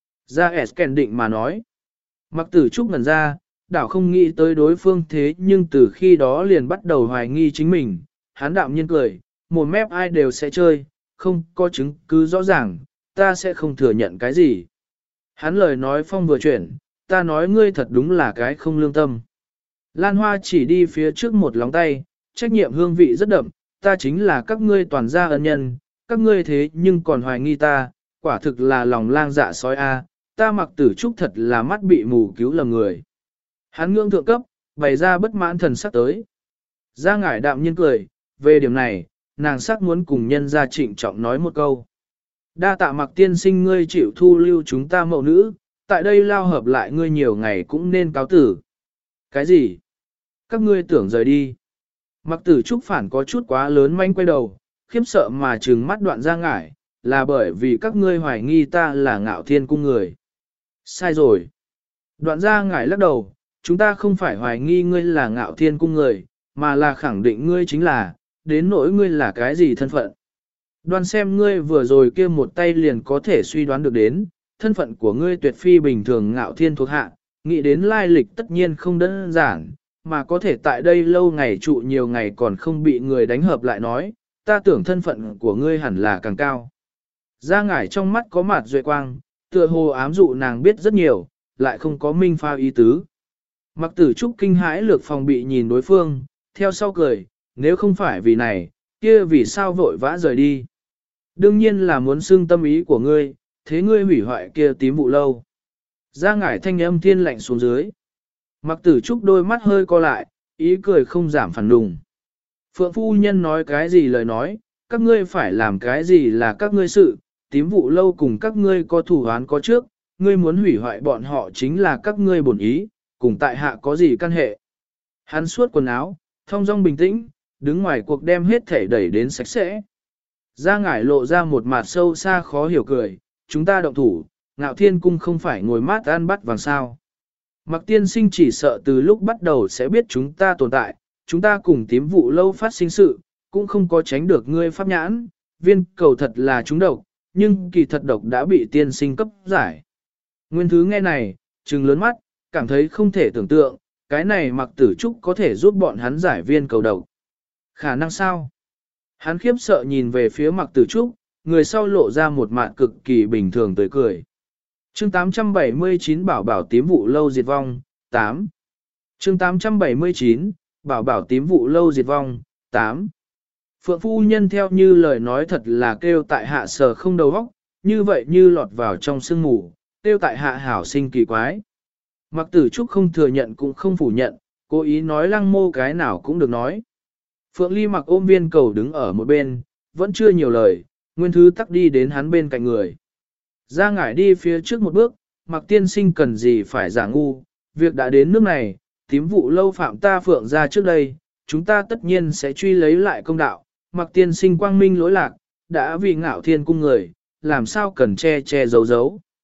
Ra S kèn định mà nói. Mặc tử trúc ngần ra, đảo không nghĩ tới đối phương thế nhưng từ khi đó liền bắt đầu hoài nghi chính mình, hắn đạm nhiên cười, một mép ai đều sẽ chơi, không có chứng cứ rõ ràng, ta sẽ không thừa nhận cái gì. Hắn lời nói phong vừa chuyển, ta nói ngươi thật đúng là cái không lương tâm. Lan Hoa chỉ đi phía trước một lóng tay, trách nhiệm hương vị rất đậm, ta chính là các ngươi toàn gia ân nhân, các ngươi thế nhưng còn hoài nghi ta, quả thực là lòng lang dạ sói a, ta mặc tử trúc thật là mắt bị mù cứu lầm người. Hắn ngưỡng thượng cấp, bày ra bất mãn thần sắc tới. Gia ngải đạm nhiên cười, về điểm này, nàng sắc muốn cùng nhân gia trịnh trọng nói một câu. Đa tạ mặc tiên sinh ngươi chịu thu lưu chúng ta mẫu nữ, tại đây lao hợp lại ngươi nhiều ngày cũng nên cáo tử. Cái gì? Các ngươi tưởng rời đi. Mặc tử trúc phản có chút quá lớn manh quay đầu, khiếp sợ mà trừng mắt đoạn Gia ngải, là bởi vì các ngươi hoài nghi ta là ngạo thiên cung người. Sai rồi. Đoạn Gia ngải lắc đầu, chúng ta không phải hoài nghi ngươi là ngạo thiên cung người, mà là khẳng định ngươi chính là, đến nỗi ngươi là cái gì thân phận. Đoan xem ngươi vừa rồi kia một tay liền có thể suy đoán được đến, thân phận của ngươi tuyệt phi bình thường ngạo thiên thuộc hạ, nghĩ đến lai lịch tất nhiên không đơn giản, mà có thể tại đây lâu ngày trụ nhiều ngày còn không bị người đánh hợp lại nói, ta tưởng thân phận của ngươi hẳn là càng cao. Gia ngải trong mắt có mặt duệ quang, tựa hồ ám dụ nàng biết rất nhiều, lại không có minh pha ý tứ. Mặc tử trúc kinh hãi lược phòng bị nhìn đối phương, theo sau cười, nếu không phải vì này, kia vì sao vội vã rời đi. Đương nhiên là muốn xưng tâm ý của ngươi, thế ngươi hủy hoại kia tím vụ lâu. Gia ngải thanh âm thiên lạnh xuống dưới. Mặc tử trúc đôi mắt hơi co lại, ý cười không giảm phản đùng. Phượng phu nhân nói cái gì lời nói, các ngươi phải làm cái gì là các ngươi sự, tím vụ lâu cùng các ngươi có thủ án có trước, ngươi muốn hủy hoại bọn họ chính là các ngươi bổn ý, cùng tại hạ có gì căn hệ. Hắn suốt quần áo, thong dong bình tĩnh, đứng ngoài cuộc đem hết thể đẩy đến sạch sẽ. Gia ngải lộ ra một mặt sâu xa khó hiểu cười, chúng ta động thủ, ngạo thiên cung không phải ngồi mát ăn bắt vàng sao. Mặc tiên sinh chỉ sợ từ lúc bắt đầu sẽ biết chúng ta tồn tại, chúng ta cùng tím vụ lâu phát sinh sự, cũng không có tránh được ngươi pháp nhãn, viên cầu thật là chúng độc, nhưng kỳ thật độc đã bị tiên sinh cấp giải. Nguyên thứ nghe này, trừng lớn mắt, cảm thấy không thể tưởng tượng, cái này mặc tử trúc có thể giúp bọn hắn giải viên cầu độc. Khả năng sao? Hắn khiếp sợ nhìn về phía mặc tử trúc, người sau lộ ra một mạn cực kỳ bình thường tươi cười. Chương tám trăm bảy mươi chín Bảo bảo tím vụ lâu diệt vong, tám. Chương tám trăm bảy mươi chín Bảo bảo tím vụ lâu diệt vong, tám. Phượng phu nhân theo như lời nói thật là kêu tại hạ sờ không đầu óc, như vậy như lọt vào trong sương mù, kêu tại hạ hảo sinh kỳ quái. Mặc tử trúc không thừa nhận cũng không phủ nhận, cố ý nói lăng mô cái nào cũng được nói. Phượng ly mặc ôm viên cầu đứng ở một bên, vẫn chưa nhiều lời, nguyên thứ tắc đi đến hắn bên cạnh người. Gia ngải đi phía trước một bước, mặc tiên sinh cần gì phải giả ngu, việc đã đến nước này, tím vụ lâu phạm ta Phượng ra trước đây, chúng ta tất nhiên sẽ truy lấy lại công đạo, mặc tiên sinh quang minh lỗi lạc, đã vì ngạo thiên cung người, làm sao cần che che giấu giấu.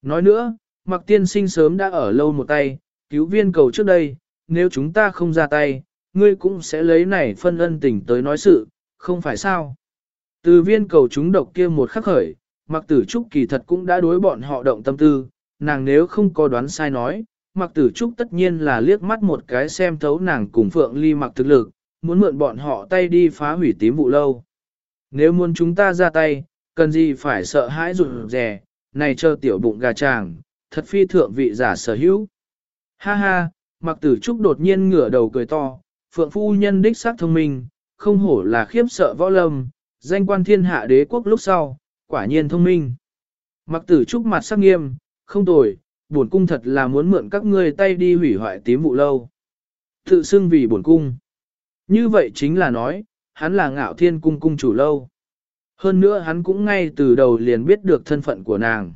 Nói nữa, Mặc tiên sinh sớm đã ở lâu một tay, cứu viên cầu trước đây, nếu chúng ta không ra tay, ngươi cũng sẽ lấy này phân ân tình tới nói sự, không phải sao. Từ viên cầu chúng độc kia một khắc khởi, Mặc Tử Trúc kỳ thật cũng đã đối bọn họ động tâm tư, nàng nếu không có đoán sai nói, Mặc Tử Trúc tất nhiên là liếc mắt một cái xem thấu nàng cùng Phượng Ly Mặc thực lực, muốn mượn bọn họ tay đi phá hủy tím vụ lâu. Nếu muốn chúng ta ra tay, cần gì phải sợ hãi rụt rè, này chờ tiểu bụng gà chàng, thật phi thượng vị giả sở hữu. Ha ha, Mặc Tử Trúc đột nhiên ngửa đầu cười to, Phượng phu nhân đích xác thông minh, không hổ là khiếp sợ võ lâm, danh quan thiên hạ đế quốc lúc sau, quả nhiên thông minh. Mặc Tử Trúc mặt sắc nghiêm, không tồi, bổn cung thật là muốn mượn các ngươi tay đi hủy hoại tím vụ lâu. Tự xưng vì bổn cung. Như vậy chính là nói, hắn là Ngạo Thiên cung cung chủ lâu. Hơn nữa hắn cũng ngay từ đầu liền biết được thân phận của nàng.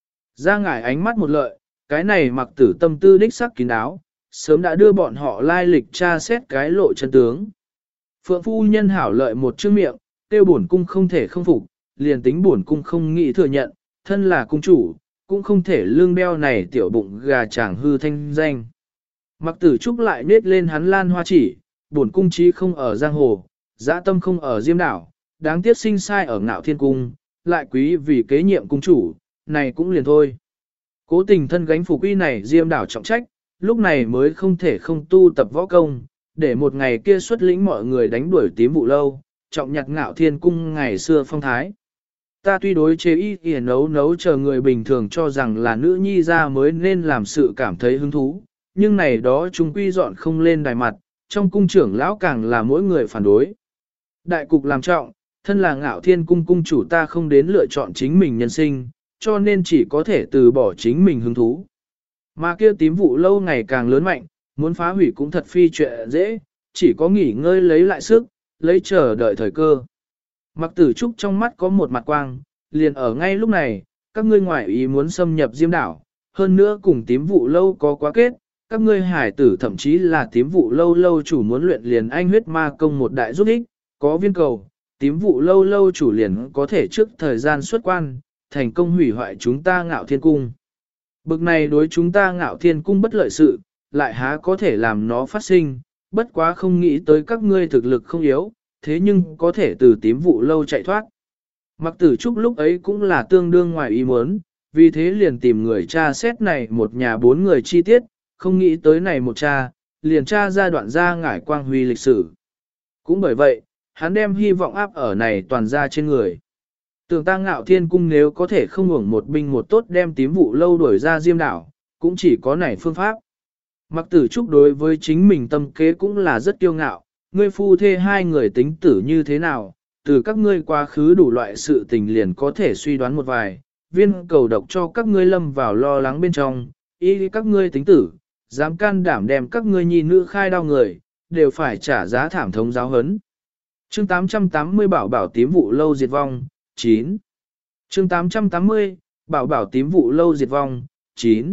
Ra ngải ánh mắt một lợi, cái này Mặc Tử tâm tư đích sắc kín đáo, sớm đã đưa bọn họ lai lịch tra xét cái lộ chân tướng. Phượng phu nhân hảo lợi một chữ miệng, tiêu bổn cung không thể không phục, liền tính bổn cung không nghĩ thừa nhận, thân là cung chủ, cũng không thể lương đeo này tiểu bụng gà chàng hư thanh danh. Mặc Tử Trúc lại nết lên hắn lan hoa chỉ, bổn cung trí không ở giang hồ, dã tâm không ở diêm đảo, đáng tiếc sinh sai ở Ngạo Thiên cung, lại quý vì kế nhiệm cung chủ, này cũng liền thôi. Cố tình thân gánh phục uy này diêm đảo trọng trách, lúc này mới không thể không tu tập võ công, để một ngày kia xuất lĩnh mọi người đánh đuổi tím vụ lâu, trọng nhặt Ngạo Thiên cung ngày xưa phong thái. Ta tuy đối chế y y nấu nấu chờ người bình thường cho rằng là nữ nhi ra mới nên làm sự cảm thấy hứng thú, nhưng này đó chúng quy dọn không lên đài mặt, trong cung trưởng lão càng là mỗi người phản đối. Đại cục làm trọng, thân là Ngạo Thiên cung cung chủ ta không đến lựa chọn chính mình nhân sinh, cho nên chỉ có thể từ bỏ chính mình hứng thú. Mà kia tím vụ lâu ngày càng lớn mạnh, muốn phá hủy cũng thật phi chuyện dễ, chỉ có nghỉ ngơi lấy lại sức, lấy chờ đợi thời cơ. Mặc Tử Trúc trong mắt có một mặt quang, liền ở ngay lúc này, các ngươi ngoại ý muốn xâm nhập Diêm đảo, hơn nữa cùng tím vụ lâu có quá kết, các ngươi hải tử thậm chí là tím vụ lâu lâu chủ muốn luyện liền anh huyết ma công một đại giúp ích, có viên cầu, tím vụ lâu lâu chủ liền có thể trước thời gian xuất quan, thành công hủy hoại chúng ta Ngạo Thiên cung. Bực này đối chúng ta Ngạo Thiên cung bất lợi sự, lại há có thể làm nó phát sinh, bất quá không nghĩ tới các ngươi thực lực không yếu, thế nhưng có thể từ tím vụ lâu chạy thoát. Mặc Tử Trúc lúc ấy cũng là tương đương ngoài ý muốn, vì thế liền tìm người cha xét này một nhà bốn người chi tiết, không nghĩ tới này một cha, liền tra ra đoạn ra ngải quang huy lịch sử. Cũng bởi vậy, hắn đem hy vọng áp ở này toàn ra trên người. Tưởng ta Ngạo Thiên cung nếu có thể không hưởng một binh một tốt đem tím vụ lâu đuổi ra Diêm đảo, cũng chỉ có này phương pháp. Mặc Tử Trúc đối với chính mình tâm kế cũng là rất kiêu ngạo, ngươi phu thê hai người tính tử như thế nào, từ các ngươi quá khứ đủ loại sự tình liền có thể suy đoán một vài, viên cầu độc cho các ngươi lâm vào lo lắng bên trong, ý các ngươi tính tử, dám can đảm đem các ngươi nhi nữ khai đau người, đều phải trả giá thảm thống giáo hấn. Chương tám trăm tám mươi bảo bảo tím vụ lâu diệt vong, chín. Chương tám trăm tám mươi, bảo bảo tím vụ lâu diệt vong, chín.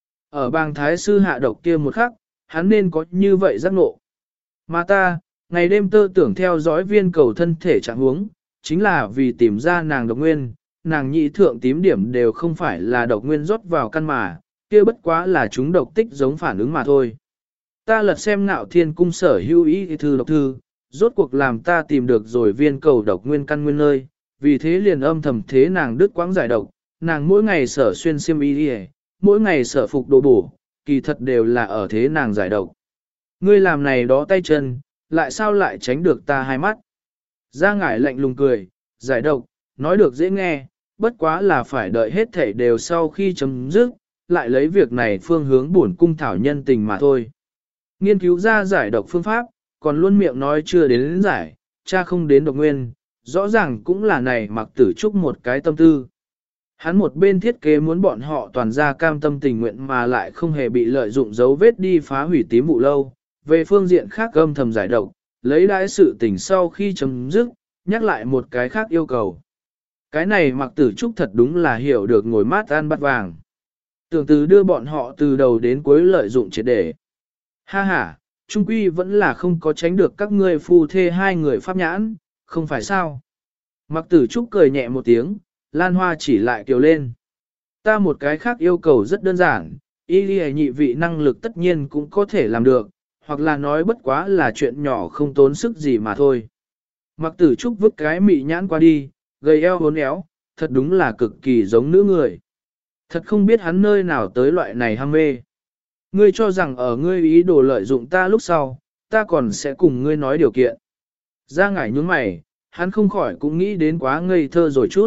Ở bang thái sư hạ độc kia một khắc, hắn nên có như vậy giác ngộ. Mà ta, ngày đêm tơ tưởng theo dõi viên cầu thân thể trạng huống, chính là vì tìm ra nàng độc nguyên, nàng nhị thượng tím điểm đều không phải là độc nguyên rót vào căn mà, kia bất quá là chúng độc tích giống phản ứng mà thôi. Ta lật xem Ngạo Thiên cung sở hữu ý thư độc thư, rốt cuộc làm ta tìm được rồi viên cầu độc nguyên căn nguyên nơi, vì thế liền âm thầm thế nàng đứt quãng giải độc, nàng mỗi ngày sở xuyên xiêm y đi, mỗi ngày sở phục đồ bổ, kỳ thật đều là ở thế nàng giải độc. Ngươi làm này đó tay chân, lại sao lại tránh được ta hai mắt? Gia ngải lạnh lùng cười, giải độc, nói được dễ nghe, bất quá là phải đợi hết thể đều sau khi chấm dứt, lại lấy việc này phương hướng bổn cung thảo nhân tình mà thôi. Nghiên cứu ra giải độc phương pháp, còn luôn miệng nói chưa đến, đến giải, cha không đến độc nguyên, rõ ràng cũng là này Mặc Tử Trúc một cái tâm tư. Hắn một bên thiết kế muốn bọn họ toàn ra cam tâm tình nguyện mà lại không hề bị lợi dụng dấu vết đi phá hủy tím vụ lâu, về phương diện khác âm thầm giải độc, lấy đãi sự tình sau khi chấm dứt, nhắc lại một cái khác yêu cầu. Cái này Mặc Tử Trúc thật đúng là hiểu được ngồi mát ăn bát vàng. Tưởng từ đưa bọn họ từ đầu đến cuối lợi dụng triệt để. Ha ha, trung quy vẫn là không có tránh được các ngươi phu thê hai người pháp nhãn, không phải sao. Mặc Tử Trúc cười nhẹ một tiếng, Lan Hoa chỉ lại kiều lên. Ta một cái khác yêu cầu rất đơn giản, y lì nhị vị năng lực tất nhiên cũng có thể làm được, hoặc là nói bất quá là chuyện nhỏ không tốn sức gì mà thôi. Mặc tử trúc vứt cái mị nhãn qua đi, gầy eo hốn éo, thật đúng là cực kỳ giống nữ người. Thật không biết hắn nơi nào tới loại này ham mê. Ngươi cho rằng ở ngươi ý đồ lợi dụng ta lúc sau, ta còn sẽ cùng ngươi nói điều kiện. Ra ngải nhún mày, hắn không khỏi cũng nghĩ đến quá ngây thơ rồi chút.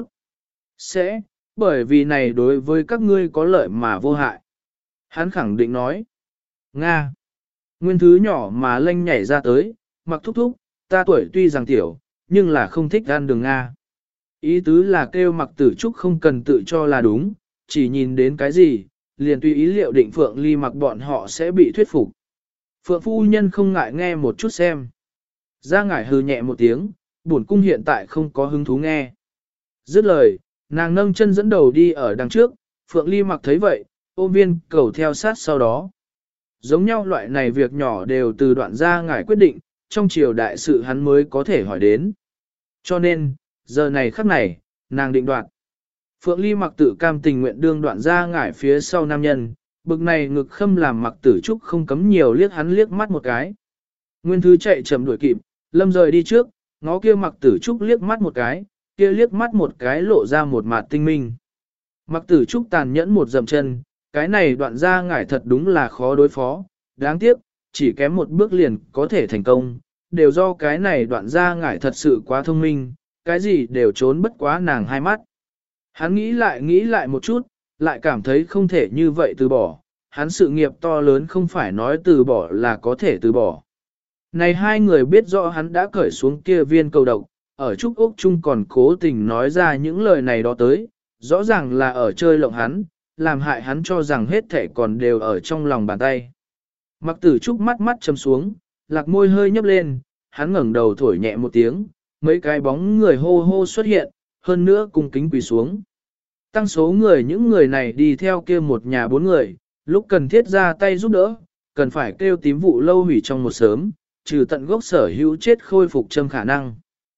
Sẽ, bởi vì này đối với các ngươi có lợi mà vô hại. Hắn khẳng định nói. Nga. Nguyên thứ nhỏ mà lanh nhảy ra tới, mặc thúc thúc, ta tuổi tuy rằng tiểu, nhưng là không thích ăn đường Nga. Ý tứ là kêu mặc tử trúc không cần tự cho là đúng, chỉ nhìn đến cái gì, liền tùy ý liệu định Phượng Ly mặc bọn họ sẽ bị thuyết phục. Phượng phu nhân không ngại nghe một chút xem. Ra ngải hừ nhẹ một tiếng, bổn cung hiện tại không có hứng thú nghe. Dứt lời, nàng nâng chân dẫn đầu đi ở đằng trước, Phượng Ly mặc thấy vậy, ôm viên cầu theo sát sau đó. Giống nhau loại này việc nhỏ đều từ đoạn ra ngải quyết định, trong triều đại sự hắn mới có thể hỏi đến. Cho nên, giờ này khắc này, nàng định đoạt. Phượng Ly mặc tự cam tình nguyện đương đoạn ra ngải phía sau nam nhân, bực này ngực khâm làm mặc tử trúc không cấm nhiều liếc hắn liếc mắt một cái. Nguyên thứ chạy chậm đuổi kịp, lâm rời đi trước, ngó kia mặc tử trúc liếc mắt một cái, kia liếc mắt một cái lộ ra một mặt tinh minh. Mặc tử trúc tàn nhẫn một dậm chân, cái này đoạn ra ngải thật đúng là khó đối phó, đáng tiếc, chỉ kém một bước liền có thể thành công, đều do cái này đoạn ra ngải thật sự quá thông minh, cái gì đều trốn bất quá nàng hai mắt. Hắn nghĩ lại nghĩ lại một chút, lại cảm thấy không thể như vậy từ bỏ, hắn sự nghiệp to lớn không phải nói từ bỏ là có thể từ bỏ. Này hai người biết rõ hắn đã cởi xuống kia viên cầu độc, ở Trúc Úc Trung còn cố tình nói ra những lời này đó tới, rõ ràng là ở chơi lộng hắn, làm hại hắn cho rằng hết thể còn đều ở trong lòng bàn tay. Mặc tử Trúc mắt mắt chấm xuống, lạc môi hơi nhấp lên, hắn ngẩng đầu thổi nhẹ một tiếng, mấy cái bóng người hô hô xuất hiện, hơn nữa cung kính quỳ xuống. Tăng số người những người này đi theo kia một nhà bốn người, lúc cần thiết ra tay giúp đỡ, cần phải kêu tím vụ lâu hủy trong một sớm, trừ tận gốc sở hữu chết khôi phục châm khả năng.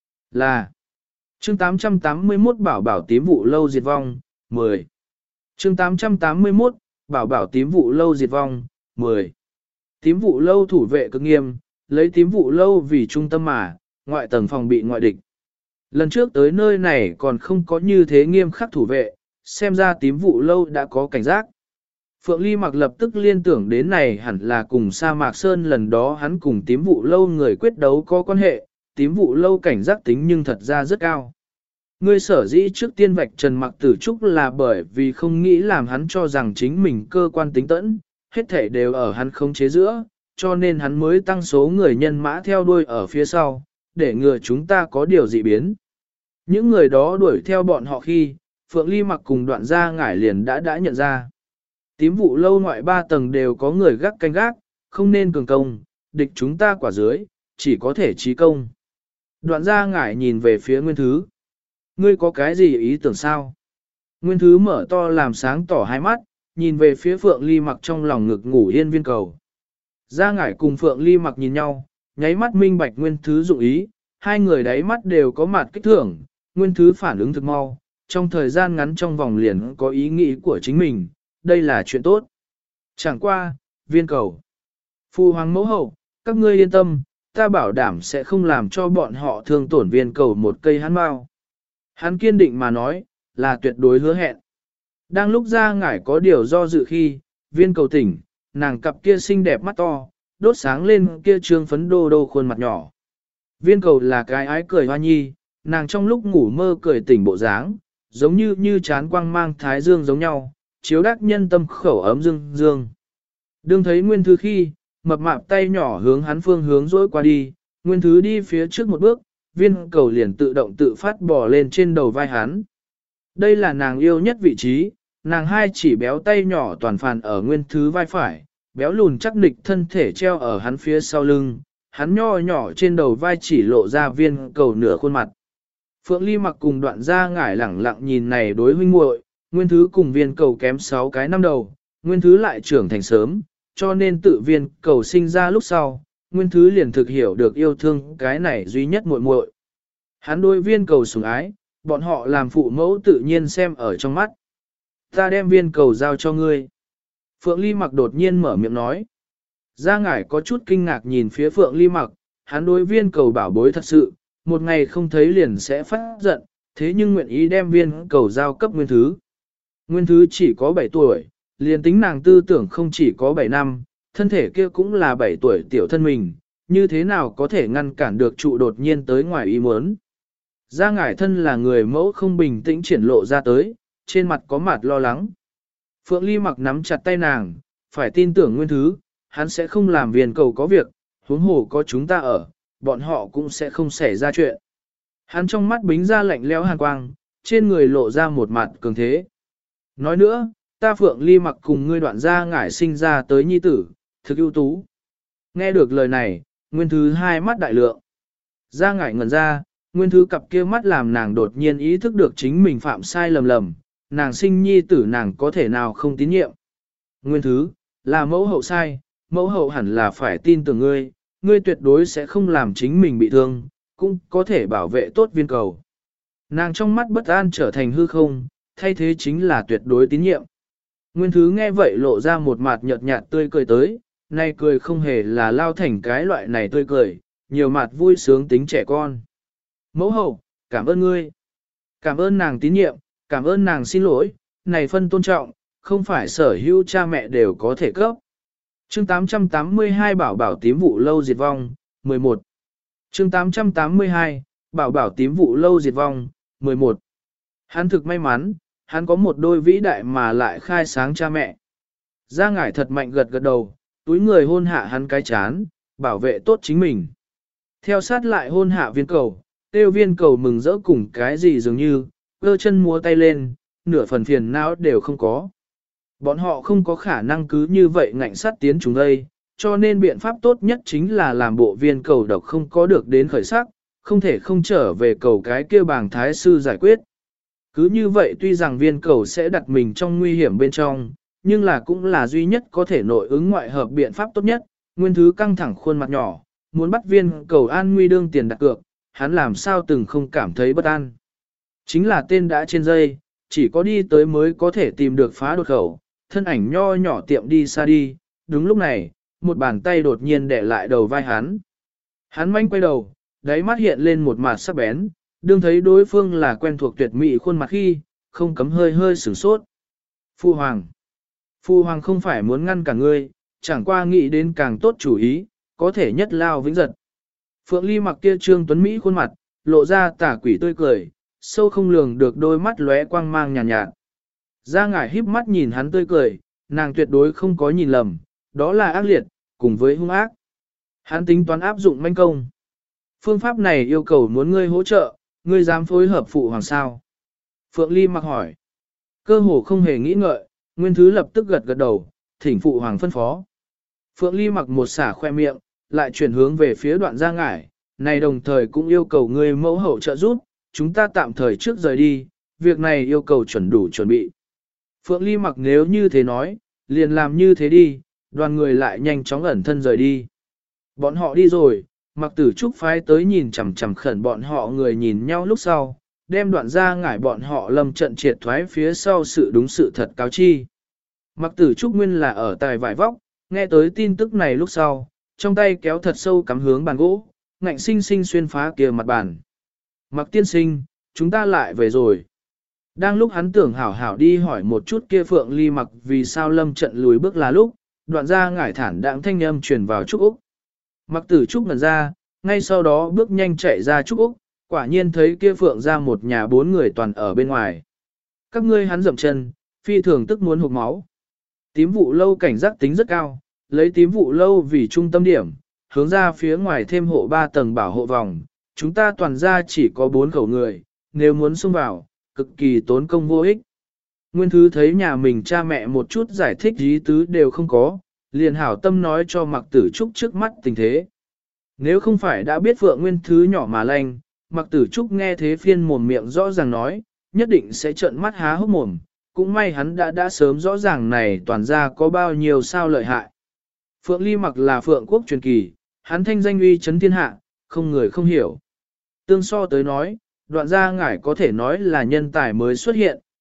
Là chương tám trăm tám mươi mốt bảo bảo tím vụ lâu diệt vong, mười. chương tám trăm tám mươi mốt bảo bảo tím vụ lâu diệt vong, mười. Tím vụ lâu thủ vệ cực nghiêm, lấy tím vụ lâu vì trung tâm mà, ngoại tầng phòng bị ngoại địch. Lần trước tới nơi này còn không có như thế nghiêm khắc thủ vệ, xem ra tím vụ lâu đã có cảnh giác. Phượng Ly mặc lập tức liên tưởng đến này hẳn là cùng sa mạc sơn lần đó hắn cùng tím vụ lâu người quyết đấu có quan hệ, tím vụ lâu cảnh giác tính nhưng thật ra rất cao. Ngươi sở dĩ trước tiên vạch trần mặc tử trúc là bởi vì không nghĩ làm hắn cho rằng chính mình cơ quan tính tẫn, hết thể đều ở hắn khống chế giữa, cho nên hắn mới tăng số người nhân mã theo đuôi ở phía sau, để ngừa chúng ta có điều dị biến. Những người đó đuổi theo bọn họ khi, Phượng Ly mặc cùng đoạn gia ngải liền đã đã nhận ra. Tím vụ lâu ngoại ba tầng đều có người gác canh gác, không nên cường công, địch chúng ta quả dưới, chỉ có thể trí công. Đoạn gia ngải nhìn về phía Nguyên Thứ. Ngươi có cái gì ý tưởng sao? Nguyên Thứ mở to làm sáng tỏ hai mắt, nhìn về phía Phượng Ly mặc trong lòng ngực ngủ yên viên cầu. Gia ngải cùng Phượng Ly mặc nhìn nhau, nháy mắt minh bạch Nguyên Thứ dụng ý, hai người đáy mắt đều có mặt kích thưởng, Nguyên Thứ phản ứng thực mau, trong thời gian ngắn trong vòng liền có ý nghĩ của chính mình, đây là chuyện tốt. Chẳng qua, viên cầu. Phu hoàng mẫu hậu, các ngươi yên tâm, ta bảo đảm sẽ không làm cho bọn họ thương tổn viên cầu một cây hắn bao. Hắn kiên định mà nói, là tuyệt đối hứa hẹn. Đang lúc ra ngải có điều do dự khi, viên cầu tỉnh, nàng cặp kia xinh đẹp mắt to, đốt sáng lên kia trương phấn đô đô khuôn mặt nhỏ. Viên cầu là cái ái cười hoa nhi, nàng trong lúc ngủ mơ cười tỉnh bộ dáng, giống như như chán quang mang thái dương giống nhau, chiếu đắc nhân tâm khẩu ấm dương dương. Đương thấy Nguyên Thứ khi, mập mạp tay nhỏ hướng hắn phương hướng dối qua đi, Nguyên Thứ đi phía trước một bước, viên cầu liền tự động tự phát bò lên trên đầu vai hắn. Đây là nàng yêu nhất vị trí, nàng hai chỉ béo tay nhỏ toàn phàn ở Nguyên Thứ vai phải, béo lùn chắc nịch thân thể treo ở hắn phía sau lưng, hắn nho nhỏ trên đầu vai chỉ lộ ra viên cầu nửa khuôn mặt. Phượng Ly mặc cùng đoạn ra ngải lẳng lặng nhìn này đối huynh muội, Nguyên Thứ cùng viên cầu kém sáu cái năm đầu, Nguyên Thứ lại trưởng thành sớm, cho nên tự viên cầu sinh ra lúc sau, Nguyên Thứ liền thực hiểu được yêu thương cái này duy nhất muội muội. Hắn đối viên cầu sủng ái, bọn họ làm phụ mẫu tự nhiên xem ở trong mắt. Ta đem viên cầu giao cho ngươi. Phượng Ly Mặc đột nhiên mở miệng nói. Gia Ngải có chút kinh ngạc nhìn phía Phượng Ly Mặc, hắn đối viên cầu bảo bối thật sự, một ngày không thấy liền sẽ phát giận, thế nhưng nguyện ý đem viên cầu giao cấp Nguyên Thứ. Nguyên Thứ chỉ có bảy tuổi, liền tính nàng tư tưởng không chỉ có bảy năm, thân thể kia cũng là bảy tuổi tiểu thân mình, như thế nào có thể ngăn cản được trụ đột nhiên tới ngoài ý muốn. Gia Ngải thân là người mẫu không bình tĩnh triển lộ ra tới, trên mặt có mặt lo lắng. Phượng Ly Mặc nắm chặt tay nàng, phải tin tưởng Nguyên Thứ, hắn sẽ không làm viên cầu có việc, huống hồ có chúng ta ở, bọn họ cũng sẽ không xảy ra chuyện. Hắn trong mắt bính ra lạnh lẽo hàn quang, trên người lộ ra một mặt cường thế. Nói nữa, ta Phượng Ly Mặc cùng ngươi Đoạn Gia Ngải sinh ra tới nhi tử, thực ưu tú. Nghe được lời này, Nguyên Thứ hai mắt đại lượng. Gia Ngải ngẩn ra, Nguyên Thứ cặp kia mắt làm nàng đột nhiên ý thức được chính mình phạm sai lầm lầm, nàng sinh nhi tử nàng có thể nào không tín nhiệm. Nguyên Thứ, là mẫu hậu sai, mẫu hậu hẳn là phải tin tưởng ngươi, ngươi tuyệt đối sẽ không làm chính mình bị thương, cũng có thể bảo vệ tốt viên cầu. Nàng trong mắt bất an trở thành hư không, thay thế chính là tuyệt đối tín nhiệm. Nguyên Thứ nghe vậy lộ ra một mặt nhợt nhạt tươi cười tới, nay cười không hề là lao thành cái loại này tươi cười, nhiều mặt vui sướng tính trẻ con. Mẫu hậu, cảm ơn ngươi. Cảm ơn nàng tín nhiệm, cảm ơn nàng xin lỗi, này phân tôn trọng, không phải sở hữu cha mẹ đều có thể cấp. Chương tám trăm tám mươi hai Bảo bảo tím vụ lâu diệt vong, mười một. Chương tám trăm tám mươi hai Bảo bảo tím vụ lâu diệt vong, mười một. Hắn thực may mắn, hắn có một đôi vĩ đại mà lại khai sáng cha mẹ. Gia Ngải thật mạnh gật gật đầu, túi người hôn hạ hắn cái chán, bảo vệ tốt chính mình. Theo sát lại hôn hạ viên cầu, tiêu viên cầu mừng rỡ cùng cái gì dường như, cơ chân múa tay lên, nửa phần phiền não đều không có. Bọn họ không có khả năng cứ như vậy ngạnh sát tiến chúng đây, cho nên biện pháp tốt nhất chính là làm bộ viên cầu độc không có được đến khởi sắc, không thể không trở về cầu cái kia bàng thái sư giải quyết. Cứ như vậy tuy rằng viên cầu sẽ đặt mình trong nguy hiểm bên trong, nhưng là cũng là duy nhất có thể nội ứng ngoại hợp biện pháp tốt nhất. Nguyên Thứ căng thẳng khuôn mặt nhỏ, muốn bắt viên cầu an nguy đương tiền đặt cược, hắn làm sao từng không cảm thấy bất an. Chính là tên đã trên dây, chỉ có đi tới mới có thể tìm được phá đột khẩu, thân ảnh nho nhỏ tiệm đi xa đi, đúng lúc này, một bàn tay đột nhiên đè lại đầu vai hắn. Hắn manh quay đầu, đáy mắt hiện lên một mặt sắc bén, đương thấy đối phương là quen thuộc tuyệt mỹ khuôn mặt khi, không cấm hơi hơi sửng sốt. Phu Hoàng. Phu Hoàng không phải muốn ngăn cả ngươi, chẳng qua nghĩ đến càng tốt chủ ý, có thể nhất lao vĩnh giật. Phượng Ly Mặc kia trương tuấn mỹ khuôn mặt, lộ ra tà quỷ tươi cười, sâu không lường được đôi mắt lóe quang mang nhàn nhạt, nhạt. Gia Ngải híp mắt nhìn hắn tươi cười, nàng tuyệt đối không có nhìn lầm, đó là ác liệt, cùng với hung ác. Hắn tính toán áp dụng manh công. Phương pháp này yêu cầu muốn ngươi hỗ trợ, ngươi dám phối hợp phụ hoàng sao? Phượng Ly Mặc hỏi. Cơ hồ không hề nghĩ ngợi, Nguyên Thứ lập tức gật gật đầu, thỉnh phụ hoàng phân phó. Phượng Ly Mặc một xả khoe miệng, lại chuyển hướng về phía Đoạn Gia Ngải, này đồng thời cũng yêu cầu ngươi mẫu hậu trợ giúp, chúng ta tạm thời trước rời đi, việc này yêu cầu chuẩn đủ chuẩn bị. Phượng Ly Mặc nếu như thế nói, liền làm như thế đi, đoàn người lại nhanh chóng ẩn thân rời đi. Bọn họ đi rồi, Mặc Tử Trúc phái tới nhìn chằm chằm khẩn bọn họ người nhìn nhau lúc sau, đem Đoạn Gia Ngải bọn họ lâm trận triệt thoái phía sau sự đúng sự thật cáo chi. Mặc Tử Trúc nguyên là ở tài vải vóc, nghe tới tin tức này lúc sau, trong tay kéo thật sâu cắm hướng bàn gỗ, ngạnh sinh sinh xuyên phá kia mặt bàn. Mặc tiên sinh, chúng ta lại về rồi. Đang lúc hắn tưởng hảo hảo đi hỏi một chút kia Phượng Ly Mặc vì sao lâm trận lùi bước là lúc, Đoạn Gia Ngải thản đãng thanh âm truyền vào Trúc Úc. Mặc Tử Trúc ngẩn ra, ngay sau đó bước nhanh chạy ra Trúc Úc, quả nhiên thấy kia Phượng ra một nhà bốn người toàn ở bên ngoài. Các ngươi hắn dậm chân, phi thường tức muốn hụt máu. Tím vụ lâu cảnh giác tính rất cao, lấy tím vụ lâu vì trung tâm điểm, hướng ra phía ngoài thêm hộ ba tầng bảo hộ vòng. Chúng ta toàn ra chỉ có bốn khẩu người, nếu muốn xông vào, cực kỳ tốn công vô ích. Nguyên Thứ thấy nhà mình cha mẹ một chút giải thích ý tứ đều không có, liền hảo tâm nói cho Mặc Tử Trúc trước mắt tình thế. Nếu không phải đã biết Phượng Nguyên Thứ nhỏ mà lanh, Mặc Tử Trúc nghe thế phiên mồm miệng rõ ràng nói, nhất định sẽ trợn mắt há hốc mồm, cũng may hắn đã đã sớm rõ ràng này toàn ra có bao nhiêu sao lợi hại. Phượng Ly Mặc là Phượng quốc truyền kỳ, hắn thanh danh uy chấn thiên hạ, không người không hiểu. Tương so tới nói, Đoạn Gia Ngải có thể nói là nhân tài mới xuất hiện,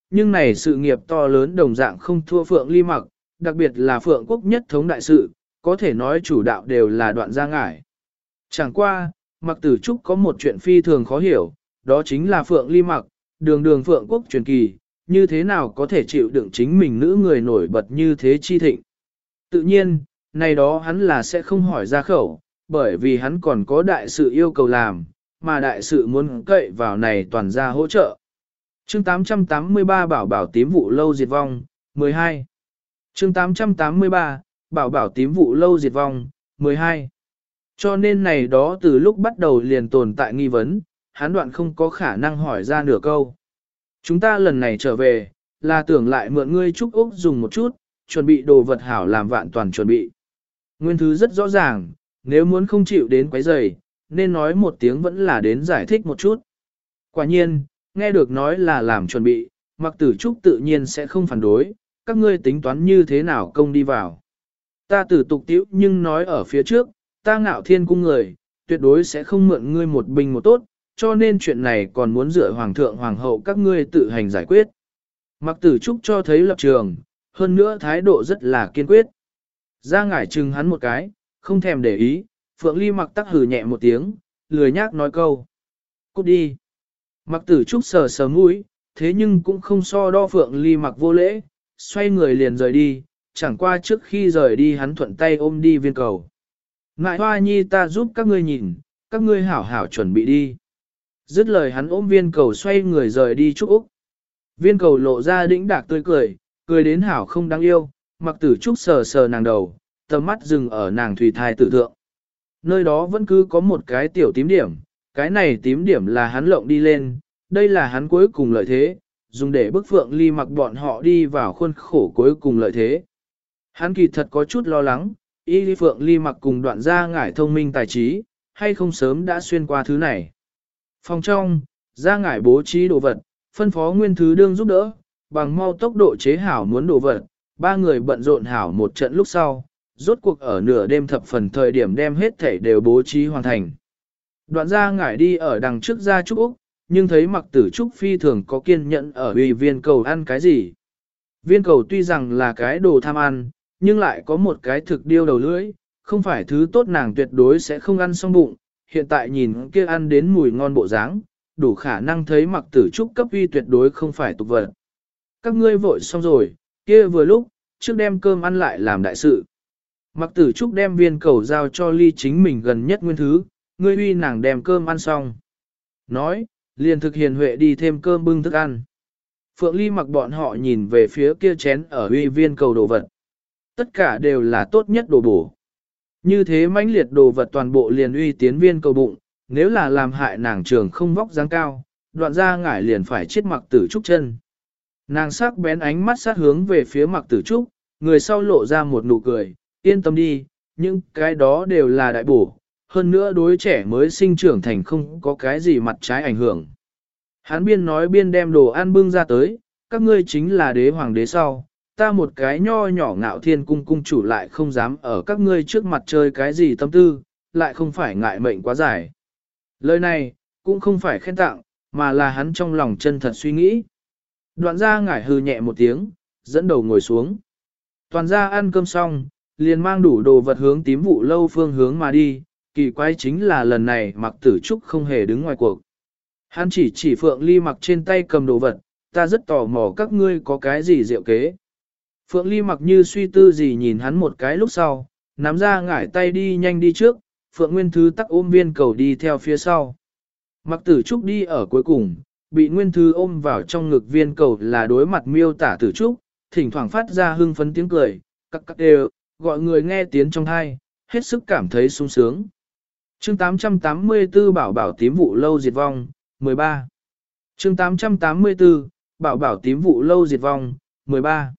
nhưng này sự nghiệp to lớn đồng dạng không thua Phượng Ly Mặc, đặc biệt là Phượng quốc nhất thống đại sự, có thể nói chủ đạo đều là Đoạn Gia Ngải. Chẳng qua, Mặc Tử Trúc có một chuyện phi thường khó hiểu, đó chính là Phượng Ly Mặc, đường đường Phượng quốc truyền kỳ, như thế nào có thể chịu đựng chính mình nữ người nổi bật như thế chi thịnh. Tự nhiên, này đó hắn là sẽ không hỏi ra khẩu, bởi vì hắn còn có đại sự yêu cầu làm, mà đại sự muốn cậy vào này toàn ra hỗ trợ. Chương tám trăm tám mươi ba Bảo bảo tím vụ lâu diệt vong, mười hai. Chương tám trăm tám mươi ba Bảo bảo tím vụ lâu diệt vong, mười hai. Cho nên này đó từ lúc bắt đầu liền tồn tại nghi vấn, hắn đoạn không có khả năng hỏi ra nửa câu. Chúng ta lần này trở về, là tưởng lại mượn ngươi Trúc Úc dùng một chút, chuẩn bị đồ vật hảo làm vạn toàn chuẩn bị. Nguyên thứ rất rõ ràng, nếu muốn không chịu đến quấy rầy, nên nói một tiếng vẫn là đến giải thích một chút. Quả nhiên, nghe được nói là làm chuẩn bị, Mặc Tử Trúc tự nhiên sẽ không phản đối, các ngươi tính toán như thế nào công đi vào. Ta tử tục tiễu nhưng nói ở phía trước, ta Ngạo Thiên cung người, tuyệt đối sẽ không mượn ngươi một binh một tốt, cho nên chuyện này còn muốn dựa hoàng thượng hoàng hậu các ngươi tự hành giải quyết. Mặc Tử Trúc cho thấy lập trường, hơn nữa thái độ rất là kiên quyết. Ra ngải chừng hắn một cái, không thèm để ý, Phượng Ly Mặc tắc hừ nhẹ một tiếng, lười nhác nói câu. Cút đi. Mặc Tử Trúc sờ sờ mũi, thế nhưng cũng không so đo Phượng Ly Mặc vô lễ, xoay người liền rời đi, chẳng qua trước khi rời đi hắn thuận tay ôm đi viên cầu. Ngại hoa nhi ta giúp các ngươi nhìn, các ngươi hảo hảo chuẩn bị đi. Dứt lời hắn ôm viên cầu xoay người rời đi Trúc Úc. Viên cầu lộ ra đĩnh đạc tươi cười, cười đến hảo không đáng yêu, Mặc Tử Trúc sờ sờ nàng đầu, tầm mắt dừng ở nàng thủy thai tử thượng. Nơi đó vẫn cứ có một cái tiểu tím điểm, cái này tím điểm là hắn lộng đi lên, đây là hắn cuối cùng lợi thế, dùng để bức Phượng Ly Mặc bọn họ đi vào khuôn khổ cuối cùng lợi thế. Hắn kỳ thật có chút lo lắng, y Phượng Ly Mặc cùng Đoạn Gia Ngải thông minh tài trí, hay không sớm đã xuyên qua thứ này. Phòng trong, Gia Ngải bố trí đồ vật, phân phó Nguyên Thứ Đương giúp đỡ, bằng mau tốc độ chế hảo muốn đồ vật, ba người bận rộn hảo một trận lúc sau, rốt cuộc ở nửa đêm thập phần thời điểm đem hết thể đều bố trí hoàn thành. Đoạn Gia Ngải đi ở đằng trước Gia Trúc Úc, nhưng thấy Mặc Tử Trúc phi thường có kiên nhẫn ở uy viên cầu ăn cái gì. Viên cầu tuy rằng là cái đồ tham ăn, nhưng lại có một cái thực điêu đầu lưỡi, không phải thứ tốt nàng tuyệt đối sẽ không ăn xong bụng, hiện tại nhìn kia ăn đến mùi ngon bộ dáng, đủ khả năng thấy Mặc Tử Trúc cấp uy tuyệt đối không phải tục vật. Các ngươi vội xong rồi, kia vừa lúc, trước đem cơm ăn lại làm đại sự. Mặc Tử Trúc đem viên cầu giao cho ly chính mình gần nhất Nguyên Thứ, ngươi uy nàng đem cơm ăn xong. Nói, liền thực hiền huệ đi thêm cơm bưng thức ăn. Phượng Ly Mặc bọn họ nhìn về phía kia chén ở uy viên cầu đồ vật. Tất cả đều là tốt nhất đồ bổ. Như thế mãnh liệt đồ vật toàn bộ liền uy tiến viên cầu bụng, nếu là làm hại nàng trường không vóc dáng cao, Đoạn Gia Ngải liền phải chết Mặc Tử Trúc chân. Nàng sắc bén ánh mắt sát hướng về phía Mặc Tử Trúc, người sau lộ ra một nụ cười, yên tâm đi, những cái đó đều là đại bổ, hơn nữa đối trẻ mới sinh trưởng thành không có cái gì mặt trái ảnh hưởng. Hắn biên nói biên đem đồ ăn bưng ra tới, các ngươi chính là đế hoàng đế sau, ta một cái nho nhỏ Ngạo Thiên cung cung chủ lại không dám ở các ngươi trước mặt chơi cái gì tâm tư, lại không phải ngại mệnh quá dài. Lời này, cũng không phải khen tặng, mà là hắn trong lòng chân thật suy nghĩ. Đoạn Gia Ngải hừ nhẹ một tiếng, dẫn đầu ngồi xuống. Toàn gia ăn cơm xong, liền mang đủ đồ vật hướng tím vụ lâu phương hướng mà đi, kỳ quái chính là lần này Mặc Tử Trúc không hề đứng ngoài cuộc. Hắn chỉ chỉ Phượng Ly Mặc trên tay cầm đồ vật, ta rất tò mò các ngươi có cái gì diệu kế. Phượng Ly Mặc như suy tư gì nhìn hắn một cái lúc sau, nắm ra ngải tay đi nhanh đi trước, Phượng Nguyên Thứ tắc ôm viên cầu đi theo phía sau. Mặc Tử Trúc đi ở cuối cùng, bị Nguyên Thứ ôm vào trong ngực viên cầu là đối mặt miêu tả Tử Trúc, thỉnh thoảng phát ra hưng phấn tiếng cười, cắc cắc đều, gọi người nghe tiếng trong thai, hết sức cảm thấy sung sướng. Chương tám trăm tám mươi tư Bảo bảo tím vụ lâu diệt vong, mười ba. Chương tám trăm tám mươi tư Bảo bảo tím vụ lâu diệt vong, mười ba.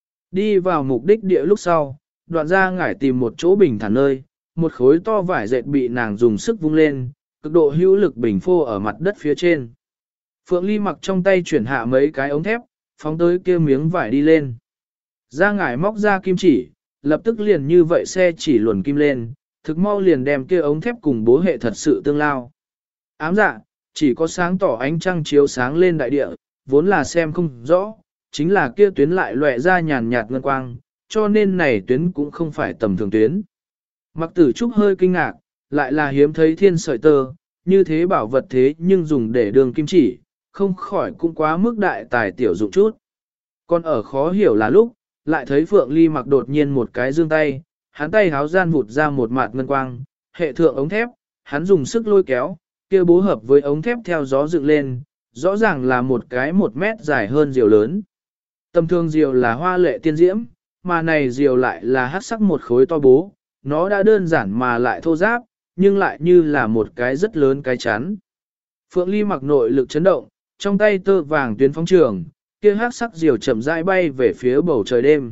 Đi vào mục đích địa lúc sau, Đoạn Gia Ngải tìm một chỗ bình thản nơi, một khối to vải dệt bị nàng dùng sức vung lên, cực độ hữu lực bình phô ở mặt đất phía trên. Phượng Ly Mặc trong tay chuyển hạ mấy cái ống thép, phóng tới kia miếng vải đi lên. Gia Ngải móc ra kim chỉ, lập tức liền như vậy xe chỉ luồn kim lên, thực mau liền đem kia ống thép cùng bố hệ thật sự tương lao. Ám dạ, chỉ có sáng tỏ ánh trăng chiếu sáng lên đại địa, vốn là xem không rõ, chính là kia tuyến lại lóe ra nhàn nhạt ngân quang, cho nên này tuyến cũng không phải tầm thường tuyến. Mặc tử trúc hơi kinh ngạc, lại là hiếm thấy thiên sợi tơ, như thế bảo vật thế nhưng dùng để đường kim chỉ, không khỏi cũng quá mức đại tài tiểu dụng chút. Còn ở khó hiểu là lúc, lại thấy Phượng Ly Mặc đột nhiên một cái giương tay, hắn tay háo gian vụt ra một mạt ngân quang, hệ thượng ống thép, hắn dùng sức lôi kéo, kia bố hợp với ống thép theo gió dựng lên, rõ ràng là một cái một mét dài hơn diều lớn. Tầm thường diều là hoa lệ tiên diễm, mà này diều lại là hắc sắc một khối to bố, nó đã đơn giản mà lại thô ráp, nhưng lại như là một cái rất lớn cái chắn. Phượng Ly Mặc nội lực chấn động, trong tay tơ vàng tuyến phóng trường, kia hắc sắc diều chậm rãi bay về phía bầu trời đêm.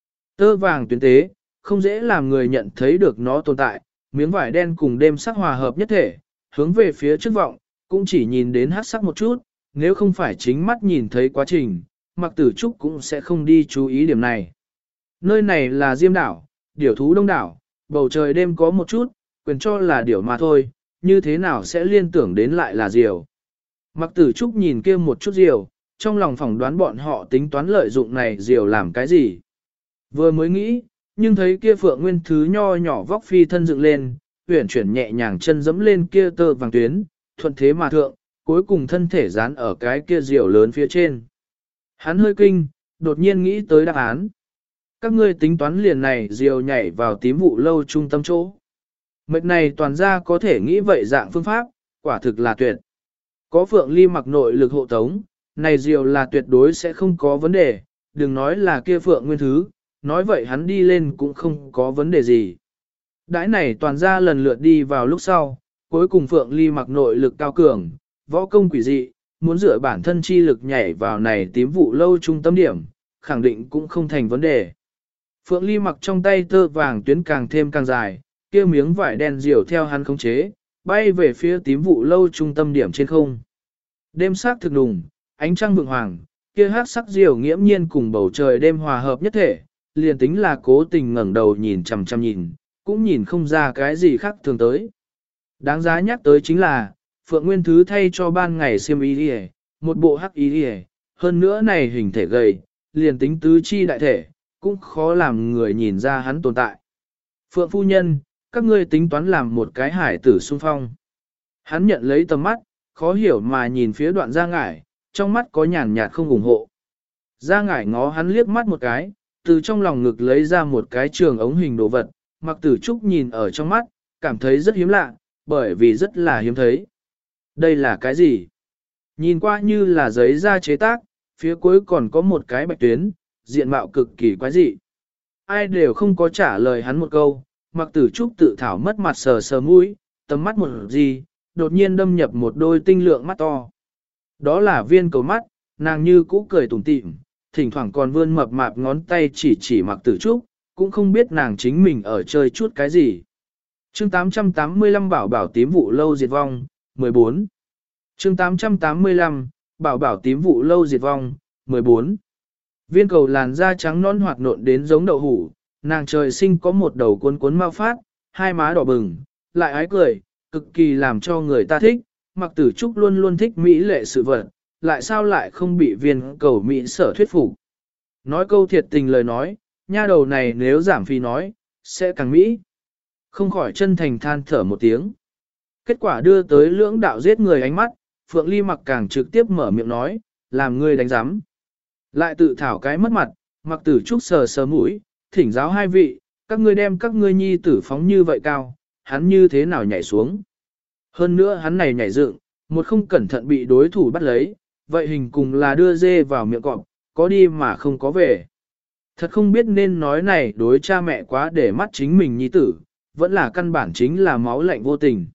Tơ vàng tuyến tế, không dễ làm người nhận thấy được nó tồn tại, miếng vải đen cùng đêm sắc hòa hợp nhất thể, hướng về phía trước vọng, cũng chỉ nhìn đến hắc sắc một chút, nếu không phải chính mắt nhìn thấy quá trình, Mặc Tử Trúc cũng sẽ không đi chú ý điểm này. Nơi này là Diêm đảo, điểu thú đông đảo, bầu trời đêm có một chút, quyền cho là điểu mà thôi, như thế nào sẽ liên tưởng đến lại là diều. Mặc Tử Trúc nhìn kia một chút diều, trong lòng phỏng đoán bọn họ tính toán lợi dụng này diều làm cái gì. Vừa mới nghĩ, nhưng thấy kia Phượng Nguyên Thứ nho nhỏ vóc phi thân dựng lên, uyển chuyển nhẹ nhàng chân dẫm lên kia tơ vàng tuyến, thuận thế mà thượng, cuối cùng thân thể dán ở cái kia diều lớn phía trên. Hắn hơi kinh, đột nhiên nghĩ tới đáp án. Các ngươi tính toán liền này diều nhảy vào tím vụ lâu trung tâm chỗ. Mệt này toàn ra có thể nghĩ vậy dạng phương pháp, quả thực là tuyệt. Có Phượng Ly Mặc nội lực hộ tống, này diều là tuyệt đối sẽ không có vấn đề, đừng nói là kia Phượng Nguyên Thứ, nói vậy hắn đi lên cũng không có vấn đề gì. Đãi này toàn ra lần lượt đi vào lúc sau, cuối cùng Phượng Ly Mặc nội lực cao cường, võ công quỷ dị, muốn dựa bản thân chi lực nhảy vào này tím vụ lâu trung tâm điểm, khẳng định cũng không thành vấn đề. Phượng Ly Mặc trong tay tơ vàng tuyến càng thêm càng dài, kia miếng vải đen diều theo hắn khống chế, bay về phía tím vụ lâu trung tâm điểm trên không. Đêm sắc thực đùng, ánh trăng vượng hoàng, kia hát sắc diều nghiễm nhiên cùng bầu trời đêm hòa hợp nhất thể, liền tính là cố tình ngẩng đầu nhìn chằm chằm nhìn, cũng nhìn không ra cái gì khác thường tới. Đáng giá nhắc tới chính là, Phượng Nguyên Thứ thay cho ban ngày xiêm y đi, một bộ hắc y đi, hơn nữa này hình thể gầy, liền tính tứ chi đại thể, cũng khó làm người nhìn ra hắn tồn tại. Phượng phu nhân, các ngươi tính toán làm một cái hải tử xung phong. Hắn nhận lấy tầm mắt, khó hiểu mà nhìn phía đoạn Gia Ngải, trong mắt có nhàn nhạt không ủng hộ. Gia Ngải ngó hắn liếc mắt một cái, từ trong lòng ngực lấy ra một cái trường ống hình đồ vật, Mặc Tử Trúc nhìn ở trong mắt, cảm thấy rất hiếm lạ, bởi vì rất là hiếm thấy. Đây là cái gì? Nhìn qua như là giấy da chế tác, phía cuối còn có một cái bạch tuyến, diện mạo cực kỳ quái dị. Ai đều không có trả lời hắn một câu, Mặc Tử Trúc tự thảo mất mặt sờ sờ mũi, tầm mắt một gì, đột nhiên đâm nhập một đôi tinh lượng mắt to. Đó là viên cầu mắt, nàng như cũ cười tủm tỉm, thỉnh thoảng còn vươn mập mạp ngón tay chỉ chỉ Mặc Tử Trúc, cũng không biết nàng chính mình ở chơi chút cái gì. Chương tám trăm tám mươi lăm Bảo bảo tím vụ lâu diệt vong, mười bốn. Chương tám trăm tám mươi lăm Bảo bảo tím vụ lâu diệt vong, mười bốn. Viên cầu làn da trắng non hoạt nộn đến giống đậu hủ, nàng trời sinh có một đầu cuốn cuốn mau phát, hai má đỏ bừng, lại ái cười, cực kỳ làm cho người ta thích. Mặc Tử Trúc luôn luôn thích mỹ lệ sự vật, lại sao lại không bị viên cầu mỹ sở thuyết phục. Nói câu thiệt tình lời nói, nha đầu này nếu giảm phi nói, sẽ càng mỹ. Không khỏi chân thành than thở một tiếng. Kết quả đưa tới lưỡng đạo giết người ánh mắt, Phượng Ly Mặc càng trực tiếp mở miệng nói, làm ngươi đánh giám. Lại tự thảo cái mất mặt, Mặc Tử Trúc sờ sờ mũi, thỉnh giáo hai vị, các ngươi đem các ngươi nhi tử phóng như vậy cao, hắn như thế nào nhảy xuống. Hơn nữa hắn này nhảy dựng, một không cẩn thận bị đối thủ bắt lấy, vậy hình cùng là đưa dê vào miệng cọp, có đi mà không có về. Thật không biết nên nói này đối cha mẹ quá để mắt chính mình nhi tử, vẫn là căn bản chính là máu lạnh vô tình.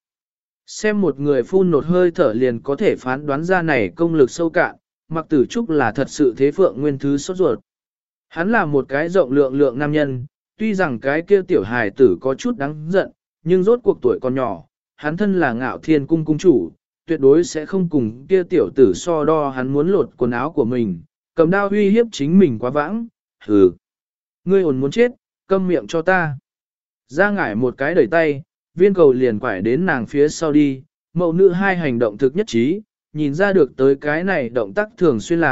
Xem một người phun nột hơi thở liền có thể phán đoán ra này công lực sâu cạn, Mặc Tử Trúc là thật sự thế Phượng Nguyên Thứ sốt ruột. Hắn là một cái rộng lượng lượng nam nhân, tuy rằng cái kia tiểu hài tử có chút đáng giận, nhưng rốt cuộc tuổi còn nhỏ, hắn thân là Ngạo Thiên cung cung chủ, tuyệt đối sẽ không cùng kia tiểu tử so đo hắn muốn lột quần áo của mình, cầm đao uy hiếp chính mình quá vãng, hừ. Ngươi ổn muốn chết, câm miệng cho ta. Ra ngải một cái đẩy tay, viên cầu liền quải đến nàng phía sau đi, mẫu nữ hai hành động thực nhất trí, nhìn ra được tới cái này động tác thường xuyên làm,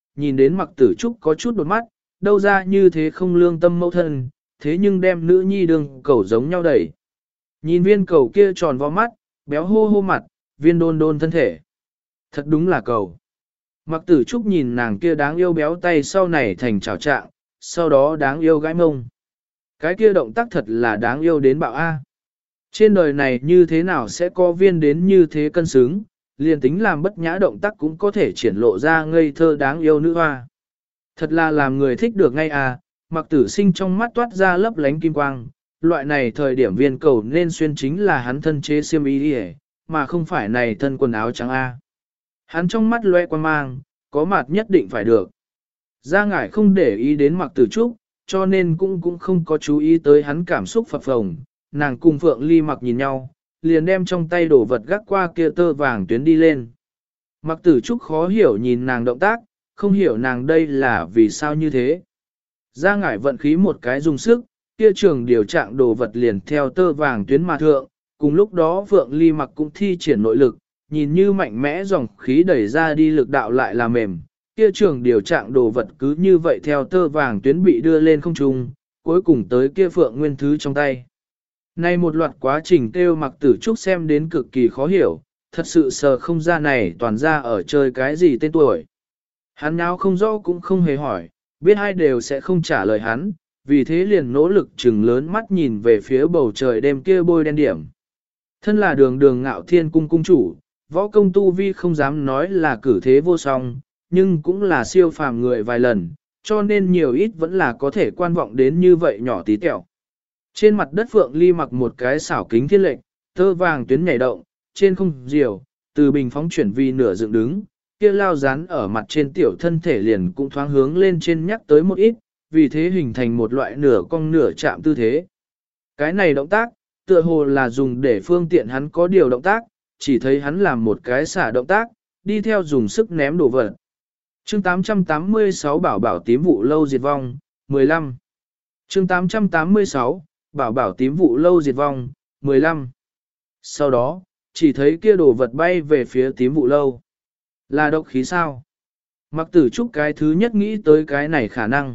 nhìn đến Mặc Tử Trúc có chút đột mắt, đâu ra như thế không lương tâm mẫu thân, thế nhưng đem nữ nhi đường cầu giống nhau đẩy. Nhìn viên cầu kia tròn vo mắt, béo hô hô mặt, viên đôn đôn thân thể. Thật đúng là cầu. Mặc Tử Trúc nhìn nàng kia đáng yêu béo tay sau này thành trào trạng, sau đó đáng yêu gãi mông. Cái kia động tác thật là đáng yêu đến bạo A. Trên đời này như thế nào sẽ có viên đến như thế cân xứng, liền tính làm bất nhã động tác cũng có thể triển lộ ra ngây thơ đáng yêu nữ hoa. Thật là làm người thích được ngay à, Mặc Tử Sinh trong mắt toát ra lấp lánh kim quang, loại này thời điểm viên cầu nên xuyên chính là hắn thân chế xiêm y đi, mà không phải này thân quần áo trắng A. Hắn trong mắt loe quan mang, có mặt nhất định phải được. Gia Ngải không để ý đến Mặc Tử Trúc, cho nên cũng cũng không có chú ý tới hắn cảm xúc phập phồng, nàng cùng Phượng Ly Mặc nhìn nhau, liền đem trong tay đổ vật gác qua kia tơ vàng tuyến đi lên. Mặc Tử Trúc khó hiểu nhìn nàng động tác, không hiểu nàng đây là vì sao như thế. Gia Ngải vận khí một cái dùng sức, kia trường điều trạng đồ vật liền theo tơ vàng tuyến mà thượng, cùng lúc đó Phượng Ly Mặc cũng thi triển nội lực, nhìn như mạnh mẽ dòng khí đẩy ra đi lực đạo lại là mềm, kia trường điều trạng đồ vật cứ như vậy theo tơ vàng tuyến bị đưa lên không trung, cuối cùng tới kia Phượng Nguyên Thứ trong tay. Nay một loạt quá trình kêu Mặc Tử Trúc xem đến cực kỳ khó hiểu, thật sự sờ không ra này toàn ra ở chơi cái gì tên tuổi. Hắn nào không rõ cũng không hề hỏi, biết hai đều sẽ không trả lời hắn, vì thế liền nỗ lực trừng lớn mắt nhìn về phía bầu trời đêm kia bôi đen điểm. Thân là đường đường ngạo thiên cung cung chủ, võ công tu vi không dám nói là cử thế vô song, nhưng cũng là siêu phàm người vài lần, cho nên nhiều ít vẫn là có thể quan vọng đến như vậy nhỏ tí tẹo. Trên mặt đất Phượng Ly Mặc một cái xảo kính thiên lệnh, tơ vàng tuyến nhảy động, trên không diều, từ bình phóng chuyển vì nửa dựng đứng, kia lao dán ở mặt trên tiểu thân thể liền cũng thoáng hướng lên trên nhắc tới một ít, vì thế hình thành một loại nửa cong nửa chạm tư thế. Cái này động tác, tựa hồ là dùng để phương tiện hắn có điều động tác, chỉ thấy hắn làm một cái xả động tác, đi theo dùng sức ném đồ vật. Chương tám trăm tám mươi sáu Bảo bảo tím vụ lâu diệt vong, mười lăm. Chương tám trăm tám mươi sáu Bảo bảo tím vụ lâu diệt vong, mười lăm. Sau đó, chỉ thấy kia đồ vật bay về phía tím vụ lâu. Là độc khí sao? Mặc Tử Trúc cái thứ nhất nghĩ tới cái này khả năng.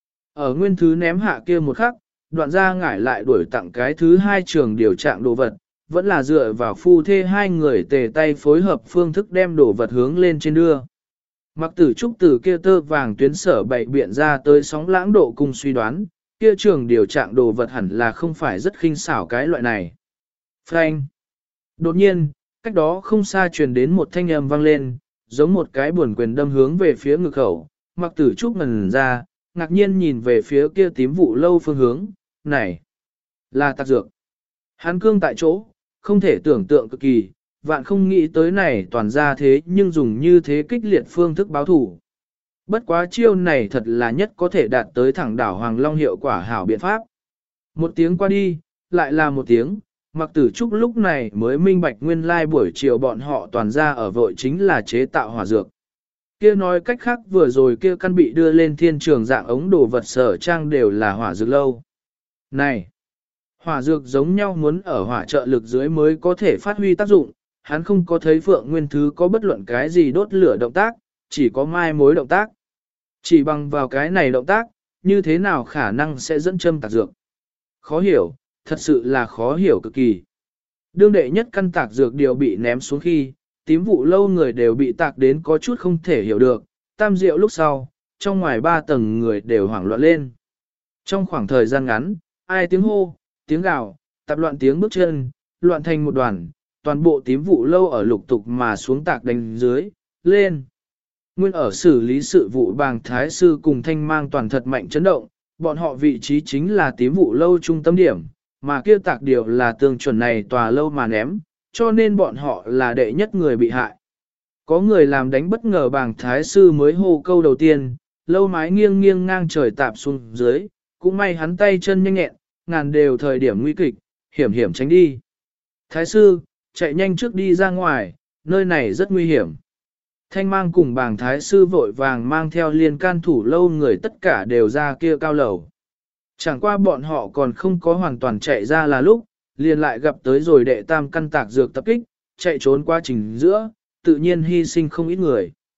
Ở nguyên thứ ném hạ kia một khắc, đoạn Gia Ngải lại đuổi tặng cái thứ hai trường điều trạng đồ vật, vẫn là dựa vào phu thê hai người tề tay phối hợp phương thức đem đồ vật hướng lên trên đưa. Mặc Tử Trúc từ kia tơ vàng tuyến sở bậy biện ra tới sóng lãng độ cùng suy đoán, kia trường điều trạng đồ vật hẳn là không phải rất khinh xảo cái loại này. Frank. Đột nhiên, cách đó không xa truyền đến một thanh âm vang lên, giống một cái buồn quyền đâm hướng về phía ngực khẩu. Mặc Tử Trúc ngần ra, ngạc nhiên nhìn về phía kia tím vụ lâu phương hướng, này, là tạc dược. Hắn cương tại chỗ, không thể tưởng tượng cực kỳ, vạn không nghĩ tới này toàn ra thế nhưng dùng như thế kích liệt phương thức báo thủ. Bất quá chiêu này thật là nhất có thể đạt tới thẳng đảo Hoàng Long hiệu quả hảo biện pháp. Một tiếng qua đi, lại là một tiếng, Mặc Tử Trúc lúc này mới minh bạch nguyên lai buổi chiều bọn họ toàn ra ở vội chính là chế tạo hỏa dược. Kia nói cách khác vừa rồi kia căn bị đưa lên thiên trường dạng ống đồ vật sở trang đều là hỏa dược lâu. Này! Hỏa dược giống nhau muốn ở hỏa trợ lực dưới mới có thể phát huy tác dụng, hắn không có thấy Phượng Nguyên Thứ có bất luận cái gì đốt lửa động tác, chỉ có mai mối động tác. Chỉ bằng vào cái này động tác, như thế nào khả năng sẽ dẫn châm tạc dược? Khó hiểu, thật sự là khó hiểu cực kỳ. Đương đệ nhất căn tạc dược điều bị ném xuống khi, tím vụ lâu người đều bị tạc đến có chút không thể hiểu được, tam diệu lúc sau, trong ngoài ba tầng người đều hoảng loạn lên. Trong khoảng thời gian ngắn, ai tiếng hô, tiếng gào, tạp loạn tiếng bước chân, loạn thành một đoàn, toàn bộ tím vụ lâu ở lục tục mà xuống tạc đánh dưới, lên. Nguyên ở xử lý sự vụ bàng thái sư cùng thanh mang toàn thật mạnh chấn động, bọn họ vị trí chính là tím vụ lâu trung tâm điểm, mà kia tạc điều là tường chuẩn này tòa lâu mà ném, cho nên bọn họ là đệ nhất người bị hại. Có người làm đánh bất ngờ bàng thái sư mới hô câu đầu tiên, lâu mái nghiêng nghiêng ngang trời tạp xuống dưới, cũng may hắn tay chân nhanh nhẹn, ngàn đều thời điểm nguy kịch, hiểm hiểm tránh đi. Thái sư, chạy nhanh trước đi ra ngoài, nơi này rất nguy hiểm. Thanh mang cùng bàng thái sư vội vàng mang theo liên can thủ lâu người tất cả đều ra kia cao lầu. Chẳng qua bọn họ còn không có hoàn toàn chạy ra là lúc, liền lại gặp tới rồi đệ tam căn tạc dược tập kích, chạy trốn quá trình giữa, tự nhiên hy sinh không ít người.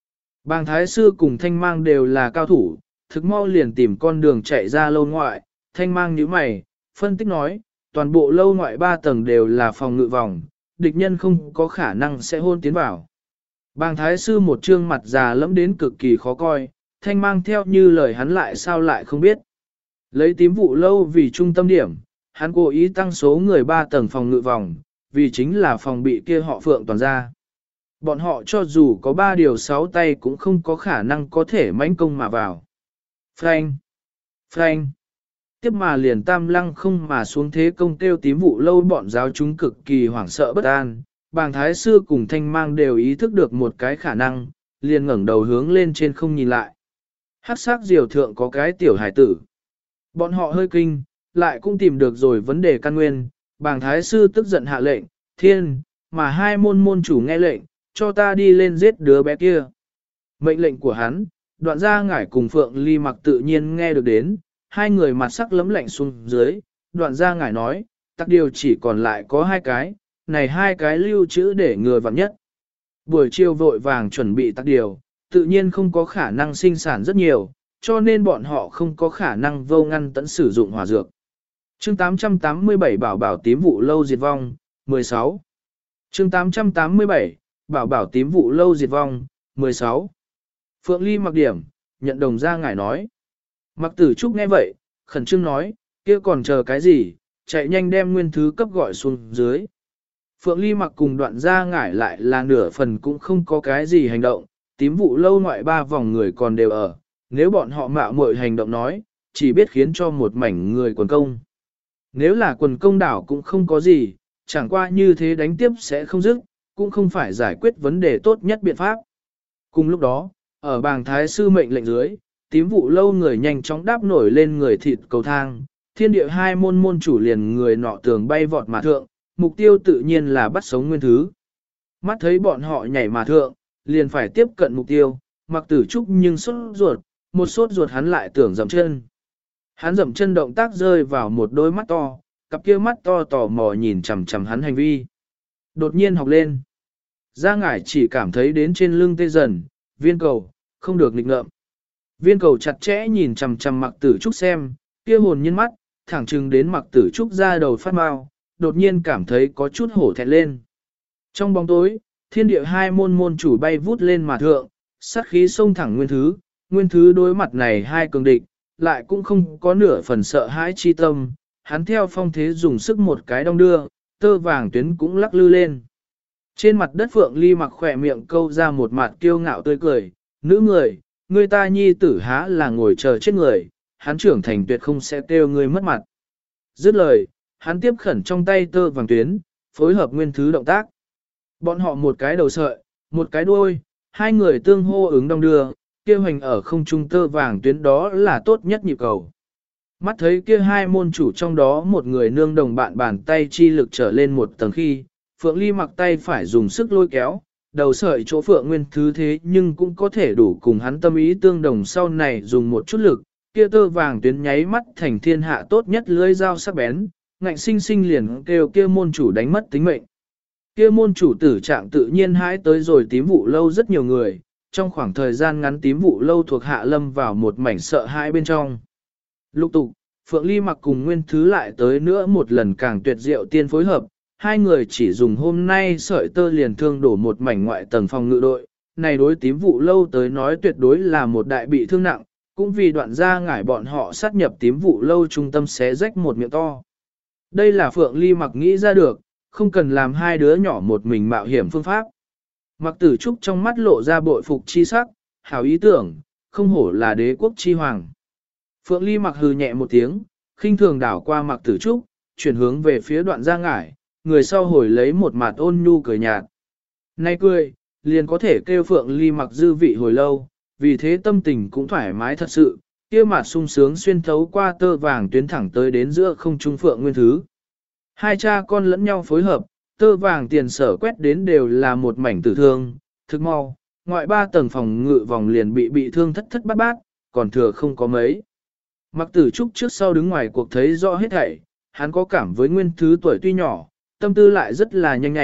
Bàng Thái Sư cùng Thanh Mang đều là cao thủ, thực mau liền tìm con đường chạy ra lâu ngoại, Thanh Mang nhíu mày, phân tích nói, toàn bộ lâu ngoại ba tầng đều là phòng ngự vòng, địch nhân không có khả năng sẽ hôn tiến vào. Bàng Thái Sư một trương mặt già lẫm đến cực kỳ khó coi, Thanh Mang theo như lời hắn lại sao lại không biết. Lấy tím vụ lâu vì trung tâm điểm, hắn cố ý tăng số người ba tầng phòng ngự vòng, vì chính là phòng bị kia họ Phượng toàn ra. Bọn họ cho dù có ba điều sáu tay cũng không có khả năng có thể mãnh công mà vào. Frank! Frank! Tiếp mà liền tam lăng không mà xuống thế công kêu tím vụ lâu bọn giáo chúng cực kỳ hoảng sợ bất an. Bàng Thái Sư cùng Thanh Mang đều ý thức được một cái khả năng, liền ngẩng đầu hướng lên trên không nhìn lại. Hắc sắc diều thượng có cái tiểu hải tử. Bọn họ hơi kinh, lại cũng tìm được rồi vấn đề căn nguyên. Bàng Thái Sư tức giận hạ lệnh, thiên, mà hai môn môn chủ nghe lệnh, cho ta đi lên giết đứa bé kia. Mệnh lệnh của hắn, Đoạn Gia Ngải cùng Phượng Ly Mặc tự nhiên nghe được đến, hai người mặt sắc lấm lạnh xuống dưới. Đoạn Gia Ngải nói, tắc điều chỉ còn lại có hai cái, này hai cái lưu trữ để người vặn nhất. Buổi chiều vội vàng chuẩn bị tắc điều, tự nhiên không có khả năng sinh sản rất nhiều, cho nên bọn họ không có khả năng vô ngăn tận sử dụng hỏa dược. Chương tám trăm tám mươi bảy Bảo bảo tím vụ lâu diệt vong, mười sáu. Chương tám trăm tám mươi bảy Bảo bảo tím vụ lâu diệt vong, mười sáu. Phượng Ly Mặc điểm, nhận đồng Gia Ngải nói. Mặc Tử Trúc nghe vậy, khẩn trương nói, kia còn chờ cái gì, chạy nhanh đem nguyên thứ cấp gọi xuống dưới. Phượng Ly Mặc cùng Đoạn Gia Ngải lại là nửa phần cũng không có cái gì hành động, tím vụ lâu ngoại ba vòng người còn đều ở, nếu bọn họ mạo muội hành động nói, chỉ biết khiến cho một mảnh người quần công. Nếu là quần công đảo cũng không có gì, chẳng qua như thế đánh tiếp sẽ không dứt, cũng không phải giải quyết vấn đề tốt nhất biện pháp. Cùng lúc đó, ở Bàng Thái Sư mệnh lệnh dưới, tím vụ lâu người nhanh chóng đáp nổi lên người thịt cầu thang, thiên địa hai môn môn chủ liền người nọ tường bay vọt mà thượng, mục tiêu tự nhiên là bắt sống nguyên thứ. Mắt thấy bọn họ nhảy mà thượng, liền phải tiếp cận mục tiêu, Mặc Tử Trúc nhưng sốt ruột, một sốt ruột hắn lại tưởng dậm chân. Hắn dậm chân động tác rơi vào một đôi mắt to, cặp kia mắt to tò mò nhìn chằm chằm hắn hành vi. Đột nhiên học lên. Gia Ngải chỉ cảm thấy đến trên lưng tê dần, viên cầu, không được nghịch ngợm. Viên cầu chặt chẽ nhìn chằm chằm Mặc Tử Trúc xem, kia hồn nhiên mắt, thẳng chừng đến Mặc Tử Trúc ra đầu phát mau, đột nhiên cảm thấy có chút hổ thẹn lên. Trong bóng tối, thiên địa hai môn môn chủ bay vút lên mà thượng, sát khí xông thẳng nguyên thứ, nguyên thứ đối mặt này hai cường địch, lại cũng không có nửa phần sợ hãi chi tâm, hắn theo phong thế dùng sức một cái đong đưa, tơ vàng tuyến cũng lắc lư lên. Trên mặt đất Phượng Ly Mặc khỏe miệng câu ra một mặt kiêu ngạo tươi cười, nữ người, người ta nhi tử há là ngồi chờ chết người, hắn trưởng thành tuyệt không sẽ kêu người mất mặt. Dứt lời, hắn tiếp khẩn trong tay tơ vàng tuyến, phối hợp nguyên thứ động tác. Bọn họ một cái đầu sợi, một cái đuôi, hai người tương hô ứng đong đưa, kia hoành ở không trung tơ vàng tuyến đó là tốt nhất nhịp cầu. Mắt thấy kia hai môn chủ trong đó một người nương đồng bạn bàn tay chi lực trở lên một tầng khi, Phượng Ly Mặc tay phải dùng sức lôi kéo, đầu sợi chỗ Phượng Nguyên thứ thế nhưng cũng có thể đủ cùng hắn tâm ý tương đồng sau này dùng một chút lực, kia tơ vàng tuyến nháy mắt thành thiên hạ tốt nhất lưỡi dao sắc bén, ngạnh sinh sinh liền kêu kia môn chủ đánh mất tính mệnh. Kia môn chủ tử trạng tự nhiên hãi tới rồi tím vụ lâu rất nhiều người, trong khoảng thời gian ngắn tím vụ lâu thuộc hạ lâm vào một mảnh sợ hãi bên trong. Lục tục, Phượng Ly Mặc cùng Nguyên Thứ lại tới nữa một lần càng tuyệt diệu tiên phối hợp, hai người chỉ dùng hôm nay sợi tơ liền thương đổ một mảnh ngoại tầng phòng ngự đội, này đối tím vụ lâu tới nói tuyệt đối là một đại bị thương nặng, cũng vì Đoạn Gia Ngải bọn họ sát nhập tím vụ lâu trung tâm xé rách một miệng to. Đây là Phượng Ly Mặc nghĩ ra được, không cần làm hai đứa nhỏ một mình mạo hiểm phương pháp. Mặc Tử Trúc trong mắt lộ ra bội phục chi sắc, hảo ý tưởng, không hổ là đế quốc chi hoàng. Phượng Ly Mặc hừ nhẹ một tiếng, khinh thường đảo qua Mặc Tử Trúc, chuyển hướng về phía Đoạn Gia Ngải, người sau hồi lấy một mặt ôn nhu cười nhạt. Nay cười, liền có thể kêu Phượng Ly Mặc dư vị hồi lâu, vì thế tâm tình cũng thoải mái thật sự, kia mặt sung sướng xuyên thấu qua tơ vàng tuyến thẳng tới đến giữa không trung Phượng Nguyên Thứ. Hai cha con lẫn nhau phối hợp, tơ vàng tiền sở quét đến đều là một mảnh tử thương, thực mau, ngoại ba tầng phòng ngự vòng liền bị bị thương thất thất bát bát, còn thừa không có mấy. Mặc Tử Trúc trước sau đứng ngoài cuộc thấy rõ hết thảy, hắn có cảm với Nguyên Thứ tuổi tuy nhỏ, tâm tư lại rất là nhanh nhạy,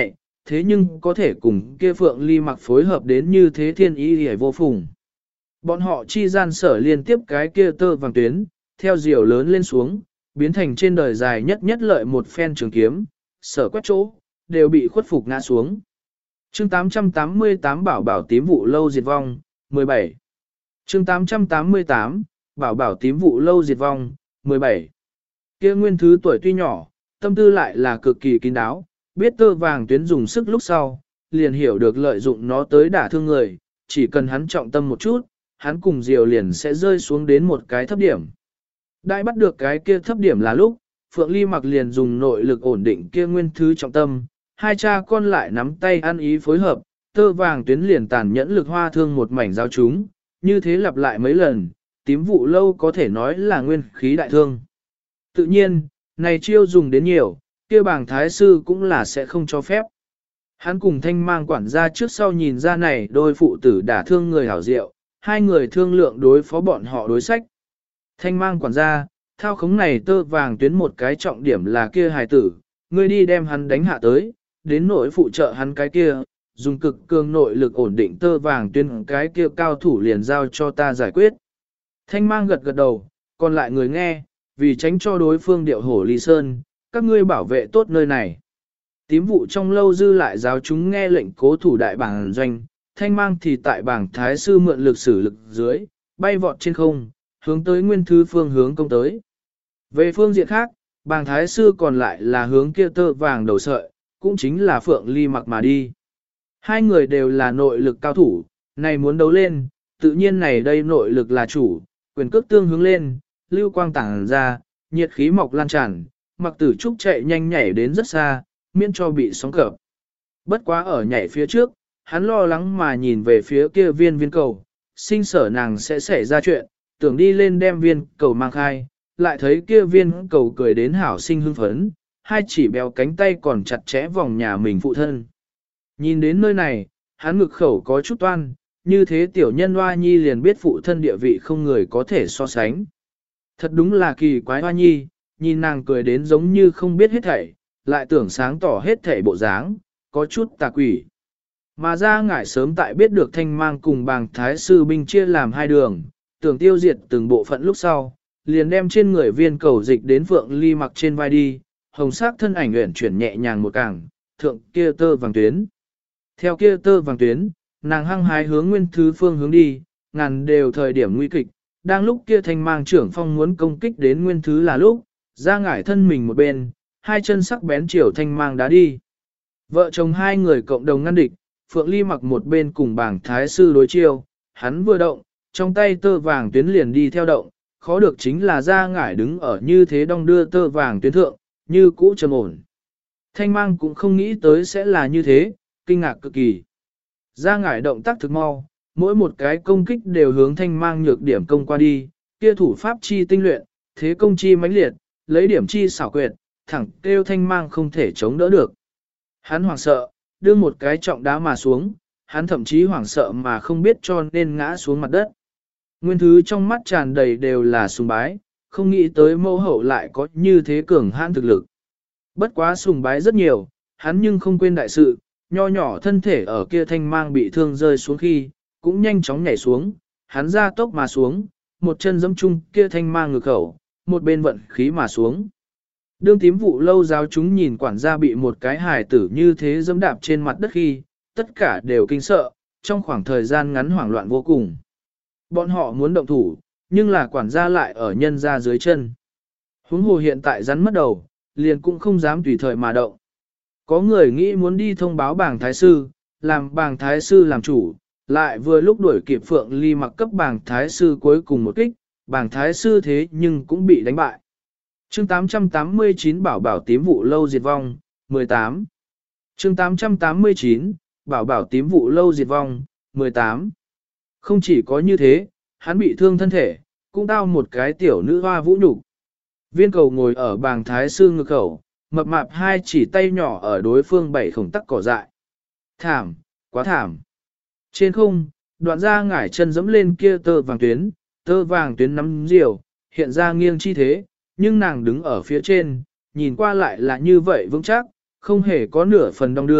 thế nhưng có thể cùng kia Phượng Ly Mặc phối hợp đến như thế thiên ý hề vô phùng. Bọn họ chi gian sở liên tiếp cái kia tơ vàng tuyến, theo diều lớn lên xuống, biến thành trên đời dài nhất nhất lợi một phen trường kiếm, sở quét chỗ, đều bị khuất phục ngã xuống. Chương tám trăm tám mươi tám Bảo bảo tím vụ lâu diệt vong, mười bảy. Chương tám trăm tám mươi tám Bảo bảo tím vụ lâu diệt vong, mười bảy. Kia nguyên thứ tuổi tuy nhỏ, tâm tư lại là cực kỳ kín đáo, biết tơ vàng tuyến dùng sức lúc sau, liền hiểu được lợi dụng nó tới đả thương người, chỉ cần hắn trọng tâm một chút, hắn cùng diều liền sẽ rơi xuống đến một cái thấp điểm. Đại bắt được cái kia thấp điểm là lúc, Phượng Ly Mặc liền dùng nội lực ổn định kia nguyên thứ trọng tâm, hai cha con lại nắm tay ăn ý phối hợp, tơ vàng tuyến liền tàn nhẫn lực hoa thương một mảnh giao chúng, như thế lặp lại mấy lần, tím vụ lâu có thể nói là nguyên khí đại thương. Tự nhiên, này chiêu dùng đến nhiều, kia bảng thái sư cũng là sẽ không cho phép. Hắn cùng thanh mang quản gia trước sau nhìn ra này đôi phụ tử đả thương người hảo diệu, hai người thương lượng đối phó bọn họ đối sách. Thanh mang quản gia, thao khống này tơ vàng tuyến một cái trọng điểm là kia hài tử, ngươi đi đem hắn đánh hạ tới, đến nỗi phụ trợ hắn cái kia, dùng cực cường nội lực ổn định tơ vàng tuyến cái kia cao thủ liền giao cho ta giải quyết. Thanh mang gật gật đầu, còn lại người nghe, vì tránh cho đối phương điệu hổ ly sơn, các ngươi bảo vệ tốt nơi này. Tím vụ trong lâu dư lại giáo chúng nghe lệnh cố thủ đại bảng doanh, thanh mang thì tại bảng thái sư mượn lực sử lực dưới, bay vọt trên không, hướng tới nguyên thứ phương hướng công tới. Về phương diện khác, bảng thái sư còn lại là hướng kia tơ vàng đầu sợi, cũng chính là Phượng Ly Mặc mà đi. Hai người đều là nội lực cao thủ, này muốn đấu lên, tự nhiên này đây nội lực là chủ, quyền cước tương hướng lên, lưu quang tản ra, nhiệt khí mọc lan tràn, Mặc Tử Trúc chạy nhanh nhảy đến rất xa, miễn cho bị sóng cập. Bất quá ở nhảy phía trước, hắn lo lắng mà nhìn về phía kia viên viên cầu, sinh sở nàng sẽ xảy ra chuyện, tưởng đi lên đem viên cầu mang khai, lại thấy kia viên cầu cười đến hảo sinh hưng phấn, hai chỉ béo cánh tay còn chặt chẽ vòng nhà mình phụ thân. Nhìn đến nơi này, hắn ngực khẩu có chút toan, như thế tiểu nhân Hoa Nhi liền biết phụ thân địa vị không người có thể so sánh. Thật đúng là kỳ quái Hoa Nhi, nhìn nàng cười đến giống như không biết hết thảy, lại tưởng sáng tỏ hết thảy bộ dáng, có chút tà quỷ. Mà ra ngải sớm tại biết được thanh mang cùng bàng thái sư binh chia làm hai đường, tưởng tiêu diệt từng bộ phận lúc sau, liền đem trên người viên cầu dịch đến Phượng Ly Mặc trên vai đi, hồng sắc thân ảnh uyển chuyển nhẹ nhàng một càng, thượng kia tơ vàng tuyến. Theo kia tơ vàng tuyến, nàng hăng hái hướng nguyên thứ phương hướng đi, ngàn đều thời điểm nguy kịch, đang lúc kia thanh mang trưởng phong muốn công kích đến nguyên thứ là lúc, ra ngải thân mình một bên, hai chân sắc bén chiều thanh mang đá đi. Vợ chồng hai người cộng đồng ngăn địch, Phượng Ly Mặc một bên cùng bảng thái sư đối chiêu, hắn vừa động, trong tay tơ vàng tuyến liền đi theo động, khó được chính là ra ngải đứng ở như thế đong đưa tơ vàng tuyến thượng, như cũ trầm ổn. Thanh mang cũng không nghĩ tới sẽ là như thế, kinh ngạc cực kỳ. Ra ngải động tác thực mau, mỗi một cái công kích đều hướng thanh mang nhược điểm công qua đi, kia thủ pháp chi tinh luyện, thế công chi mãnh liệt, lấy điểm chi xảo quyệt, thẳng kêu thanh mang không thể chống đỡ được. Hắn hoảng sợ, đưa một cái trọng đá mà xuống, hắn thậm chí hoảng sợ mà không biết cho nên ngã xuống mặt đất. Nguyên thứ trong mắt tràn đầy đều là sùng bái, không nghĩ tới mẫu hậu lại có như thế cường hãn thực lực. Bất quá sùng bái rất nhiều, hắn nhưng không quên đại sự, nho nhỏ thân thể ở kia thanh mang bị thương rơi xuống khi, cũng nhanh chóng nhảy xuống, hắn ra tốc mà xuống, một chân giẫm chung kia thanh mang ngực khẩu, một bên vận khí mà xuống. Đương tím vụ lâu giáo chúng nhìn quản gia bị một cái hài tử như thế dẫm đạp trên mặt đất khi, tất cả đều kinh sợ, trong khoảng thời gian ngắn hoảng loạn vô cùng. Bọn họ muốn động thủ, nhưng là quản gia lại ở nhân ra dưới chân. Huống hồ hiện tại rắn mất đầu, liền cũng không dám tùy thời mà động. Có người nghĩ muốn đi thông báo bảng thái sư, làm bảng thái sư làm chủ, lại vừa lúc đuổi kịp Phượng Ly Mặc cấp bảng thái sư cuối cùng một kích, bảng thái sư thế nhưng cũng bị đánh bại. Chương tám trăm tám mươi chín Bảo bảo tím vụ lâu diệt vong, mười tám. Chương tám trăm tám mươi chín Bảo bảo tím vụ lâu diệt vong, mười tám. Không chỉ có như thế, hắn bị thương thân thể, cũng tao một cái tiểu nữ hoa vũ nhục. Viên cầu ngồi ở bàng thái sư ngực khẩu, mập mạp hai chỉ tay nhỏ ở đối phương bảy khổng tắc cỏ dại. Thảm, quá thảm. Trên không, đoạn ra ngải chân dẫm lên kia tơ vàng tuyến, tơ vàng tuyến nắm diều, hiện ra nghiêng chi thế, nhưng nàng đứng ở phía trên, nhìn qua lại là như vậy vững chắc, không hề có nửa phần đong đưa,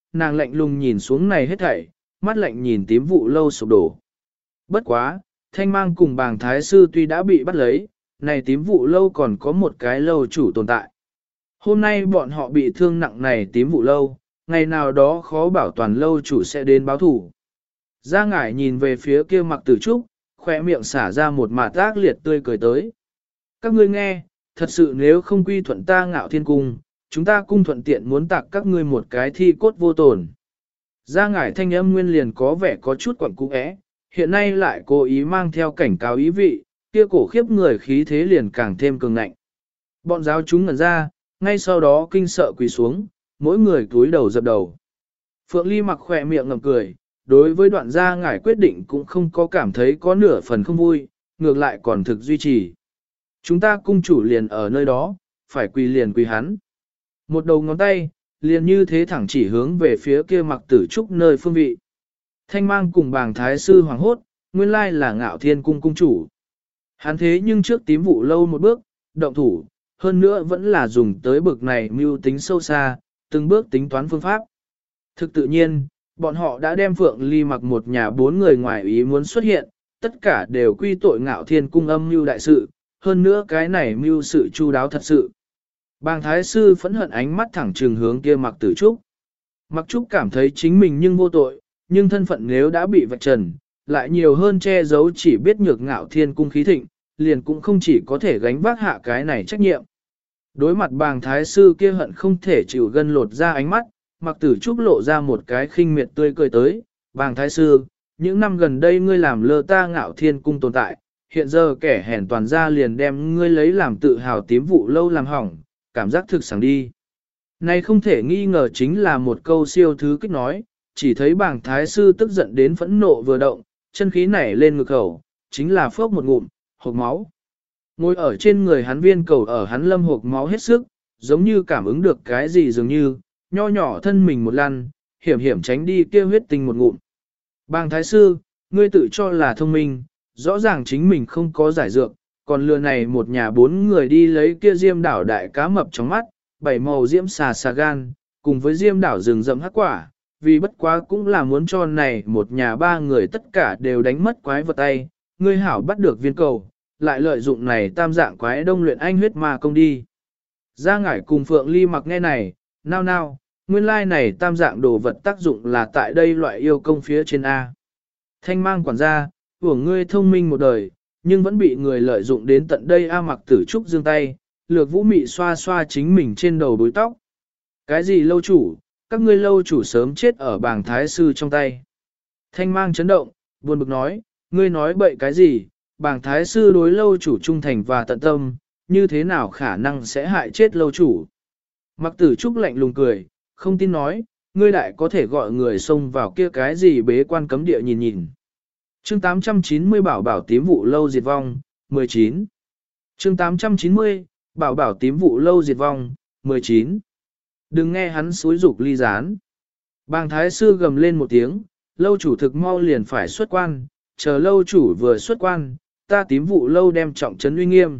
nàng lạnh lùng nhìn xuống này hết thảy, mắt lạnh nhìn tím vụ lâu sụp đổ. Bất quá, thanh mang cùng bàng thái sư tuy đã bị bắt lấy, này tím vụ lâu còn có một cái lâu chủ tồn tại. Hôm nay bọn họ bị thương nặng này tím vụ lâu, ngày nào đó khó bảo toàn lâu chủ sẽ đến báo thủ. Gia ngải nhìn về phía kia mặc tử trúc, khỏe miệng xả ra một mạt ác liệt tươi cười tới. Các ngươi nghe, thật sự nếu không quy thuận ta ngạo thiên cung, chúng ta cung thuận tiện muốn tặng các ngươi một cái thi cốt vô tổn. Gia ngải thanh âm nguyên liền có vẻ có chút quẩn cũ ẽ, hiện nay lại cố ý mang theo cảnh cáo ý vị, kia cổ khiếp người khí thế liền càng thêm cường ngạnh. Bọn giáo chúng ngẩn ra, ngay sau đó kinh sợ quỳ xuống, mỗi người cúi đầu dập đầu. Phượng Ly mặc khỏe miệng ngậm cười, đối với đoạn gia ngải quyết định cũng không có cảm thấy có nửa phần không vui, ngược lại còn thực duy trì. Chúng ta cung chủ liền ở nơi đó, phải quỳ liền quỳ hắn. Một đầu ngón tay, liền như thế thẳng chỉ hướng về phía kia mặc tử trúc nơi phương vị. Thanh mang cùng bàng thái sư hoàng hốt, nguyên lai là ngạo thiên cung cung chủ. Hắn thế nhưng trước tím vụ lâu một bước, động thủ, hơn nữa vẫn là dùng tới bực này mưu tính sâu xa, từng bước tính toán phương pháp. Thực tự nhiên, bọn họ đã đem Phượng Ly mặc một nhà bốn người ngoài ý muốn xuất hiện, tất cả đều quy tội ngạo thiên cung âm mưu đại sự, hơn nữa cái này mưu sự chu đáo thật sự. Bàng thái sư phẫn hận ánh mắt thẳng trừng hướng kia mặc tử trúc. Mặc trúc cảm thấy chính mình nhưng vô tội, nhưng thân phận nếu đã bị vạch trần, lại nhiều hơn che giấu chỉ biết nhược ngạo thiên cung khí thịnh, liền cũng không chỉ có thể gánh vác hạ cái này trách nhiệm. Đối mặt bàng thái sư kia hận không thể chịu gân lột ra ánh mắt, mặc tử trúc lộ ra một cái khinh miệt tươi cười tới, bàng thái sư, những năm gần đây ngươi làm lơ ta ngạo thiên cung tồn tại, hiện giờ kẻ hèn toàn ra liền đem ngươi lấy làm tự hào tím vụ lâu làm hỏng, cảm giác thực sáng đi. Này không thể nghi ngờ chính là một câu siêu thứ kích nói, chỉ thấy bàng thái sư tức giận đến phẫn nộ vừa động, chân khí nảy lên ngực khẩu, chính là phốc một ngụm, hộc máu. Ngồi ở trên người hắn viên cầu ở hắn lâm hộc máu hết sức, giống như cảm ứng được cái gì dường như, nho nhỏ thân mình một lăn, hiểm hiểm tránh đi kia huyết tinh một ngụm. Bàng thái sư, ngươi tự cho là thông minh, rõ ràng chính mình không có giải dược, còn lừa này một nhà bốn người đi lấy kia diêm đảo đại cá mập trong mắt, bảy màu diễm xà xà gan, cùng với diêm đảo rừng rậm hắc quả, vì bất quá cũng là muốn cho này một nhà ba người tất cả đều đánh mất quái vật tay, ngươi hảo bắt được viên cầu, lại lợi dụng này tam dạng quái đông luyện anh huyết ma công đi. Gia ngải cùng Phượng Ly mặc nghe này, nao nao, nguyên lai này tam dạng đồ vật tác dụng là tại đây loại yêu công phía trên A. Thanh mang quản gia, của ngươi thông minh một đời, nhưng vẫn bị người lợi dụng đến tận đây A mặc tử trúc dương tay, lược vũ mị xoa xoa chính mình trên đầu bối tóc. Cái gì lâu chủ, các ngươi lâu chủ sớm chết ở bàng thái sư trong tay. Thanh mang chấn động, buồn bực nói, ngươi nói bậy cái gì, bàng thái sư đối lâu chủ trung thành và tận tâm, như thế nào khả năng sẽ hại chết lâu chủ. Mặc tử trúc lạnh lùng cười, không tin nói, ngươi đại có thể gọi người xông vào kia cái gì bế quan cấm địa nhìn nhìn. Chương tám trăm chín mươi bảo bảo tím vụ lâu diệt vong, mười chín. Chương tám trăm chín mươi, bảo bảo tím vụ lâu diệt vong, mười chín. Đừng nghe hắn xúi dục ly gián. Bàng thái sư gầm lên một tiếng, lâu chủ thực mau liền phải xuất quan, chờ lâu chủ vừa xuất quan, ta tím vụ lâu đem trọng trấn uy nghiêm.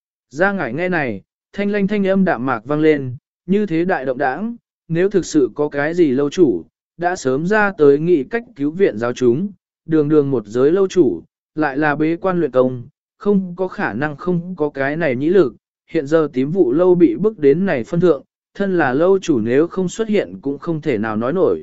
Ra ngải nghe này, thanh lanh thanh âm đạm mạc vang lên, như thế đại động đãng, nếu thực sự có cái gì lâu chủ, đã sớm ra tới nghị cách cứu viện giáo chúng, đường đường một giới lâu chủ, lại là bế quan luyện công, không có khả năng không có cái này nhĩ lực, hiện giờ tím vụ lâu bị bức đến này phân thượng, thân là lâu chủ nếu không xuất hiện cũng không thể nào nói nổi.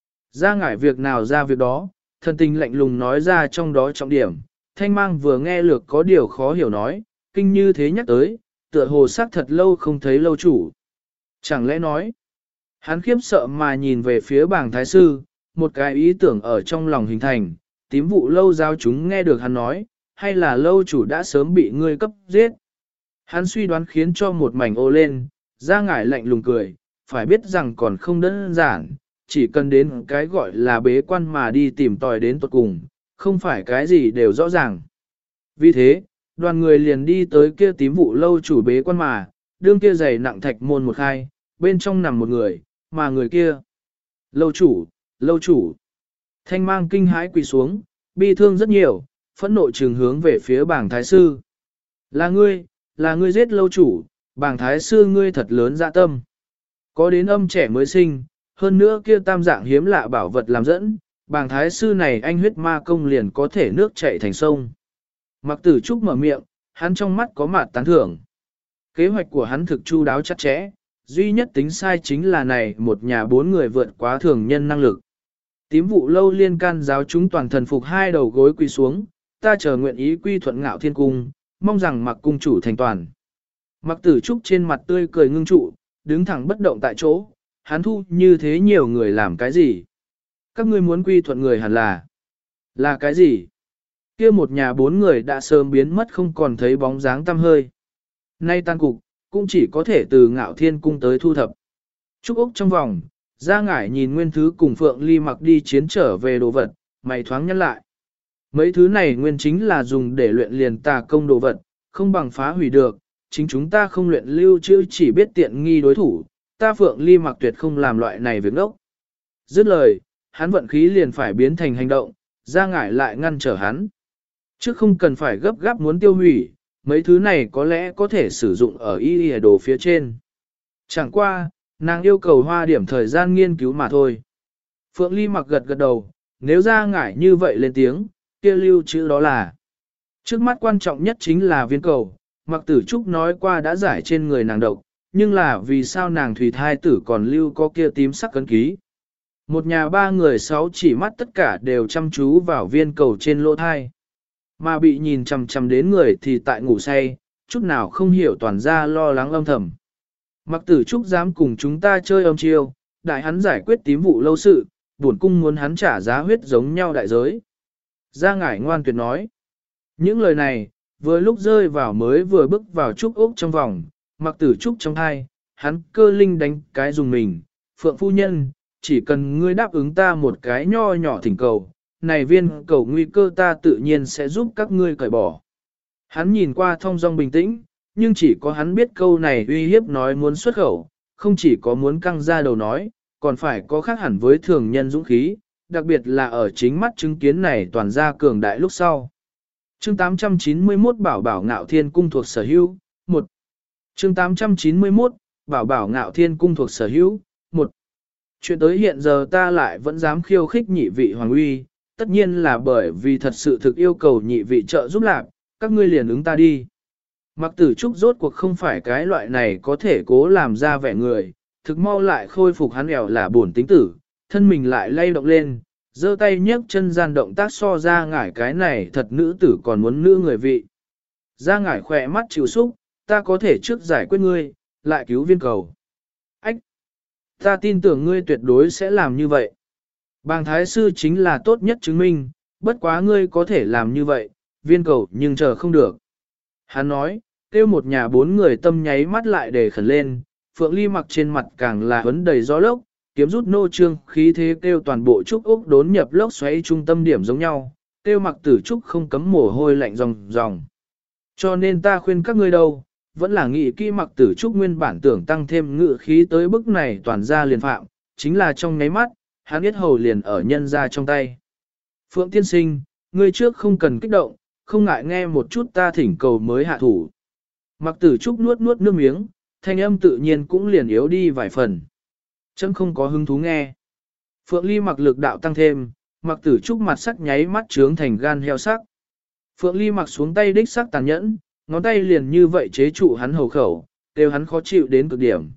Ra ngải việc nào ra việc đó, thần tình lạnh lùng nói ra trong đó trọng điểm, thanh mang vừa nghe lược có điều khó hiểu nói, kinh như thế nhắc tới, tựa hồ xác thật lâu không thấy lâu chủ. Chẳng lẽ nói, hắn khiếp sợ mà nhìn về phía bàng thái sư, một cái ý tưởng ở trong lòng hình thành, tím vụ lâu giao chúng nghe được hắn nói, hay là lâu chủ đã sớm bị ngươi cấp giết. Hắn suy đoán khiến cho một mảnh ô lên, ra ngải lạnh lùng cười, phải biết rằng còn không đơn giản, chỉ cần đến cái gọi là bế quan mà đi tìm tòi đến tuột cùng, không phải cái gì đều rõ ràng. Vì thế, đoàn người liền đi tới kia tím vụ lâu chủ bế quan mà, đương kia giày nặng thạch môn một khai, bên trong nằm một người, mà người kia. Lâu chủ, lâu chủ. Thanh mang kinh hãi quỳ xuống, bi thương rất nhiều, phẫn nộ trừng hướng về phía bàng thái sư. Là ngươi, là ngươi giết lâu chủ, bàng thái sư ngươi thật lớn dạ tâm. Có đến âm trẻ mới sinh, hơn nữa kia tam dạng hiếm lạ bảo vật làm dẫn, bàng thái sư này anh huyết ma công liền có thể nước chảy thành sông. Mặc tử trúc mở miệng, hắn trong mắt có mặt tán thưởng. Kế hoạch của hắn thực chu đáo chặt chẽ, duy nhất tính sai chính là này một nhà bốn người vượt quá thường nhân năng lực. Tím vụ lâu liên can giáo chúng toàn thần phục hai đầu gối quỳ xuống, ta chờ nguyện ý quy thuận ngạo thiên cung, mong rằng mặc cung chủ thành toàn. Mặc tử trúc trên mặt tươi cười ngưng trụ, đứng thẳng bất động tại chỗ, hắn thu như thế nhiều người làm cái gì? Các ngươi muốn quy thuận người hẳn là, là cái gì? Kia một nhà bốn người đã sớm biến mất không còn thấy bóng dáng tăm hơi. Nay tan cục, cũng chỉ có thể từ ngạo thiên cung tới thu thập. Trúc Úc trong vòng, ra ngải nhìn nguyên thứ cùng Phượng Ly mặc đi chiến trở về đồ vật, mày thoáng nhắc lại. Mấy thứ này nguyên chính là dùng để luyện liền tà công đồ vật, không bằng phá hủy được, chính chúng ta không luyện lưu trữ chỉ biết tiện nghi đối thủ, ta Phượng Ly mặc tuyệt không làm loại này việc ngốc. Dứt lời, hắn vận khí liền phải biến thành hành động, ra ngải lại ngăn trở hắn. Chứ không cần phải gấp gáp muốn tiêu hủy, mấy thứ này có lẽ có thể sử dụng ở y y đồ phía trên. Chẳng qua, nàng yêu cầu hoa điểm thời gian nghiên cứu mà thôi. Phượng Ly mặc gật gật đầu, nếu ra ngải như vậy lên tiếng, kia lưu chữ đó là. Trước mắt quan trọng nhất chính là viên cầu, mặc tử trúc nói qua đã giải trên người nàng độc, nhưng là vì sao nàng thủy thai tử còn lưu có kia tím sắc cấn ký. Một nhà ba người sáu chỉ mắt tất cả đều chăm chú vào viên cầu trên lỗ thai. Mà bị nhìn chằm chằm đến người thì tại ngủ say, chút nào không hiểu toàn ra lo lắng âm thầm. Mặc tử trúc dám cùng chúng ta chơi âm chiêu, đại hắn giải quyết tím vụ lâu sự, buồn cung muốn hắn trả giá huyết giống nhau đại giới. Gia ngải ngoan tuyệt nói. Những lời này, vừa lúc rơi vào mới vừa bước vào trúc ốc trong vòng, mặc tử trúc trong hai, hắn cơ linh đánh cái dùng mình, Phượng phu nhân, chỉ cần ngươi đáp ứng ta một cái nho nhỏ thỉnh cầu, này viên cầu nguy cơ ta tự nhiên sẽ giúp các ngươi cởi bỏ. Hắn nhìn qua thong dong bình tĩnh, nhưng chỉ có hắn biết câu này uy hiếp nói muốn xuất khẩu, không chỉ có muốn căng ra đầu nói, còn phải có khác hẳn với thường nhân dũng khí, đặc biệt là ở chính mắt chứng kiến này toàn ra cường đại lúc sau. Chương tám trăm chín mươi mốt Bảo Bảo Ngạo Thiên Cung thuộc sở hữu, một. Chương tám trăm chín mươi mốt Bảo Bảo Ngạo Thiên Cung thuộc sở hữu, một. Chuyện tới hiện giờ ta lại vẫn dám khiêu khích nhị vị hoàng uy, tất nhiên là bởi vì thật sự thực yêu cầu nhị vị trợ giúp lạc, các ngươi liền ứng ta đi. Mặc tử trúc rốt cuộc không phải cái loại này có thể cố làm ra vẻ người, thực mau lại khôi phục hắn ẻo là buồn tính tử, thân mình lại lay động lên, giơ tay nhấc chân gian động tác so ra ngải cái này thật nữ tử còn muốn nữ người vị. Ra ngải khỏe mắt chịu xúc, ta có thể trước giải quyết ngươi, lại cứu viên cầu. Ách! Ta tin tưởng ngươi tuyệt đối sẽ làm như vậy. Bàng thái sư chính là tốt nhất chứng minh, bất quá ngươi có thể làm như vậy, viên cầu nhưng chờ không được. Hắn nói, kêu một nhà bốn người tâm nháy mắt lại để khẩn lên, Phượng Ly mặc trên mặt càng là vấn đầy gió lốc, kiếm rút nô trương khí thế kêu toàn bộ trúc ốc đốn nhập lốc xoáy trung tâm điểm giống nhau, kêu mặc tử trúc không cấm mồ hôi lạnh ròng ròng. Cho nên ta khuyên các ngươi đâu, vẫn là nghĩ kỹ mặc tử trúc nguyên bản tưởng tăng thêm ngự khí tới bức này toàn ra liền phạm, chính là trong nháy mắt, hắn biết hầu liền ở nhân ra trong tay. Phượng tiên sinh, ngươi trước không cần kích động, không ngại nghe một chút ta thỉnh cầu mới hạ thủ. Mặc tử trúc nuốt nuốt nước miếng, thanh âm tự nhiên cũng liền yếu đi vài phần. Chấm không có hứng thú nghe. Phượng Ly mặc lực đạo tăng thêm, mặc tử trúc mặt sắc nháy mắt trướng thành gan heo sắc. Phượng Ly mặc xuống tay đích sắc tàn nhẫn, ngón tay liền như vậy chế trụ hắn hầu khẩu, đều hắn khó chịu đến cực điểm.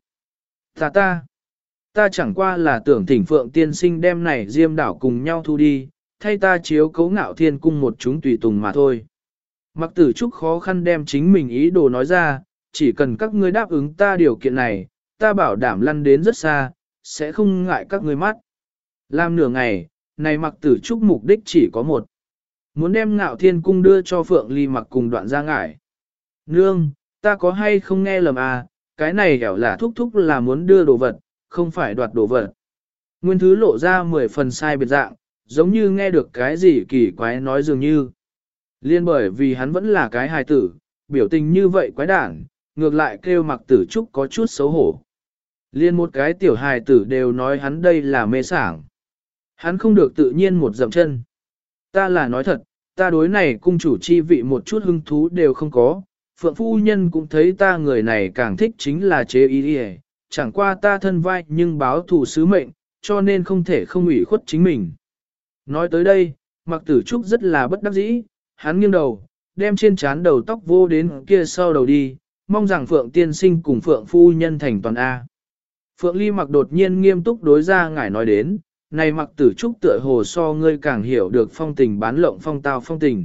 Ta ta, ta chẳng qua là tưởng thỉnh Phượng tiên sinh đem này diêm đảo cùng nhau thu đi, thay ta chiếu cấu ngạo thiên cung một chúng tùy tùng mà thôi. Mặc tử trúc khó khăn đem chính mình ý đồ nói ra, chỉ cần các ngươi đáp ứng ta điều kiện này, ta bảo đảm lăn đến rất xa, sẽ không ngại các ngươi mắt. Làm nửa ngày, này mặc tử trúc mục đích chỉ có một. Muốn đem ngạo thiên cung đưa cho Phượng Ly mặc cùng đoạn ra ngải. Nương, ta có hay không nghe lầm à, cái này hẻo là thúc thúc là muốn đưa đồ vật, không phải đoạt đồ vật. Nguyên thứ lộ ra mười phần sai biệt dạng, giống như nghe được cái gì kỳ quái nói dường như. Liên bởi vì hắn vẫn là cái hài tử, biểu tình như vậy quái đản, ngược lại kêu mặc tử trúc có chút xấu hổ. Liên một cái tiểu hài tử đều nói hắn đây là mê sảng. Hắn không được tự nhiên một dậm chân. Ta là nói thật, ta đối này cung chủ chi vị một chút hứng thú đều không có. Phượng phu nhân cũng thấy ta người này càng thích chính là chế ý đi, chẳng qua ta thân vai nhưng báo thù sứ mệnh, cho nên không thể không ủy khuất chính mình. Nói tới đây, Mạc Tử Trúc rất là bất đắc dĩ, hắn nghiêng đầu, đem trên trán đầu tóc vô đến kia sau đầu đi, mong rằng Phượng tiên sinh cùng Phượng phu nhân thành toàn A. Phượng Ly Mặc đột nhiên nghiêm túc đối ra ngải nói đến, này Mạc Tử Trúc tựa hồ so ngươi càng hiểu được phong tình bán lộng phong tao phong tình.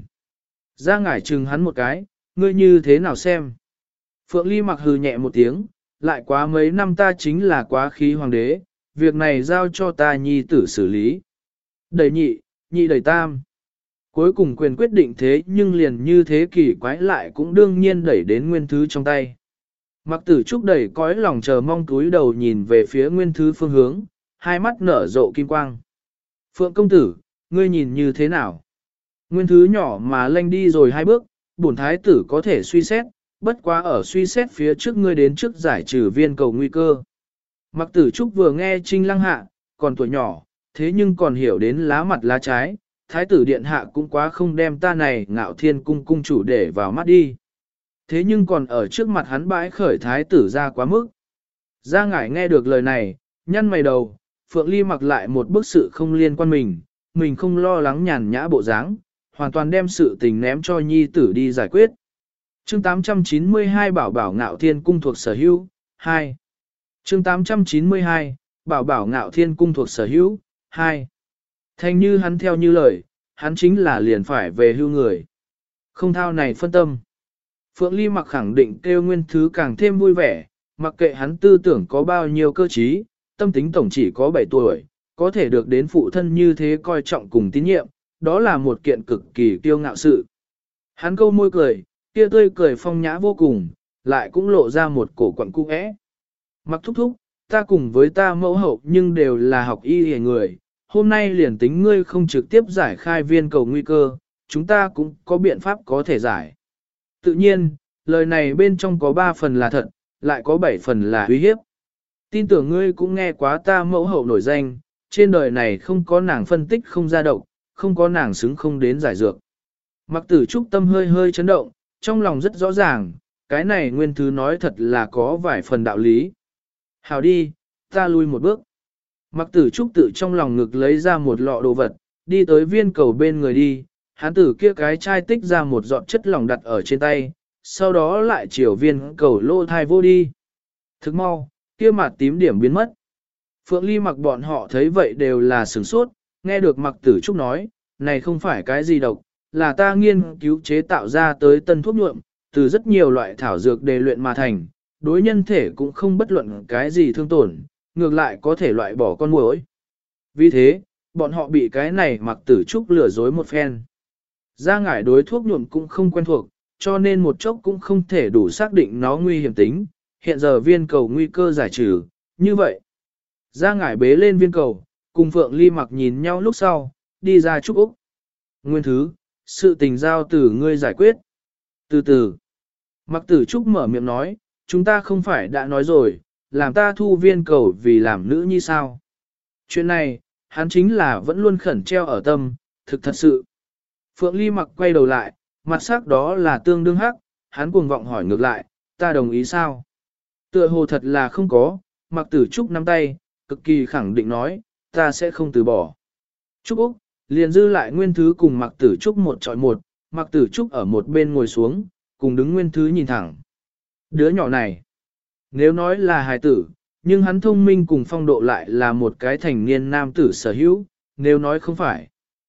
Ra ngải chừng hắn một cái, ngươi như thế nào xem. Phượng Ly Mặc hừ nhẹ một tiếng, lại quá mấy năm ta chính là quá khí hoàng đế, việc này giao cho ta nhi tử xử lý. Đầy nhị, nhị đầy tam. Cuối cùng quyền quyết định thế nhưng liền như thế kỷ quái lại cũng đương nhiên đẩy đến Nguyên Thứ trong tay. Mặc Tử Trúc đẩy cõi lòng chờ mong túi đầu nhìn về phía Nguyên Thứ phương hướng, hai mắt nở rộ kim quang. Phượng công tử, ngươi nhìn như thế nào? Nguyên Thứ nhỏ mà lanh đi rồi hai bước, bổn thái tử có thể suy xét, bất quá ở suy xét phía trước ngươi đến trước giải trừ viên cầu nguy cơ. Mặc Tử Trúc vừa nghe Trinh Lăng hạ, còn tuổi nhỏ, thế nhưng còn hiểu đến lá mặt lá trái, thái tử điện hạ cũng quá không đem ta này ngạo thiên cung cung chủ để vào mắt đi. Thế nhưng còn ở trước mặt hắn bãi khởi thái tử ra quá mức. Gia ngải nghe được lời này, nhăn mày đầu, Phượng Ly Mặc lại một bức sự không liên quan mình, mình không lo lắng nhàn nhã bộ dáng, hoàn toàn đem sự tình ném cho nhi tử đi giải quyết. Chương tám trăm chín mươi hai Bảo Bảo Ngạo Thiên Cung thuộc sở hữu, hai. Chương tám trăm chín mươi hai, Bảo Bảo Ngạo Thiên Cung thuộc sở hữu, hai. Thành như hắn theo như lời, hắn chính là liền phải về hưu người. Không thao này phân tâm. Phượng Ly Mặc khẳng định kêu Nguyên Thứ càng thêm vui vẻ, mặc kệ hắn tư tưởng có bao nhiêu cơ trí, tâm tính tổng chỉ có bảy tuổi, có thể được đến phụ thân như thế coi trọng cùng tín nhiệm, đó là một kiện cực kỳ kiêu ngạo sự. Hắn câu môi cười, kia tươi cười phong nhã vô cùng, lại cũng lộ ra một cổ quặng cung ẽ. Mặc thúc thúc, ta cùng với ta mẫu hậu nhưng đều là học y hề người, hôm nay liền tính ngươi không trực tiếp giải khai viên cầu nguy cơ, chúng ta cũng có biện pháp có thể giải. Tự nhiên, lời này bên trong có ba phần là thật, lại có bảy phần là uy hiếp. Tin tưởng ngươi cũng nghe quá ta mẫu hậu nổi danh, trên đời này không có nàng phân tích không ra độc, không có nàng xứng không đến giải dược. Mặc Tử Trúc tâm hơi hơi chấn động, trong lòng rất rõ ràng, cái này Nguyên Thứ nói thật là có vài phần đạo lý. Hào đi, ta lui một bước. Mặc Tử Trúc tự trong lòng ngực lấy ra một lọ đồ vật, đi tới viên cầu bên người đi, hắn tử kia cái chai tích ra một giọt chất lỏng đặt ở trên tay, sau đó lại chiều viên cầu lô thai vô đi. Thức mau, kia mặt tím điểm biến mất. Phượng Ly Mặc bọn họ thấy vậy đều là sửng sốt, nghe được Mặc Tử Trúc nói, này không phải cái gì độc, là ta nghiên cứu chế tạo ra tới tân thuốc nhuộm, từ rất nhiều loại thảo dược đề luyện mà thành, đối nhân thể cũng không bất luận cái gì thương tổn, ngược lại có thể loại bỏ con muỗi. Vì thế, bọn họ bị cái này Mặc Tử Trúc lừa dối một phen. Gia ngải đối thuốc nhuộm cũng không quen thuộc, cho nên một chốc cũng không thể đủ xác định nó nguy hiểm tính, hiện giờ viên cầu nguy cơ giải trừ, như vậy. Gia ngải bế lên viên cầu, cùng Phượng Ly Mặc nhìn nhau lúc sau, đi ra Trúc Úc. Nguyên Thứ, sự tình giao từ ngươi giải quyết. Từ từ, Mặc Tử Trúc mở miệng nói, chúng ta không phải đã nói rồi, làm ta thu viên cầu vì làm nữ nhi sao. Chuyện này, hắn chính là vẫn luôn khẩn treo ở tâm, thực thật sự. Phượng Ly Mặc quay đầu lại, mặt sắc đó là tương đương hắc, hắn cuồng vọng hỏi ngược lại, ta đồng ý sao? Tựa hồ thật là không có, Mặc Tử Trúc nắm tay, cực kỳ khẳng định nói, ta sẽ không từ bỏ. Trúc Úc, liền dư lại Nguyên Thứ cùng Mặc Tử Trúc một chọi một, Mặc Tử Trúc ở một bên ngồi xuống, cùng đứng Nguyên Thứ nhìn thẳng. Đứa nhỏ này, nếu nói là hài tử, nhưng hắn thông minh cùng phong độ lại là một cái thành niên nam tử sở hữu, nếu nói không phải.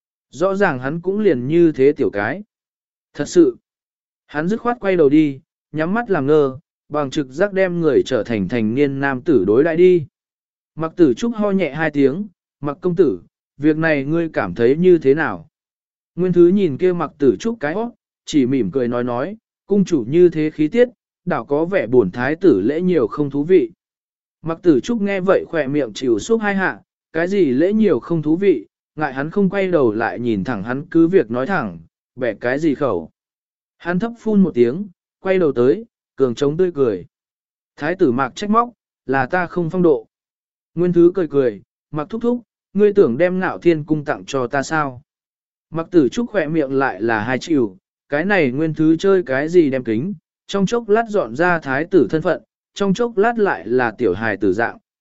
Rõ ràng hắn cũng liền như thế tiểu cái. Thật sự, hắn dứt khoát quay đầu đi, nhắm mắt làm ngơ, bằng trực giác đem người trở thành thành niên nam tử đối đại đi. Mặc Tử Trúc ho nhẹ hai tiếng, Mặc công tử, việc này ngươi cảm thấy như thế nào? Nguyên Thứ nhìn kia Mặc Tử Trúc cái hót, chỉ mỉm cười nói nói, cung chủ như thế khí tiết, đảo có vẻ buồn thái tử lễ nhiều không thú vị. Mặc Tử Trúc nghe vậy khỏe miệng chịu xúc hai hạ, cái gì lễ nhiều không thú vị, ngại hắn không quay đầu lại nhìn thẳng hắn cứ việc nói thẳng, bẻ cái gì khẩu. Hắn thấp phun một tiếng, quay đầu tới, cường trống tươi cười. Thái tử Mạc trách móc, là ta không phong độ. Nguyên Thứ cười cười, Mặc thúc thúc, ngươi tưởng đem Ngạo Thiên Cung tặng cho ta sao? Mặc Tử Trúc khỏe miệng lại là hai chịu, cái này Nguyên Thứ chơi cái gì đem kính, trong chốc lát dọn ra thái tử thân phận, trong chốc lát lại là tiểu hài tử dạng.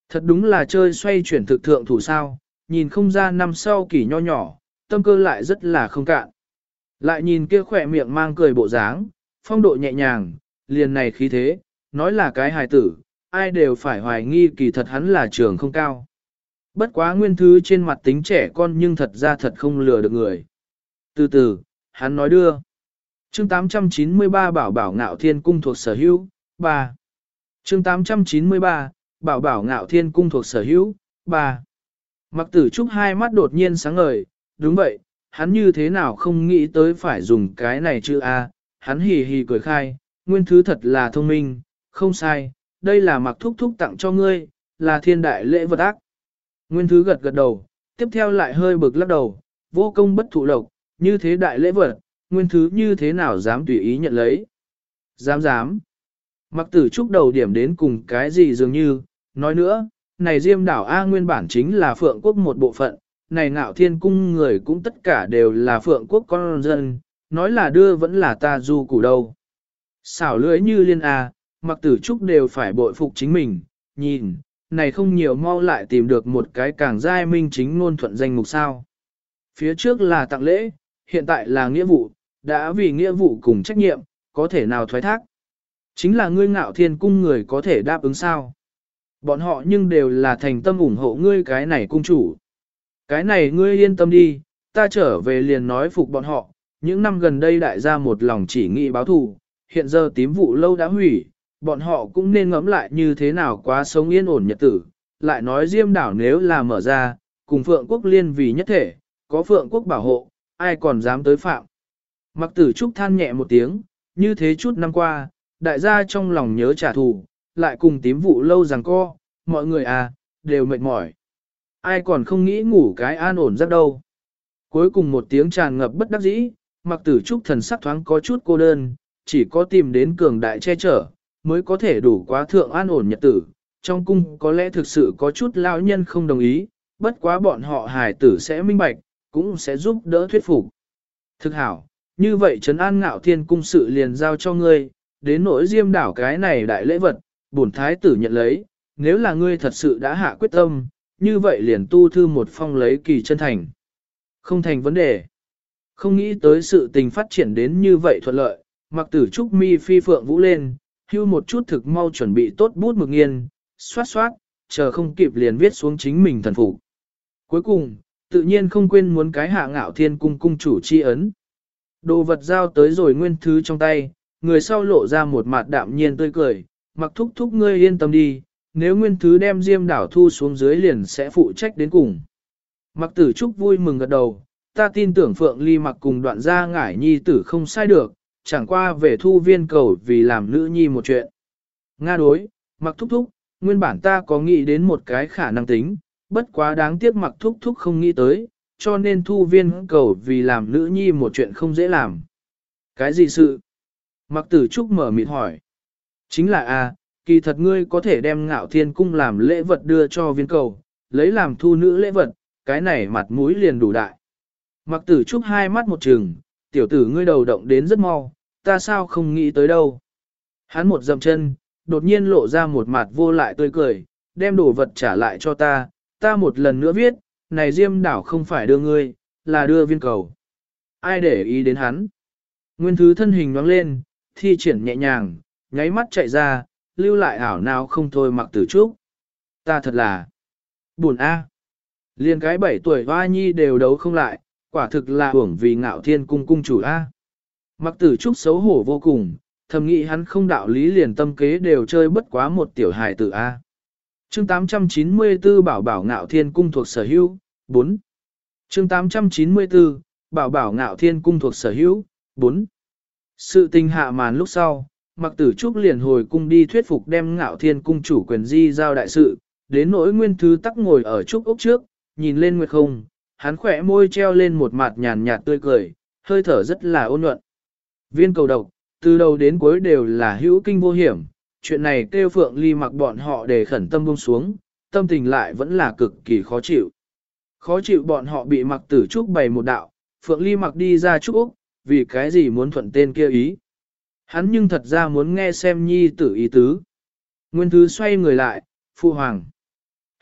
Thật đúng là chơi xoay chuyển thực thượng thủ sao, nhìn không ra năm sau kỷ nho nhỏ, tâm cơ lại rất là không cạn. Lại nhìn kia khỏe miệng mang cười bộ dáng, phong độ nhẹ nhàng, liền này khí thế, nói là cái hài tử, ai đều phải hoài nghi kỳ thật hắn là trường không cao. Bất quá nguyên thứ trên mặt tính trẻ con nhưng thật ra thật không lừa được người. Từ từ, hắn nói đưa. Chương tám trăm chín mươi ba Bảo Bảo Ngạo Thiên Cung thuộc sở hữu, ba. Chương tám trăm chín mươi ba Bảo Bảo Ngạo Thiên Cung thuộc sở hữu, ba. Mặc tử trúc hai mắt đột nhiên sáng ngời, đúng vậy, hắn như thế nào không nghĩ tới phải dùng cái này chữ A, hắn hì hì cười khai, nguyên thứ thật là thông minh, không sai, đây là mặc thúc thúc tặng cho ngươi, là thiên đại lễ vật ác. Nguyên thứ gật gật đầu, tiếp theo lại hơi bực lắc đầu, vô công bất thụ lộc, như thế đại lễ vật, nguyên thứ như thế nào dám tùy ý nhận lấy. Dám dám. Mặc tử trúc đầu điểm đến cùng cái gì dường như, nói nữa, này Diêm đảo A nguyên bản chính là Phượng quốc một bộ phận, này Ngạo Thiên cung người cũng tất cả đều là Phượng quốc con dân, nói là đưa vẫn là ta du củ đâu. Xảo lưỡi như liên A, mặc tử trúc đều phải bội phục chính mình, nhìn, này không nhiều mau lại tìm được một cái càng giai minh chính ngôn thuận danh mục sao. Phía trước là tặng lễ, hiện tại là nghĩa vụ, đã vì nghĩa vụ cùng trách nhiệm, có thể nào thoái thác. Chính là ngươi Ngạo Thiên cung người có thể đáp ứng sao. Bọn họ nhưng đều là thành tâm ủng hộ ngươi cái này cung chủ. Cái này ngươi yên tâm đi, ta trở về liền nói phục bọn họ, những năm gần đây đại gia một lòng chỉ nghĩ báo thù, hiện giờ tím vụ lâu đã hủy, bọn họ cũng nên ngẫm lại như thế nào quá sống yên ổn nhật tử, lại nói Diêm đảo nếu là mở ra, cùng Phượng quốc liên vì nhất thể, có Phượng quốc bảo hộ, ai còn dám tới phạm. Mặc tử trúc than nhẹ một tiếng, như thế chút năm qua, đại gia trong lòng nhớ trả thù, lại cùng tím vụ lâu rằng co, mọi người à, đều mệt mỏi. Ai còn không nghĩ ngủ cái an ổn giấc đâu. Cuối cùng một tiếng tràn ngập bất đắc dĩ, mặc tử trúc thần sắc thoáng có chút cô đơn, chỉ có tìm đến cường đại che chở, mới có thể đủ quá thượng an ổn nhật tử. Trong cung có lẽ thực sự có chút lão nhân không đồng ý, bất quá bọn họ hài tử sẽ minh bạch, cũng sẽ giúp đỡ thuyết phục. Thực hảo, như vậy trấn an Ngạo Thiên cung sự liền giao cho ngươi, đến nỗi Diêm đảo cái này đại lễ vật, bổn thái tử nhận lấy, nếu là ngươi thật sự đã hạ quyết tâm, như vậy liền tu thư một phong lấy kỳ chân thành. Không thành vấn đề. Không nghĩ tới sự tình phát triển đến như vậy thuận lợi, mặc tử trúc mi phi phượng vũ lên, hưu một chút thực mau chuẩn bị tốt bút mực nghiên, xoát xoát, chờ không kịp liền viết xuống chính mình thần phục. Cuối cùng, tự nhiên không quên muốn cái hạ Ngạo Thiên cung cung chủ chi ấn. Đồ vật giao tới rồi nguyên thứ trong tay, người sau lộ ra một mặt đạm nhiên tươi cười, mặc thúc thúc ngươi yên tâm đi, nếu nguyên thứ đem Diêm đảo thu xuống dưới liền sẽ phụ trách đến cùng. Mặc tử trúc vui mừng gật đầu, ta tin tưởng Phượng Ly mặc cùng đoạn gia ngải nhi tử không sai được, chẳng qua về thu viên cầu vì làm nữ nhi một chuyện. Nga đối, mặc thúc thúc, nguyên bản ta có nghĩ đến một cái khả năng tính, bất quá đáng tiếc mặc thúc thúc không nghĩ tới, cho nên thu viên cầu vì làm nữ nhi một chuyện không dễ làm. Cái gì sự? Mặc tử trúc mở mịt hỏi. Chính là a, kỳ thật ngươi có thể đem Ngạo Thiên cung làm lễ vật đưa cho viên cầu, lấy làm thu nữ lễ vật, cái này mặt mũi liền đủ đại. Mặc tử trúc hai mắt một trừng, tiểu tử ngươi đầu động đến rất mau, ta sao không nghĩ tới đâu. Hắn một dậm chân, đột nhiên lộ ra một mặt vô lại tươi cười, đem đồ vật trả lại cho ta, ta một lần nữa viết, này Diêm đảo không phải đưa ngươi, là đưa viên cầu. Ai để ý đến hắn. Nguyên thứ thân hình nhoáng lên, thi triển nhẹ nhàng, nháy mắt chạy ra, lưu lại ảo nào không thôi mặc tử trúc. Ta thật là buồn a. Liên cái bảy tuổi hoa nhi đều đấu không lại, quả thực là hưởng vì Ngạo Thiên cung cung chủ a. Mặc tử trúc xấu hổ vô cùng, thầm nghĩ hắn không đạo lý liền tâm kế đều chơi bất quá một tiểu hài tử a. Chương tám trăm chín mươi tư Bảo Bảo Ngạo Thiên cung thuộc sở hữu, bốn. Chương tám trăm chín mươi tư Bảo Bảo Ngạo Thiên cung thuộc sở hữu, bốn. Sự tình hạ màn lúc sau, Mặc tử trúc liền hồi cung đi thuyết phục đem Ngạo Thiên cung chủ quyền di giao đại sự, đến nỗi nguyên thứ tắc ngồi ở trúc ốc trước, nhìn lên nguyệt không, hắn khỏe môi treo lên một mặt nhàn nhạt tươi cười, hơi thở rất là ôn nhuận. Viên cầu độc, từ đầu đến cuối đều là hữu kinh vô hiểm, chuyện này kêu Phượng Ly mặc bọn họ để khẩn tâm buông xuống, tâm tình lại vẫn là cực kỳ khó chịu. Khó chịu bọn họ bị Mặc tử trúc bày một đạo, Phượng Ly mặc đi ra trúc ốc, vì cái gì muốn thuận tên kia ý. Hắn nhưng thật ra muốn nghe xem nhi tử ý tứ. Nguyên thứ xoay người lại, phu hoàng.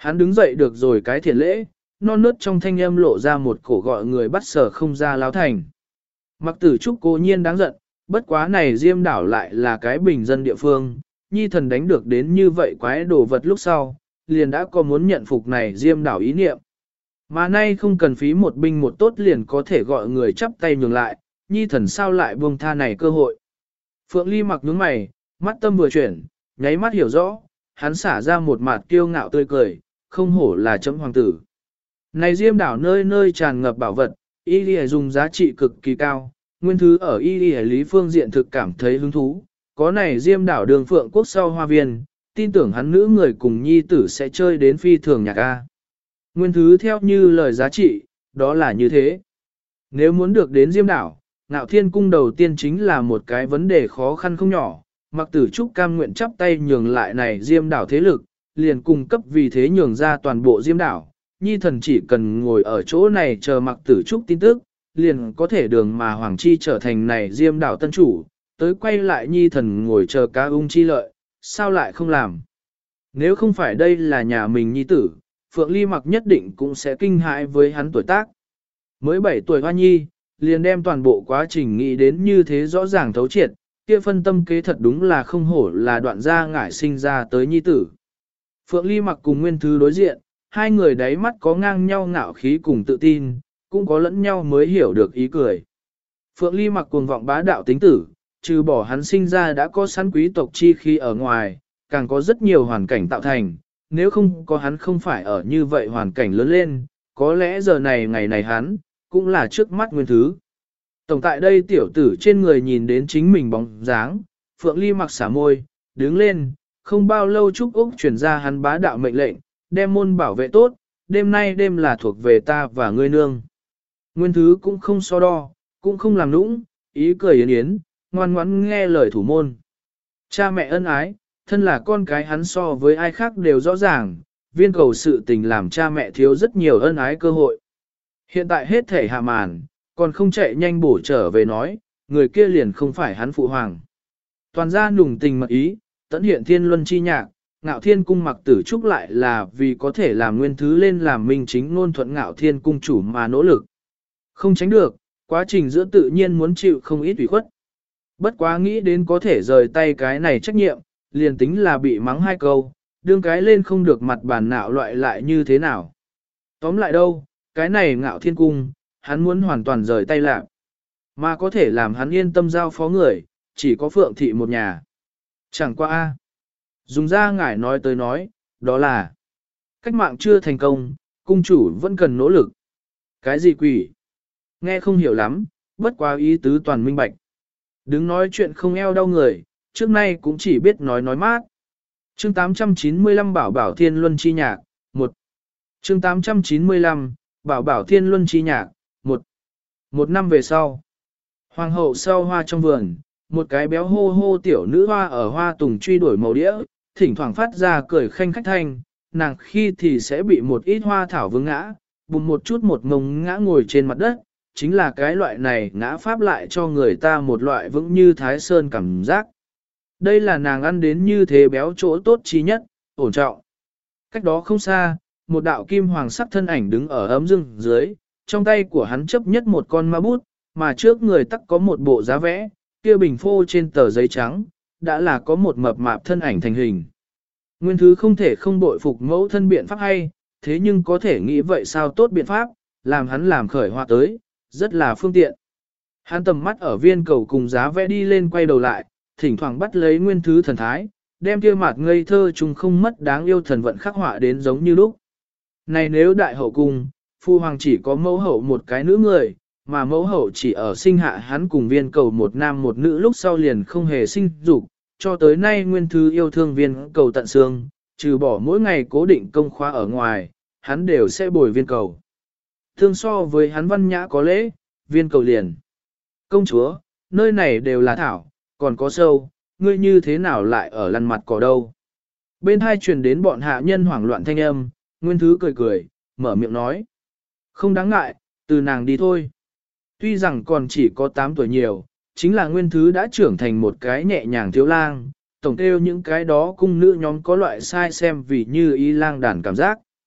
Hắn đứng dậy được rồi cái thiện lễ, non nớt trong thanh âm lộ ra một cổ gọi người bắt sở không ra láo thành. Mặc tử trúc cố nhiên đáng giận, bất quá này Diêm đảo lại là cái bình dân địa phương, nhi thần đánh được đến như vậy quái đồ vật lúc sau, liền đã có muốn nhận phục này Diêm đảo ý niệm. Mà nay không cần phí một binh một tốt liền có thể gọi người chắp tay nhường lại, nhi thần sao lại buông tha này cơ hội. Phượng Ly mặc nhướng mày, mắt tâm vừa chuyển, nháy mắt hiểu rõ, hắn xả ra một mặt kiêu ngạo tươi cười, không hổ là chấm hoàng tử. Này Diêm đảo nơi nơi tràn ngập bảo vật, y lìa dùng giá trị cực kỳ cao, nguyên thứ ở y lìa lý phương diện thực cảm thấy hứng thú, có này Diêm đảo đường Phượng quốc sau hoa viên, tin tưởng hắn nữ người cùng nhi tử sẽ chơi đến phi thường nhạc A. Nguyên thứ theo như lời giá trị, đó là như thế. Nếu muốn được đến Diêm đảo, Ngạo Thiên Cung đầu tiên chính là một cái vấn đề khó khăn không nhỏ, Mặc Tử Trúc cam nguyện chắp tay nhường lại này Diêm đảo thế lực, liền cung cấp vì thế nhường ra toàn bộ Diêm đảo. Nhi thần chỉ cần ngồi ở chỗ này chờ Mặc Tử Trúc tin tức, liền có thể đường mà Hoàng Chi trở thành này Diêm đảo tân chủ, tới quay lại Nhi thần ngồi chờ cá ung chi lợi, sao lại không làm? Nếu không phải đây là nhà mình Nhi tử, Phượng Ly Mặc nhất định cũng sẽ kinh hãi với hắn tuổi tác. Mới bảy tuổi hoa nhi, liền đem toàn bộ quá trình nghĩ đến như thế rõ ràng thấu triệt, kia phân tâm kế thật đúng là không hổ là đoạn gia ngải sinh ra tới nhi tử. Phượng Ly Mặc cùng Nguyên Thứ đối diện, hai người đáy mắt có ngang nhau ngạo khí cùng tự tin, cũng có lẫn nhau mới hiểu được ý cười. Phượng Ly Mặc cuồng vọng bá đạo tính tử, trừ bỏ hắn sinh ra đã có sẵn quý tộc chi khi ở ngoài, càng có rất nhiều hoàn cảnh tạo thành, nếu không có hắn không phải ở như vậy hoàn cảnh lớn lên, có lẽ giờ này ngày này hắn, cũng là trước mắt Nguyên Thứ. Tổng tại đây tiểu tử trên người nhìn đến chính mình bóng dáng, Phượng Ly Mặc xả môi, đứng lên, không bao lâu Trúc Úc chuyển ra hắn bá đạo mệnh lệnh, đem môn bảo vệ tốt, đêm nay đêm là thuộc về ta và ngươi nương. Nguyên Thứ cũng không so đo, cũng không làm nũng, ý cười yến yến, ngoan ngoãn nghe lời thủ môn. Cha mẹ ân ái, thân là con cái hắn so với ai khác đều rõ ràng, viên cầu sự tình làm cha mẹ thiếu rất nhiều ân ái cơ hội. Hiện tại hết thể hạ màn, còn không chạy nhanh bổ trở về nói, người kia liền không phải hắn phụ hoàng. Toàn gia nùng tình mật ý, tận hiện thiên luân chi nhạc, Ngạo Thiên Cung Mặc Tử Trúc lại là vì có thể làm Nguyên Thứ lên làm minh chính ngôn thuận Ngạo Thiên Cung chủ mà nỗ lực. Không tránh được, quá trình giữa tự nhiên muốn chịu không ít ủy khuất. Bất quá nghĩ đến có thể rời tay cái này trách nhiệm, liền tính là bị mắng hai câu, đương cái lên không được mặt bàn nạo loại lại như thế nào. Tóm lại đâu, cái này Ngạo Thiên Cung, hắn muốn hoàn toàn rời tay lạc. Mà có thể làm hắn yên tâm giao phó người, chỉ có Phượng Thị một nhà. Chẳng qua a dùng ra ngải nói tới nói, đó là cách mạng chưa thành công, cung chủ vẫn cần nỗ lực. Cái gì quỷ? Nghe không hiểu lắm, bất quá ý tứ toàn minh bạch. Đứng nói chuyện không eo đau người, trước nay cũng chỉ biết nói nói mát. Chương tám trăm chín mươi lăm Bảo Bảo Thiên Luân Chi Nhạc, một. Chương tám trăm chín mươi lăm Bảo Bảo Thiên Luân Chi Nhạc, một. Một năm về sau, hoàng hậu sau hoa trong vườn, một cái béo hô hô tiểu nữ hoa ở hoa tùng truy đuổi màu đĩa, thỉnh thoảng phát ra cười khanh khách thanh, nàng khi thì sẽ bị một ít hoa thảo vướng ngã, bùm một chút một ngông ngã ngồi trên mặt đất, chính là cái loại này ngã pháp lại cho người ta một loại vững như thái sơn cảm giác. Đây là nàng ăn đến như thế béo chỗ tốt chi nhất, ổn trọng. Cách đó không xa, một đạo kim hoàng sắc thân ảnh đứng ở ấm rừng dưới, trong tay của hắn chấp nhất một con ma bút, mà trước người tắc có một bộ giá vẽ, kia bình phô trên tờ giấy trắng, đã là có một mập mạp thân ảnh thành hình. Nguyên Thứ không thể không bội phục mẫu thân biện pháp hay, thế nhưng có thể nghĩ vậy sao tốt biện pháp, làm hắn làm khởi họa tới, rất là phương tiện. Hắn tầm mắt ở viên cầu cùng giá vẽ đi lên quay đầu lại, thỉnh thoảng bắt lấy Nguyên Thứ thần thái, đem kia mặt ngây thơ chung không mất đáng yêu thần vận khắc họa đến giống như lúc. Này nếu đại hậu cung, phu hoàng chỉ có mẫu hậu một cái nữ người, mà mẫu hậu chỉ ở sinh hạ hắn cùng viên cầu một nam một nữ lúc sau liền không hề sinh dục, cho tới nay Nguyên Thứ yêu thương viên cầu tận xương, trừ bỏ mỗi ngày cố định công khóa ở ngoài, hắn đều sẽ bồi viên cầu. Thương so với hắn văn nhã có lễ, viên cầu liền. Công chúa, nơi này đều là thảo, còn có sâu, ngươi như thế nào lại ở lăn mặt cỏ đâu. Bên hai truyền đến bọn hạ nhân hoảng loạn thanh âm, Nguyên Thứ cười cười, mở miệng nói. Không đáng ngại, từ nàng đi thôi. Tuy rằng còn chỉ có tám tuổi nhiều, chính là Nguyên Thứ đã trưởng thành một cái nhẹ nhàng thiếu lang, tổng kêu những cái đó cung nữ nhóm có loại sai xem vì như y lang đàn cảm giác,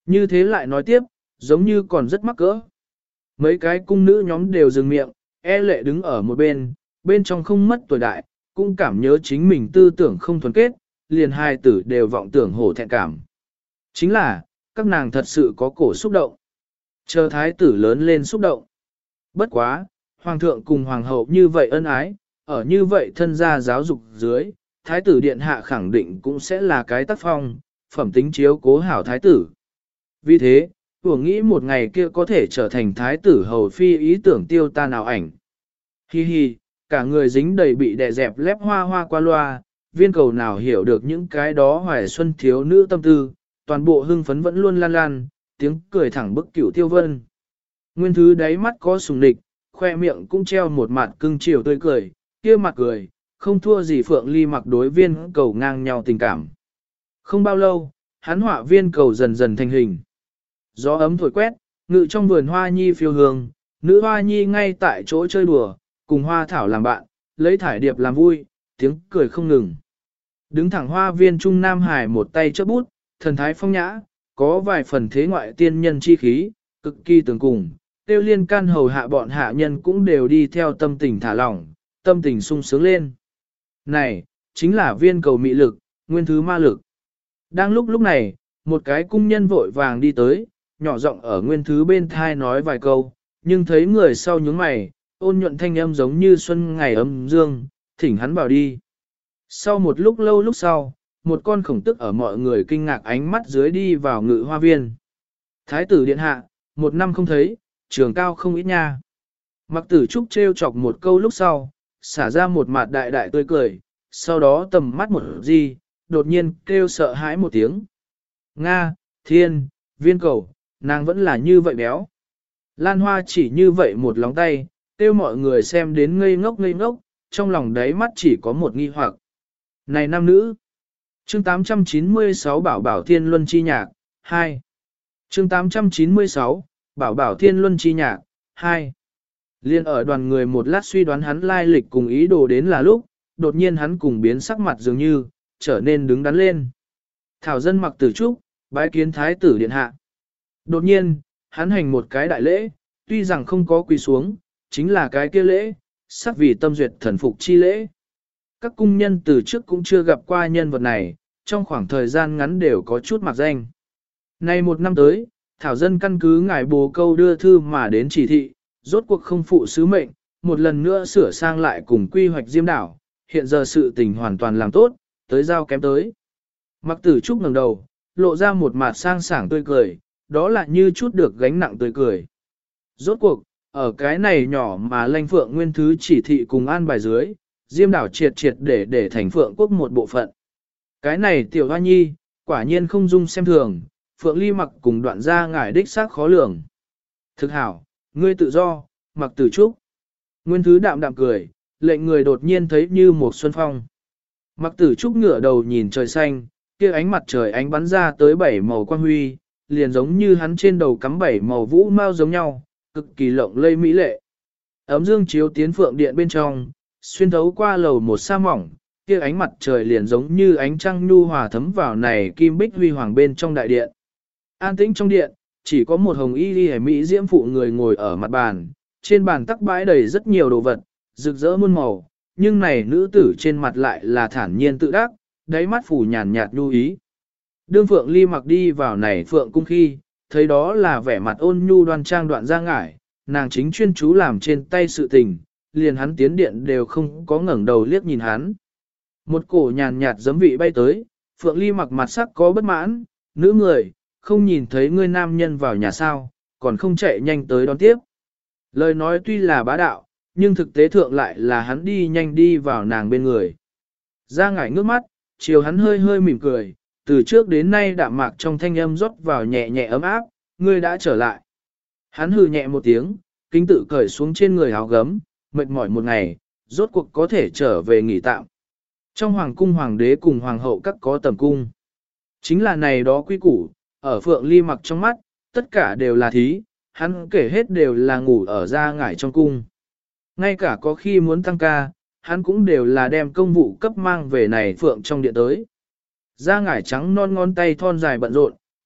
Như thế lại nói tiếp, giống như còn rất mắc cỡ. Mấy cái cung nữ nhóm đều dừng miệng, e lệ đứng ở một bên, bên trong không mất tuổi đại, cũng cảm nhớ chính mình tư tưởng không thuần kết, liền hai tử đều vọng tưởng hổ thẹn cảm. Chính là, các nàng thật sự có cổ xúc động. Chờ thái tử lớn lên xúc động. Bất quá, hoàng thượng cùng hoàng hậu như vậy ân ái, ở như vậy thân gia giáo dục dưới, thái tử điện hạ khẳng định cũng sẽ là cái tác phong, phẩm tính chiếu cố hảo thái tử. Vì thế, tưởng nghĩ một ngày kia có thể trở thành thái tử hầu phi ý tưởng tiêu ta nào ảnh. Hi hi, cả người dính đầy bị đè dẹp lép hoa hoa qua loa, viên cầu nào hiểu được những cái đó hoài xuân thiếu nữ tâm tư, toàn bộ hưng phấn vẫn luôn lan lan, tiếng cười thẳng bức cửu tiêu vân. Nguyên thứ đáy mắt có sùng địch, khoe miệng cũng treo một mặt cưng chiều tươi cười, kia mặt cười, không thua gì Phượng Ly mặc đối viên cầu ngang nhau tình cảm. Không bao lâu, hắn họa viên cầu dần dần thành hình. Gió ấm thổi quét, ngự trong vườn hoa nhi phiêu hương, nữ hoa nhi ngay tại chỗ chơi đùa, cùng hoa thảo làm bạn, lấy thải điệp làm vui, tiếng cười không ngừng. Đứng thẳng hoa viên trung Nam Hải một tay chớp bút, thần thái phong nhã, có vài phần thế ngoại tiên nhân chi khí, cực kỳ tường cùng, tiêu liên can hầu hạ bọn hạ nhân cũng đều đi theo tâm tình thả lỏng, tâm tình sung sướng lên. Này, chính là viên cầu mị lực, nguyên thứ ma lực. Đang lúc lúc này, một cái cung nhân vội vàng đi tới, nhỏ giọng ở nguyên thứ bên thai nói vài câu, nhưng thấy người sau nhướng mày, ôn nhuận thanh âm giống như xuân ngày ấm dương, thỉnh hắn vào đi. Sau một lúc lâu lúc sau, một con khổng tức ở mọi người kinh ngạc ánh mắt dưới đi vào ngự hoa viên. Thái tử điện hạ, một năm không thấy, trường cao không ít nha. Mặc tử trúc trêu chọc một câu lúc sau, xả ra một mặt đại đại tươi cười, sau đó tầm mắt một gì, đột nhiên kêu sợ hãi một tiếng. Nga, thiên, viên cầu, nàng vẫn là như vậy béo. Lan Hoa chỉ như vậy một lóng tay, kêu mọi người xem đến ngây ngốc ngây ngốc, trong lòng đáy mắt chỉ có một nghi hoặc. Này nam nữ! Chương tám trăm chín mươi sáu Bảo Bảo Thiên Luân Chi Nhạc, hai. Chương tám trăm chín mươi sáu Bảo Bảo Thiên Luân Chi Nhạc, hai. Liên ở đoàn người một lát suy đoán hắn lai lịch cùng ý đồ đến là lúc, đột nhiên hắn cùng biến sắc mặt dường như, trở nên đứng đắn lên. Thảo dân mặc tử trúc, bái kiến thái tử điện hạ. Đột nhiên, hắn hành một cái đại lễ, tuy rằng không có quỳ xuống, chính là cái kia lễ, sắc vì tâm duyệt thần phục chi lễ. Các cung nhân từ trước cũng chưa gặp qua nhân vật này, trong khoảng thời gian ngắn đều có chút mặc danh. Nay một năm tới, Thảo dân căn cứ ngài bồ câu đưa thư mà đến chỉ thị, rốt cuộc không phụ sứ mệnh, một lần nữa sửa sang lại cùng quy hoạch Diêm đảo, hiện giờ sự tình hoàn toàn làm tốt, tới giao kém tới. Mặc tử trúc ngẩng đầu, lộ ra một mặt sang sảng tươi cười, đó là như chút được gánh nặng tươi cười. Rốt cuộc, ở cái này nhỏ mà lanh phượng nguyên thứ chỉ thị cùng an bài dưới, Diêm đảo triệt triệt để để thành phượng quốc một bộ phận. Cái này tiểu hoa nhi, quả nhiên không dung xem thường, Phượng Ly mặc cùng đoạn ra ngải đích xác khó lường. Thực hảo, ngươi tự do, mặc tử trúc. Nguyên thứ đạm đạm cười, lệnh người đột nhiên thấy như một xuân phong. Mặc tử trúc ngửa đầu nhìn trời xanh, kia ánh mặt trời ánh bắn ra tới bảy màu quang huy, liền giống như hắn trên đầu cắm bảy màu vũ mau giống nhau, cực kỳ lộng lây mỹ lệ. Ấm dương chiếu tiến phượng điện bên trong, xuyên thấu qua lầu một sa mỏng, kia ánh mặt trời liền giống như ánh trăng nhu hòa thấm vào này kim bích huy hoàng bên trong đại điện. An tĩnh trong điện, chỉ có một hồng y đi mỹ diễm phụ người ngồi ở mặt bàn, trên bàn tắc bãi đầy rất nhiều đồ vật, rực rỡ muôn màu, nhưng này nữ tử trên mặt lại là thản nhiên tự đắc, đáy mắt phủ nhàn nhạt nhu ý. Đương Phượng Ly mặc đi vào này Phượng cung khi, thấy đó là vẻ mặt ôn nhu đoan trang đoạn ra ngải, nàng chính chuyên chú làm trên tay sự tình, liền hắn tiến điện đều không có ngẩng đầu liếc nhìn hắn. Một cổ nhàn nhạt giấm vị bay tới, Phượng Ly mặc mặt sắc có bất mãn, nữ người, không nhìn thấy ngươi nam nhân vào nhà sao, còn không chạy nhanh tới đón tiếp. Lời nói tuy là bá đạo, nhưng thực tế thượng lại là hắn đi nhanh đi vào nàng bên người. Ra ngải ngước mắt, chiều hắn hơi hơi mỉm cười, từ trước đến nay đạm mạc trong thanh âm rót vào nhẹ nhẹ ấm áp, ngươi đã trở lại. Hắn hừ nhẹ một tiếng, kính tự cởi xuống trên người áo gấm, mệt mỏi một ngày, rốt cuộc có thể trở về nghỉ tạm. Trong hoàng cung hoàng đế cùng hoàng hậu các có tầm cung. Chính là này đó quy củ, ở Phượng Ly mặc trong mắt, tất cả đều là thí, hắn kể hết đều là ngủ ở ra ngải trong cung. Ngay cả có khi muốn tăng ca, hắn cũng đều là đem công vụ cấp mang về này Phượng trong điện tới. Ra ngải trắng non ngón tay thon dài bận rộn,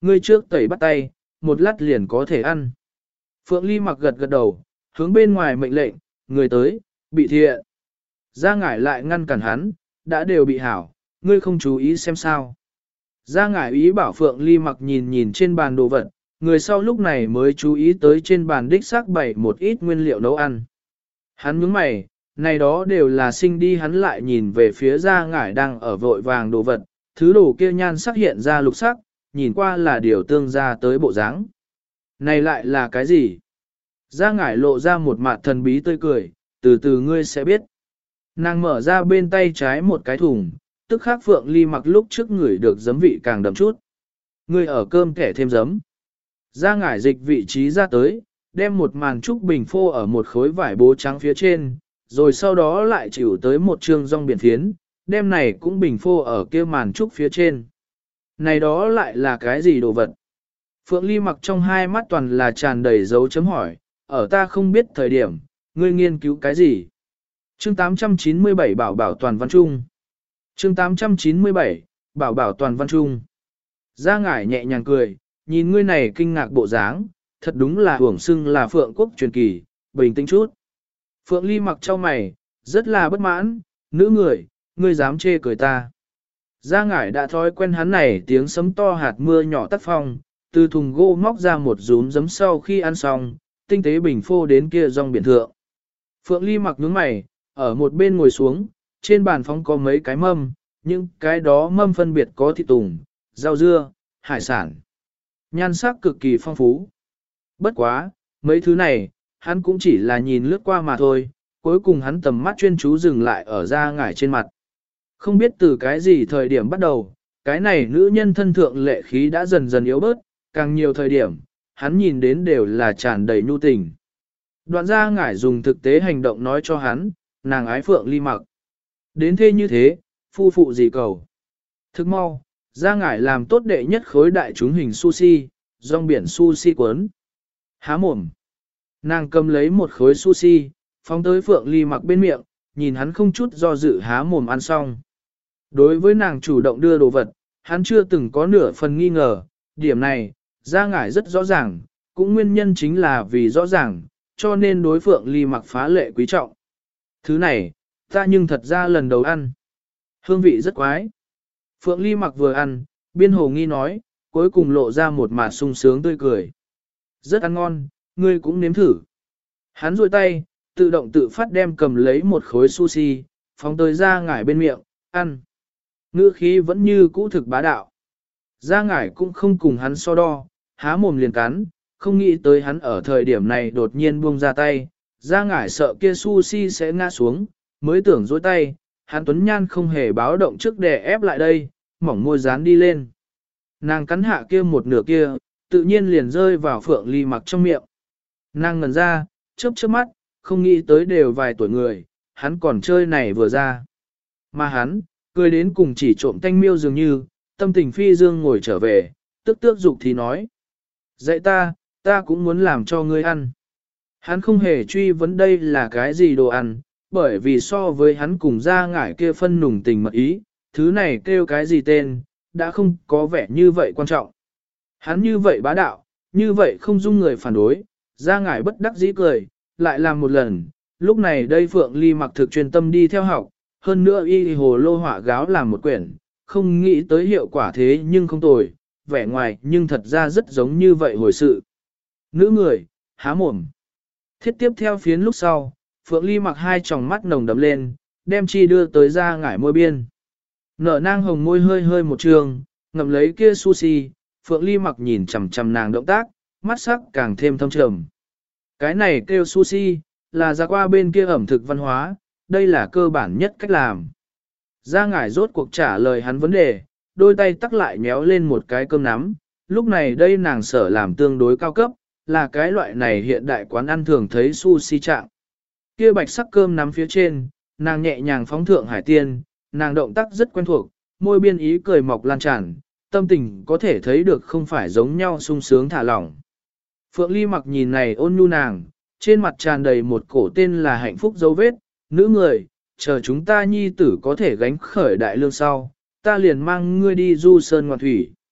ngươi trước tẩy bắt tay, một lát liền có thể ăn. Phượng Ly mặc gật gật đầu, hướng bên ngoài mệnh lệnh, người tới, bị thiện. Gia Ngải lại ngăn cản hắn, đã đều bị hảo, ngươi không chú ý xem sao. Gia Ngải ý bảo Phượng Ly mặc nhìn nhìn trên bàn đồ vật, người sau lúc này mới chú ý tới trên bàn đích xác bày một ít nguyên liệu nấu ăn. Hắn nhướng mày, này đó đều là sinh đi, hắn lại nhìn về phía Gia Ngải đang ở vội vàng đồ vật, thứ đồ kia nhan sắc hiện ra lục sắc, nhìn qua là điều tương ra tới bộ dáng. Này lại là cái gì? Gia Ngải lộ ra một mặt thần bí tươi cười, từ từ ngươi sẽ biết. Nàng mở ra bên tay trái một cái thùng, tức khắc Phượng Ly mặc lúc trước ngửi được giấm vị càng đậm chút. Ngươi ở cơm kẻ thêm giấm. Gia Ngải dịch vị trí ra tới, đem một màn trúc bình phô ở một khối vải bố trắng phía trên, rồi sau đó lại chịu tới một trường rong biển phiến, đem này cũng bình phô ở kia màn trúc phía trên. Này đó lại là cái gì đồ vật? Phượng Ly mặc trong hai mắt toàn là tràn đầy dấu chấm hỏi, ở ta không biết thời điểm, ngươi nghiên cứu cái gì? Chương tám trăm chín mươi bảy Bảo bảo toàn văn trung. Chương tám trăm chín mươi bảy Bảo bảo toàn văn trung. Gia Ngải nhẹ nhàng cười, nhìn ngươi này kinh ngạc bộ dáng, thật đúng là hưởng xưng là Phượng quốc truyền kỳ, bình tĩnh chút. Phượng Ly mặc cho mày, rất là bất mãn, nữ người, ngươi dám chê cười ta. Gia Ngải đã thói quen hắn này tiếng sấm to hạt mưa nhỏ tác phong, từ thùng gỗ móc ra một rúm giấm sau khi ăn xong, tinh tế bình phô đến kia rong biển thượng. Phượng Ly mặc nhướng mày, ở một bên ngồi xuống, trên bàn phóng có mấy cái mâm, nhưng cái đó mâm phân biệt có thịt tùng, rau dưa, hải sản. Nhan sắc cực kỳ phong phú. Bất quá, mấy thứ này, hắn cũng chỉ là nhìn lướt qua mà thôi, cuối cùng hắn tầm mắt chuyên chú dừng lại ở Gia Ngải trên mặt. Không biết từ cái gì thời điểm bắt đầu, cái này nữ nhân thân thượng lệ khí đã dần dần yếu bớt, càng nhiều thời điểm, hắn nhìn đến đều là tràn đầy nhu tình. Đoạn Gia Ngải dùng thực tế hành động nói cho hắn, nàng ái Phượng Ly mặc. Đến thế như thế, phu phụ gì cầu. Thức mau, Gia Ngải làm tốt đệ nhất khối đại chúng hình sushi, rong biển sushi cuốn. Há mồm. Nàng cầm lấy một khối sushi, phóng tới Phượng Ly mặc bên miệng, nhìn hắn không chút do dự há mồm ăn xong. Đối với nàng chủ động đưa đồ vật, hắn chưa từng có nửa phần nghi ngờ, điểm này, Gia Ngải rất rõ ràng, cũng nguyên nhân chính là vì rõ ràng, cho nên đối Phượng Ly mặc phá lệ quý trọng. Thứ này, ta nhưng thật ra lần đầu ăn. Hương vị rất quái. Phượng Ly mặc vừa ăn, biên hồ nghi nói, cuối cùng lộ ra một mặt sung sướng tươi cười. Rất ăn ngon, ngươi cũng nếm thử. Hắn duỗi tay, tự động tự phát đem cầm lấy một khối sushi, phóng tới Gia Ngải bên miệng, ăn. Ngữ khí vẫn như cũ thực bá đạo. Gia Ngải cũng không cùng hắn so đo, há mồm liền cắn, không nghĩ tới hắn ở thời điểm này đột nhiên buông ra tay. Gia Ngải sợ kia sushi sẽ ngã xuống, mới tưởng dối tay, hắn tuấn nhan không hề báo động trước đè ép lại đây, mỏng môi dán đi lên. Nàng cắn hạ kia một nửa kia, tự nhiên liền rơi vào Phượng Ly mặc trong miệng. Nàng ngẩn ra, chớp chớp mắt, không nghĩ tới đều vài tuổi người, hắn còn chơi này vừa ra. Mà hắn, cười đến cùng chỉ trộm thanh miêu dường như, tâm tình phi dương ngồi trở về, tức tước dục thì nói. Dạy ta, ta cũng muốn làm cho ngươi ăn. Hắn không hề truy vấn đây là cái gì đồ ăn, bởi vì so với hắn cùng Gia Ngải kia phân nùng tình mật ý, thứ này kêu cái gì tên, đã không có vẻ như vậy quan trọng. Hắn như vậy bá đạo, như vậy không dung người phản đối, Gia Ngải bất đắc dĩ cười, lại làm một lần, lúc này đây Phượng Ly mặc thực chuyên tâm đi theo học, hơn nữa y hồ lô họa gáo làm một quyển, không nghĩ tới hiệu quả thế nhưng không tồi, vẻ ngoài nhưng thật ra rất giống như vậy hồi sự. Nữ người, há mồm. Thiết tiếp theo phiến lúc sau, Phượng Ly mặc hai tròng mắt nồng đậm lên, đem chi đưa tới Gia Ngải môi biên. Nở nang hồng môi hơi hơi một trường, ngậm lấy kia sushi, Phượng Ly mặc nhìn chằm chằm nàng động tác, mắt sắc càng thêm thâm trầm. Cái này kêu sushi, là ra qua bên kia ẩm thực văn hóa, đây là cơ bản nhất cách làm. Gia Ngải rốt cuộc trả lời hắn vấn đề, đôi tay tắc lại nhéo lên một cái cơm nắm, lúc này đây nàng sở làm tương đối cao cấp, là cái loại này hiện đại quán ăn thường thấy sushi trạng. Kia bạch sắc cơm nắm phía trên, nàng nhẹ nhàng phóng thượng hải tiên, nàng động tác rất quen thuộc, môi biên ý cười mọc lan tràn, tâm tình có thể thấy được không phải giống nhau sung sướng thả lỏng. Phượng Ly mặc nhìn này ôn nhu nàng, trên mặt tràn đầy một cổ tên là hạnh phúc dấu vết, nữ người, chờ chúng ta nhi tử có thể gánh khởi đại lương sau, ta liền mang ngươi đi du sơn ngoạn thủy.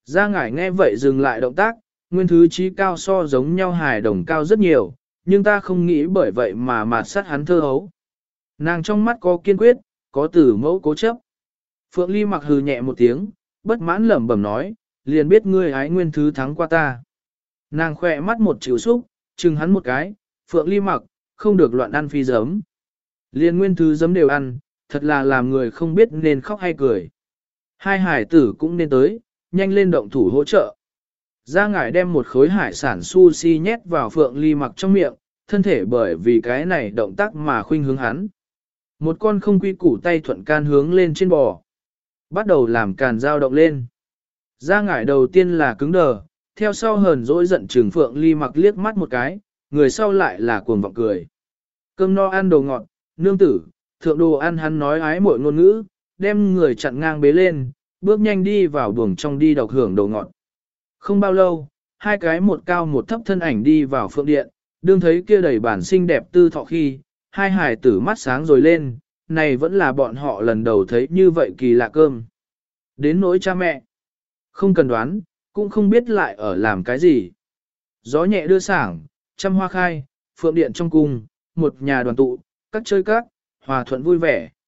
Gia ngải nghe vậy dừng lại động tác, nguyên thứ trí cao so giống nhau hài đồng cao rất nhiều, nhưng ta không nghĩ bởi vậy mà mạt sát hắn thơ hấu. Nàng trong mắt có kiên quyết, có tử mẫu cố chấp. Phượng Ly mặc hừ nhẹ một tiếng, bất mãn lẩm bẩm nói, liền biết ngươi ái nguyên thứ thắng qua ta. Nàng khỏe mắt một chịu xúc, chừng hắn một cái, Phượng Ly mặc, không được loạn ăn phi giấm. Liền nguyên thứ giấm đều ăn, thật là làm người không biết nên khóc hay cười. Hai hải tử cũng nên tới, nhanh lên động thủ hỗ trợ. Gia ngải đem một khối hải sản sushi nhét vào Phượng Ly mặc trong miệng, thân thể bởi vì cái này động tác mà khuynh hướng hắn. Một con không quy củ tay thuận can hướng lên trên bò. Bắt đầu làm càn dao động lên. Gia ngải đầu tiên là cứng đờ, theo sau hờn dỗi giận trừng Phượng Ly mặc liếc mắt một cái, người sau lại là cuồng vọng cười. Cơm no ăn đồ ngọt, nương tử, thượng đồ ăn hắn nói ái mội ngôn ngữ, đem người chặn ngang bế lên, bước nhanh đi vào buồng trong đi độc hưởng đồ ngọt. Không bao lâu, hai cái một cao một thấp thân ảnh đi vào phượng điện, đương thấy kia đầy bản xinh đẹp tư thọ khi, hai hài tử mắt sáng rồi lên, này vẫn là bọn họ lần đầu thấy như vậy kỳ lạ cơm. Đến nỗi cha mẹ, không cần đoán, cũng không biết lại ở làm cái gì. Gió nhẹ đưa sảng, trăm hoa khai, phượng điện trong cung, một nhà đoàn tụ, các chơi các, hòa thuận vui vẻ.